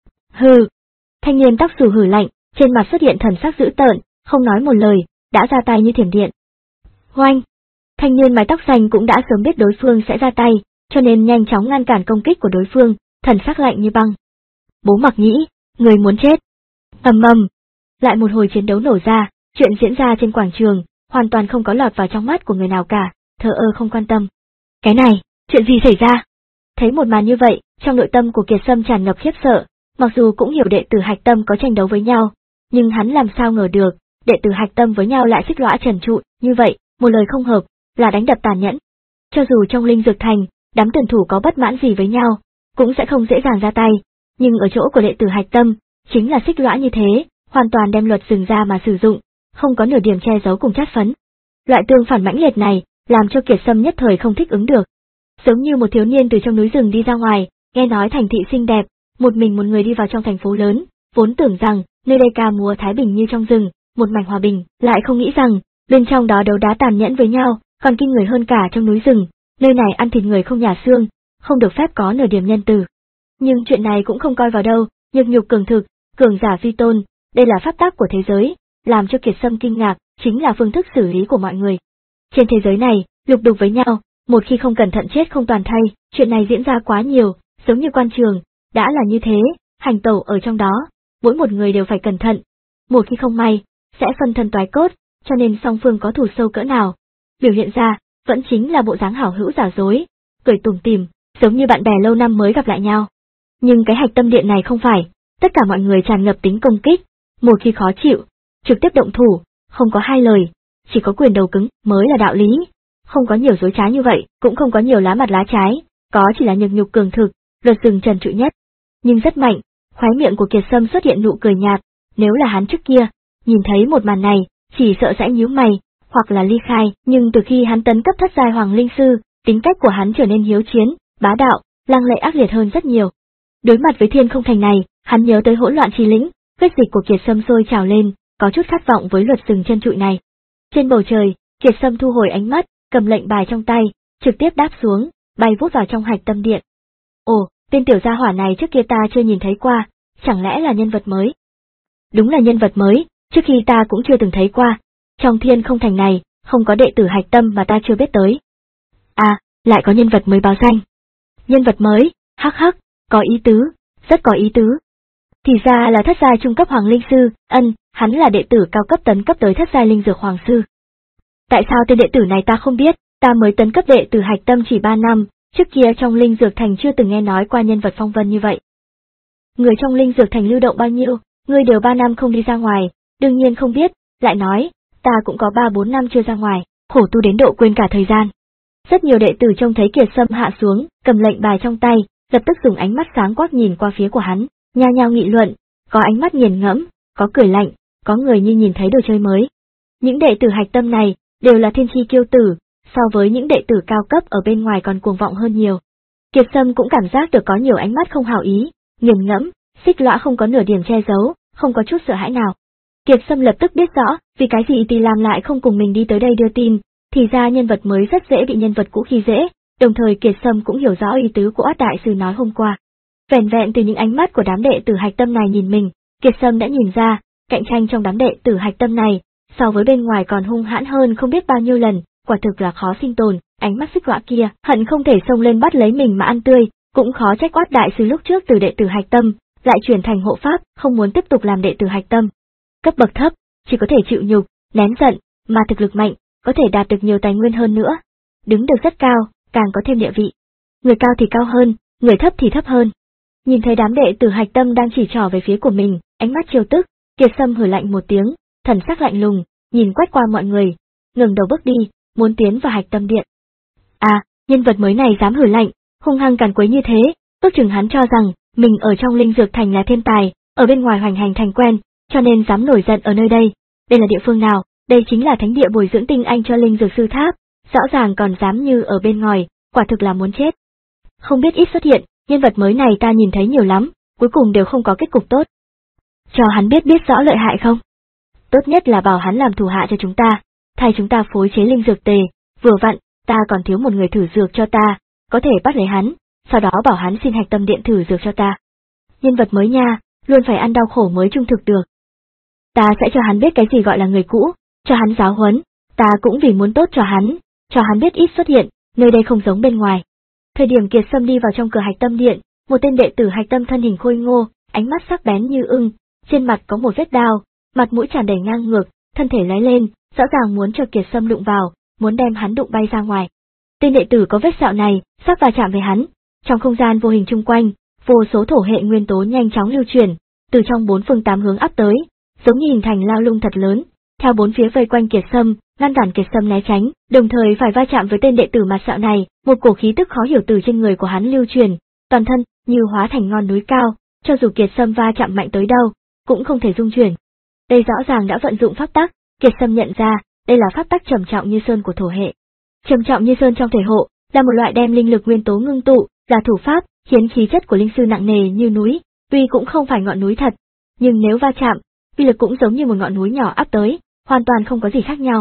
[SPEAKER 1] Hừ. Thanh niên tóc xù hừ lạnh, trên mặt xuất hiện thần sắc dữ tợn, không nói một lời, đã ra tay như thiểm điện. Hoanh. Thanh niên mái tóc xanh cũng đã sớm biết đối phương sẽ ra tay, cho nên nhanh chóng ngăn cản công kích của đối phương, thần sắc lạnh như băng. Bố Mặc Nhĩ, người muốn chết. Ầm ầm. Lại một hồi chiến đấu nổ ra, chuyện diễn ra trên quảng trường, hoàn toàn không có lọt vào trong mắt của người nào cả, thờ ơ không quan tâm. Cái này, chuyện gì xảy ra? Thấy một màn như vậy, trong nội tâm của Kiệt Sâm tràn ngập khiếp sợ, mặc dù cũng hiểu đệ tử hạch tâm có tranh đấu với nhau, nhưng hắn làm sao ngờ được, đệ tử hạch tâm với nhau lại xích lõa trần trụi, như vậy, một lời không hợp, là đánh đập tàn nhẫn. Cho dù trong Linh Dược Thành, đám tuyển thủ có bất mãn gì với nhau, cũng sẽ không dễ dàng ra tay, nhưng ở chỗ của đệ tử hạch tâm, chính là xích lõa như thế, hoàn toàn đem luật rừng ra mà sử dụng, không có nửa điểm che giấu cùng chát phấn. Loại tương phản mãnh liệt này, làm cho Kiệt Sâm nhất thời không thích ứng được. Giống như một thiếu niên từ trong núi rừng đi ra ngoài, nghe nói thành thị xinh đẹp, một mình một người đi vào trong thành phố lớn, vốn tưởng rằng, nơi đây ca múa thái bình như trong rừng, một mảnh hòa bình, lại không nghĩ rằng, bên trong đó đấu đá tàn nhẫn với nhau, còn kinh người hơn cả trong núi rừng, nơi này ăn thịt người không nhả xương, không được phép có nửa điểm nhân từ. Nhưng chuyện này cũng không coi vào đâu, nhược nhục cường thực, cường giả vi tôn, đây là pháp tắc của thế giới, làm cho Kiệt Sâm kinh ngạc, chính là phương thức xử lý của mọi người. Trên thế giới này, lục đục với nhau, một khi không cẩn thận chết không toàn thây, chuyện này diễn ra quá nhiều, giống như quan trường, đã là như thế, hành tẩu ở trong đó, mỗi một người đều phải cẩn thận, một khi không may, sẽ phân thân toái cốt, cho nên song phương có thù sâu cỡ nào. Biểu hiện ra, vẫn chính là bộ dáng hảo hữu giả dối, cười tủm tỉm, giống như bạn bè lâu năm mới gặp lại nhau. Nhưng cái hạch tâm điện này không phải, tất cả mọi người tràn ngập tính công kích, một khi khó chịu, trực tiếp động thủ, không có hai lời, chỉ có quyền đầu cứng mới là đạo lý, không có nhiều dối trá như vậy, cũng không có nhiều lá mặt lá trái, có chỉ là nhược nhục cường thực, luật rừng trần trụi nhất. Nhưng rất mạnh, khóe miệng của Kiệt Sâm xuất hiện nụ cười nhạt, nếu là hắn trước kia, nhìn thấy một màn này, chỉ sợ sẽ nhíu mày, hoặc là ly khai, nhưng từ khi hắn tấn cấp thất giai Hoàng Linh Sư, tính cách của hắn trở nên hiếu chiến, bá đạo, lăng lệ ác liệt hơn rất nhiều. Đối mặt với Thiên Không Thành này, hắn nhớ tới hỗn loạn chi lĩnh, huyết dịch của Kiệt Sâm sôi trào lên, có chút khát vọng với luật rừng chân trụi này. Trên bầu trời, Kiệt Sâm thu hồi ánh mắt, cầm lệnh bài trong tay, trực tiếp đáp xuống, bay vút vào trong hạch tâm điện. Ồ, tên tiểu gia hỏa này trước kia ta chưa nhìn thấy qua, chẳng lẽ là nhân vật mới? Đúng là nhân vật mới, trước khi ta cũng chưa từng thấy qua. Trong Thiên Không Thành này, không có đệ tử hạch tâm mà ta chưa biết tới. À, lại có nhân vật mới báo danh. Nhân vật mới, hắc hắc, có ý tứ, rất có ý tứ. Thì ra là thất giai trung cấp Hoàng Linh Sư, ân, hắn là đệ tử cao cấp tấn cấp tới thất giai Linh Dược Hoàng Sư. Tại sao tên đệ tử này ta không biết, ta mới tấn cấp đệ tử hạch tâm chỉ ba năm, trước kia trong Linh Dược Thành chưa từng nghe nói qua nhân vật phong vân như vậy. Người trong Linh Dược Thành lưu động bao nhiêu, người đều ba năm không đi ra ngoài, đương nhiên không biết, lại nói, ta cũng có ba bốn năm chưa ra ngoài, khổ tu đến độ quên cả thời gian. Rất nhiều đệ tử trông thấy Kiệt Sâm hạ xuống, cầm lệnh bài trong tay, lập tức dùng ánh mắt sáng quắc nhìn qua phía của hắn, nhao nhao nghị luận, có ánh mắt nghiền ngẫm, có cười lạnh, có người như nhìn thấy đồ chơi mới. Những đệ tử hạch tâm này đều là thiên chi kiêu tử, so với những đệ tử cao cấp ở bên ngoài còn cuồng vọng hơn nhiều. Kiệt Sâm cũng cảm giác được có nhiều ánh mắt không hảo ý, nghiền ngẫm, xích lõa không có nửa điểm che giấu, không có chút sợ hãi nào. Kiệt Sâm lập tức biết rõ, vì cái gì Tỳ Lam lại không cùng mình đi tới đây đưa tin, thì ra nhân vật mới rất dễ bị nhân vật cũ khi dễ, đồng thời Kiệt Sâm cũng hiểu rõ ý tứ của Oát đại sư nói hôm qua. Vẻn vẹn từ những ánh mắt của đám đệ tử hạch tâm này nhìn mình, Kiệt Sâm đã nhìn ra, cạnh tranh trong đám đệ tử hạch tâm này, so với bên ngoài còn hung hãn hơn không biết bao nhiêu lần, quả thực là khó sinh tồn, ánh mắt xích lõa kia, hận không thể xông lên bắt lấy mình mà ăn tươi, cũng khó trách Oát đại sư lúc trước từ đệ tử hạch tâm, lại chuyển thành hộ pháp, không muốn tiếp tục làm đệ tử hạch tâm. Cấp bậc thấp, chỉ có thể chịu nhục, nén giận, mà thực lực mạnh, có thể đạt được nhiều tài nguyên hơn nữa. Đứng được rất cao, càng có thêm địa vị. Người cao thì cao hơn, người thấp thì thấp hơn. Nhìn thấy đám đệ tử hạch tâm đang chỉ trỏ về phía của mình, ánh mắt trêu tức, Kiệt Sâm hừ lạnh một tiếng, thần sắc lạnh lùng, nhìn quét qua mọi người, ngẩng đầu bước đi, muốn tiến vào hạch tâm điện. À, nhân vật mới này dám hừ lạnh, hung hăng càn quấy như thế, ước chừng hắn cho rằng mình ở trong Linh Dược Thành là thiên tài, ở bên ngoài hoành hành thành quen, cho nên dám nổi giận ở nơi đây. Đây là địa phương nào? Đây chính là thánh địa bồi dưỡng tinh anh cho Linh Dược Sư Tháp, rõ ràng còn dám như ở bên ngoài, quả thực là muốn chết. Không biết ít xuất hiện, nhân vật mới này ta nhìn thấy nhiều lắm, cuối cùng đều không có kết cục tốt. Cho hắn biết biết rõ lợi hại không? Tốt nhất là bảo hắn làm thủ hạ cho chúng ta, thay chúng ta phối chế linh dược tề, vừa vặn, ta còn thiếu một người thử dược cho ta, có thể bắt lấy hắn, sau đó bảo hắn xin hạch tâm điện thử dược cho ta. Nhân vật mới nha, luôn phải ăn đau khổ mới trung thực được. Ta sẽ cho hắn biết cái gì gọi là người cũ, cho hắn giáo huấn, ta cũng vì muốn tốt cho hắn, cho hắn biết ít xuất hiện, nơi đây không giống bên ngoài. Thời điểm Kiệt Sâm đi vào trong cửa hạch tâm điện, một tên đệ tử hạch tâm thân hình khôi ngô, ánh mắt sắc bén như ưng, trên mặt có một vết đao, mặt mũi tràn đầy ngang ngược, thân thể lóe lên, rõ ràng muốn cho Kiệt Sâm đụng vào, muốn đem hắn đụng bay ra ngoài. Tên đệ tử có vết sẹo này, sắp va chạm với hắn, trong không gian vô hình chung quanh, vô số thổ hệ nguyên tố nhanh chóng lưu chuyển, từ trong bốn phương tám hướng áp tới, giống như hình thành lao lung thật lớn, theo bốn phía vây quanh Kiệt Sâm, ngăn cản Kiệt Sâm né tránh, đồng thời phải va chạm với tên đệ tử mặt sẹo này, một cổ khí tức khó hiểu từ trên người của hắn lưu truyền, toàn thân như hóa thành ngọn núi cao, cho dù Kiệt Sâm va chạm mạnh tới đâu, cũng không thể rung chuyển. Đây rõ ràng đã vận dụng pháp tắc, Kiệt Sâm nhận ra, đây là pháp tắc trầm trọng như sơn của thổ hệ. Trầm trọng như sơn trong thể hộ, là một loại đem linh lực nguyên tố ngưng tụ, là thủ pháp, khiến khí chất của linh sư nặng nề như núi, tuy cũng không phải ngọn núi thật, nhưng nếu va chạm, uy lực cũng giống như một ngọn núi nhỏ áp tới, hoàn toàn không có gì khác nhau.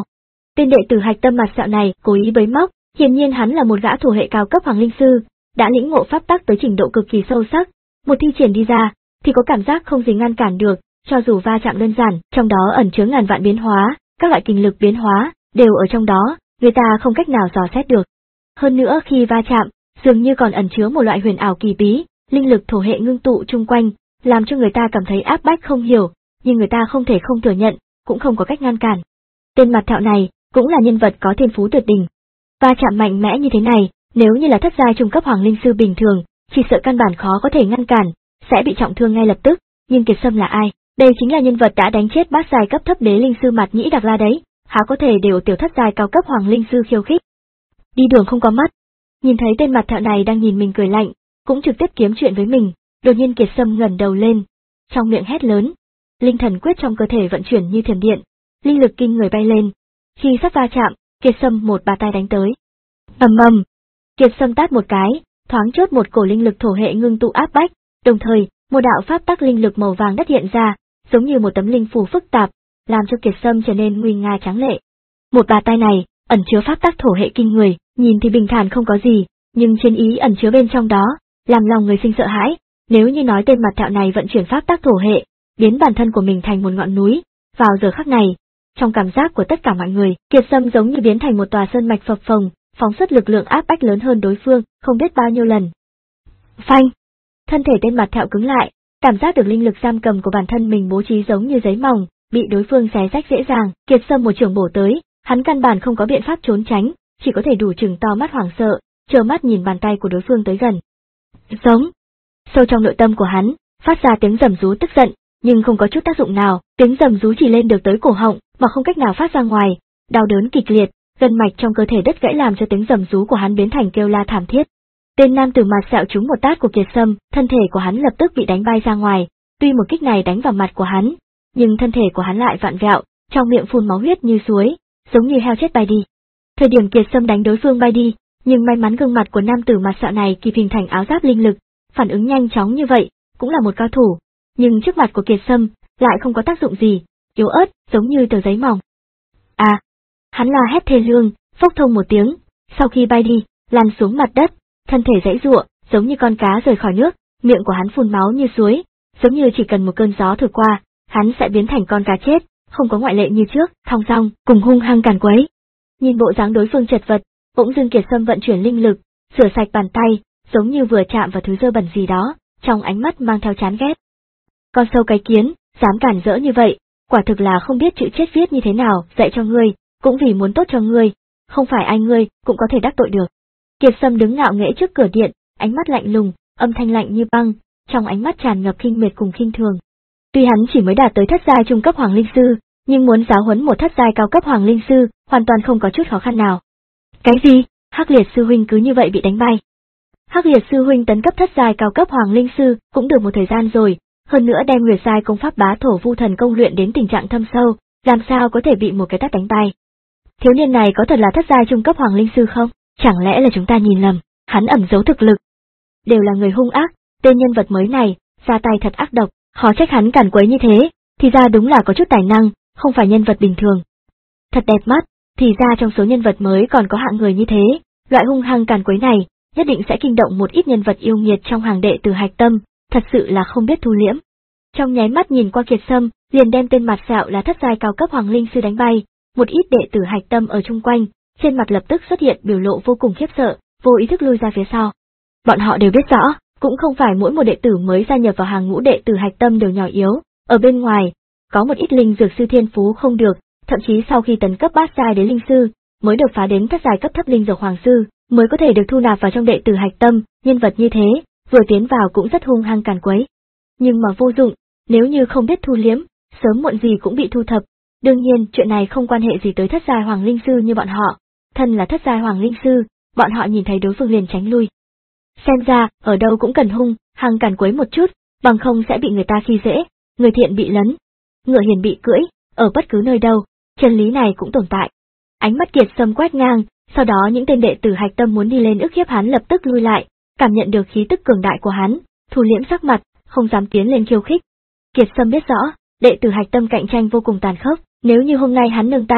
[SPEAKER 1] Tên đệ tử hạch tâm mặt sẹo này cố ý bới móc, hiển nhiên hắn là một gã thủ hệ cao cấp hoàng linh sư, đã lĩnh ngộ pháp tắc tới trình độ cực kỳ sâu sắc, một thi triển đi ra thì có cảm giác không gì ngăn cản được, cho dù va chạm đơn giản, trong đó ẩn chứa ngàn vạn biến hóa, các loại kình lực biến hóa đều ở trong đó, người ta không cách nào dò xét được. Hơn nữa khi va chạm, dường như còn ẩn chứa một loại huyền ảo kỳ bí, linh lực thổ hệ ngưng tụ chung quanh, làm cho người ta cảm thấy áp bách không hiểu, nhưng người ta không thể không thừa nhận, cũng không có cách ngăn cản. Tên mặt thạo này cũng là nhân vật có thiên phú tuyệt đỉnh. Va chạm mạnh mẽ như thế này, nếu như là thất giai trung cấp hoàng linh sư bình thường, chỉ sợ căn bản khó có thể ngăn cản, sẽ bị trọng thương ngay lập tức. Nhưng Kiệt Sâm là ai? Đây chính là nhân vật đã đánh chết bát giai cấp thấp đế linh sư Mạt Nhĩ Đặc La đấy, há có thể đều tiểu thất giai cao cấp hoàng linh sư khiêu khích. Đi đường không có mắt. Nhìn thấy tên mặt thạo này đang nhìn mình cười lạnh, cũng trực tiếp kiếm chuyện với mình, đột nhiên Kiệt Sâm ngẩng đầu lên, trong miệng hét lớn. Linh thần quyết trong cơ thể vận chuyển như thiểm điện, linh lực kinh người bay lên. Khi sắp va chạm, Kiệt Sâm một bà tay đánh tới. Ầm ầm, Kiệt Sâm tát một cái, thoáng chốt một cổ linh lực thổ hệ ngưng tụ áp bách, đồng thời, một đạo pháp tắc linh lực màu vàng đất hiện ra, giống như một tấm linh phù phức tạp, làm cho Kiệt Sâm trở nên nguy nga tráng lệ. Một bà tay này, ẩn chứa pháp tắc thổ hệ kinh người, nhìn thì bình thản không có gì, nhưng chiến ý ẩn chứa bên trong đó, làm lòng người sinh sợ hãi. Nếu như nói tên mặt thạo này vận chuyển pháp tắc thổ hệ, biến bản thân của mình thành một ngọn núi, vào giờ khắc này, trong cảm giác của tất cả mọi người, Kiệt Sâm giống như biến thành một tòa sơn mạch phập phồng, phóng xuất lực lượng áp bách lớn hơn đối phương, không biết bao nhiêu lần. Phanh! Thân thể tên mặt thạo cứng lại, cảm giác được linh lực giam cầm của bản thân mình bố trí giống như giấy mỏng, bị đối phương xé rách dễ dàng. Kiệt Sâm một chưởng bổ tới, hắn căn bản không có biện pháp trốn tránh, chỉ có thể đủ chừng to mắt hoảng sợ, trơ mắt nhìn bàn tay của đối phương tới gần. Giống! Sâu trong nội tâm của hắn, phát ra tiếng rầm rú tức giận, nhưng không có chút tác dụng nào, tiếng rầm rú chỉ lên được tới cổ họng, mà không cách nào phát ra ngoài, đau đớn kịch liệt, gân mạch trong cơ thể đứt gãy làm cho tiếng rầm rú của hắn biến thành kêu la thảm thiết. Tên nam tử mặt sẹo trúng một tát của Kiệt Sâm, thân thể của hắn lập tức bị đánh bay ra ngoài, tuy một kích này đánh vào mặt của hắn, nhưng thân thể của hắn lại vặn vẹo, trong miệng phun máu huyết như suối, giống như heo chết bay đi. Thời điểm Kiệt Sâm đánh đối phương bay đi, nhưng may mắn gương mặt của nam tử mặt sẹo này kịp hình thành áo giáp linh lực, phản ứng nhanh chóng như vậy, cũng là một cao thủ, nhưng trước mặt của Kiệt Sâm lại không có tác dụng gì, yếu ớt, giống như tờ giấy mỏng. À, hắn la hét thê lương, phốc thông một tiếng, sau khi bay đi, lăn xuống mặt đất, thân thể giãy giụa, giống như con cá rời khỏi nước, miệng của hắn phun máu như suối, giống như chỉ cần một cơn gió thổi qua, hắn sẽ biến thành con cá chết, không có ngoại lệ như trước, thong dong, cùng hung hăng càn quấy. Nhìn bộ dáng đối phương chật vật, bỗng dưng Kiệt Sâm vận chuyển linh lực, rửa sạch bàn tay, giống như vừa chạm vào thứ dơ bẩn gì đó, trong ánh mắt mang theo chán ghét. Con sâu cái kiến, dám cản rỡ như vậy, quả thực là không biết chữ chết viết như thế nào, dạy cho ngươi, cũng vì muốn tốt cho ngươi, không phải ai ngươi cũng có thể đắc tội được. Kiệt Sâm đứng ngạo nghễ trước cửa điện, ánh mắt lạnh lùng, âm thanh lạnh như băng, trong ánh mắt tràn ngập khinh miệt cùng khinh thường. Tuy hắn chỉ mới đạt tới thất giai trung cấp hoàng linh sư, nhưng muốn giáo huấn một thất giai cao cấp hoàng linh sư, hoàn toàn không có chút khó khăn nào. Cái gì? Hắc Liệt sư huynh cứ như vậy bị đánh bay? Hắc Liệt sư huynh tấn cấp thất giai cao cấp hoàng linh sư cũng được một thời gian rồi, hơn nữa đem Nguyệt giai công pháp Bá Thổ Vu Thần công luyện đến tình trạng thâm sâu, làm sao có thể bị một cái tát đánh bay? Thiếu niên này có thật là thất giai trung cấp hoàng linh sư không? Chẳng lẽ là chúng ta nhìn lầm, hắn ẩn giấu thực lực? Đều là người hung ác, tên nhân vật mới này, ra tay thật ác độc, khó trách hắn cản quấy như thế, thì ra đúng là có chút tài năng, không phải nhân vật bình thường. Thật đẹp mắt, thì ra trong số nhân vật mới còn có hạng người như thế, loại hung hăng cản quấy này, nhất định sẽ kinh động một ít nhân vật yêu nghiệt trong hàng đệ tử hạch tâm, thật sự là không biết thu liễm. Trong nháy mắt nhìn qua Kiệt Sâm, liền đem tên mặt sẹo là thất giai cao cấp hoàng linh sư đánh bay, một ít đệ tử hạch tâm ở chung quanh, trên mặt lập tức xuất hiện biểu lộ vô cùng khiếp sợ, vô ý thức lui ra phía sau. Bọn họ đều biết rõ, cũng không phải mỗi một đệ tử mới gia nhập vào hàng ngũ đệ tử hạch tâm đều nhỏ yếu, ở bên ngoài, có một ít linh dược sư thiên phú không được, thậm chí sau khi tấn cấp bát giai đến linh sư, mới đột phá đến thất giai cấp thấp linh dược hoàng sư, mới có thể được thu nạp vào trong đệ tử hạch tâm, nhân vật như thế, vừa tiến vào cũng rất hung hăng càn quấy. Nhưng mà vô dụng, nếu như không biết thu liếm, sớm muộn gì cũng bị thu thập. Đương nhiên, chuyện này không quan hệ gì tới thất giai hoàng linh sư như bọn họ, thân là thất giai hoàng linh sư, bọn họ nhìn thấy đối phương liền tránh lui. Xem ra, ở đâu cũng cần hung, hăng càn quấy một chút, bằng không sẽ bị người ta khi dễ, người thiện bị lấn, ngựa hiền bị cưỡi, ở bất cứ nơi đâu, chân lý này cũng tồn tại. Ánh mắt Kiệt Sâm quét ngang, sau đó những tên đệ tử hạch tâm muốn đi lên ức hiếp hắn lập tức lui lại, cảm nhận được khí tức cường đại của hắn, thu liễm sắc mặt, không dám tiến lên khiêu khích. Kiệt Sâm biết rõ, đệ tử hạch tâm cạnh tranh vô cùng tàn khốc, nếu như hôm nay hắn nương tay,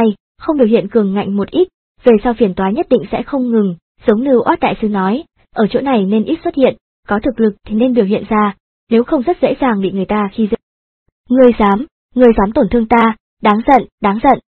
[SPEAKER 1] không biểu hiện cường ngạnh một ít, về sau phiền toái nhất định sẽ không ngừng, giống như Oát đại sư nói, ở chỗ này nên ít xuất hiện, có thực lực thì nên biểu hiện ra, nếu không rất dễ dàng bị người ta khi dễ. Ngươi dám, ngươi dám tổn thương ta, đáng giận, đáng giận.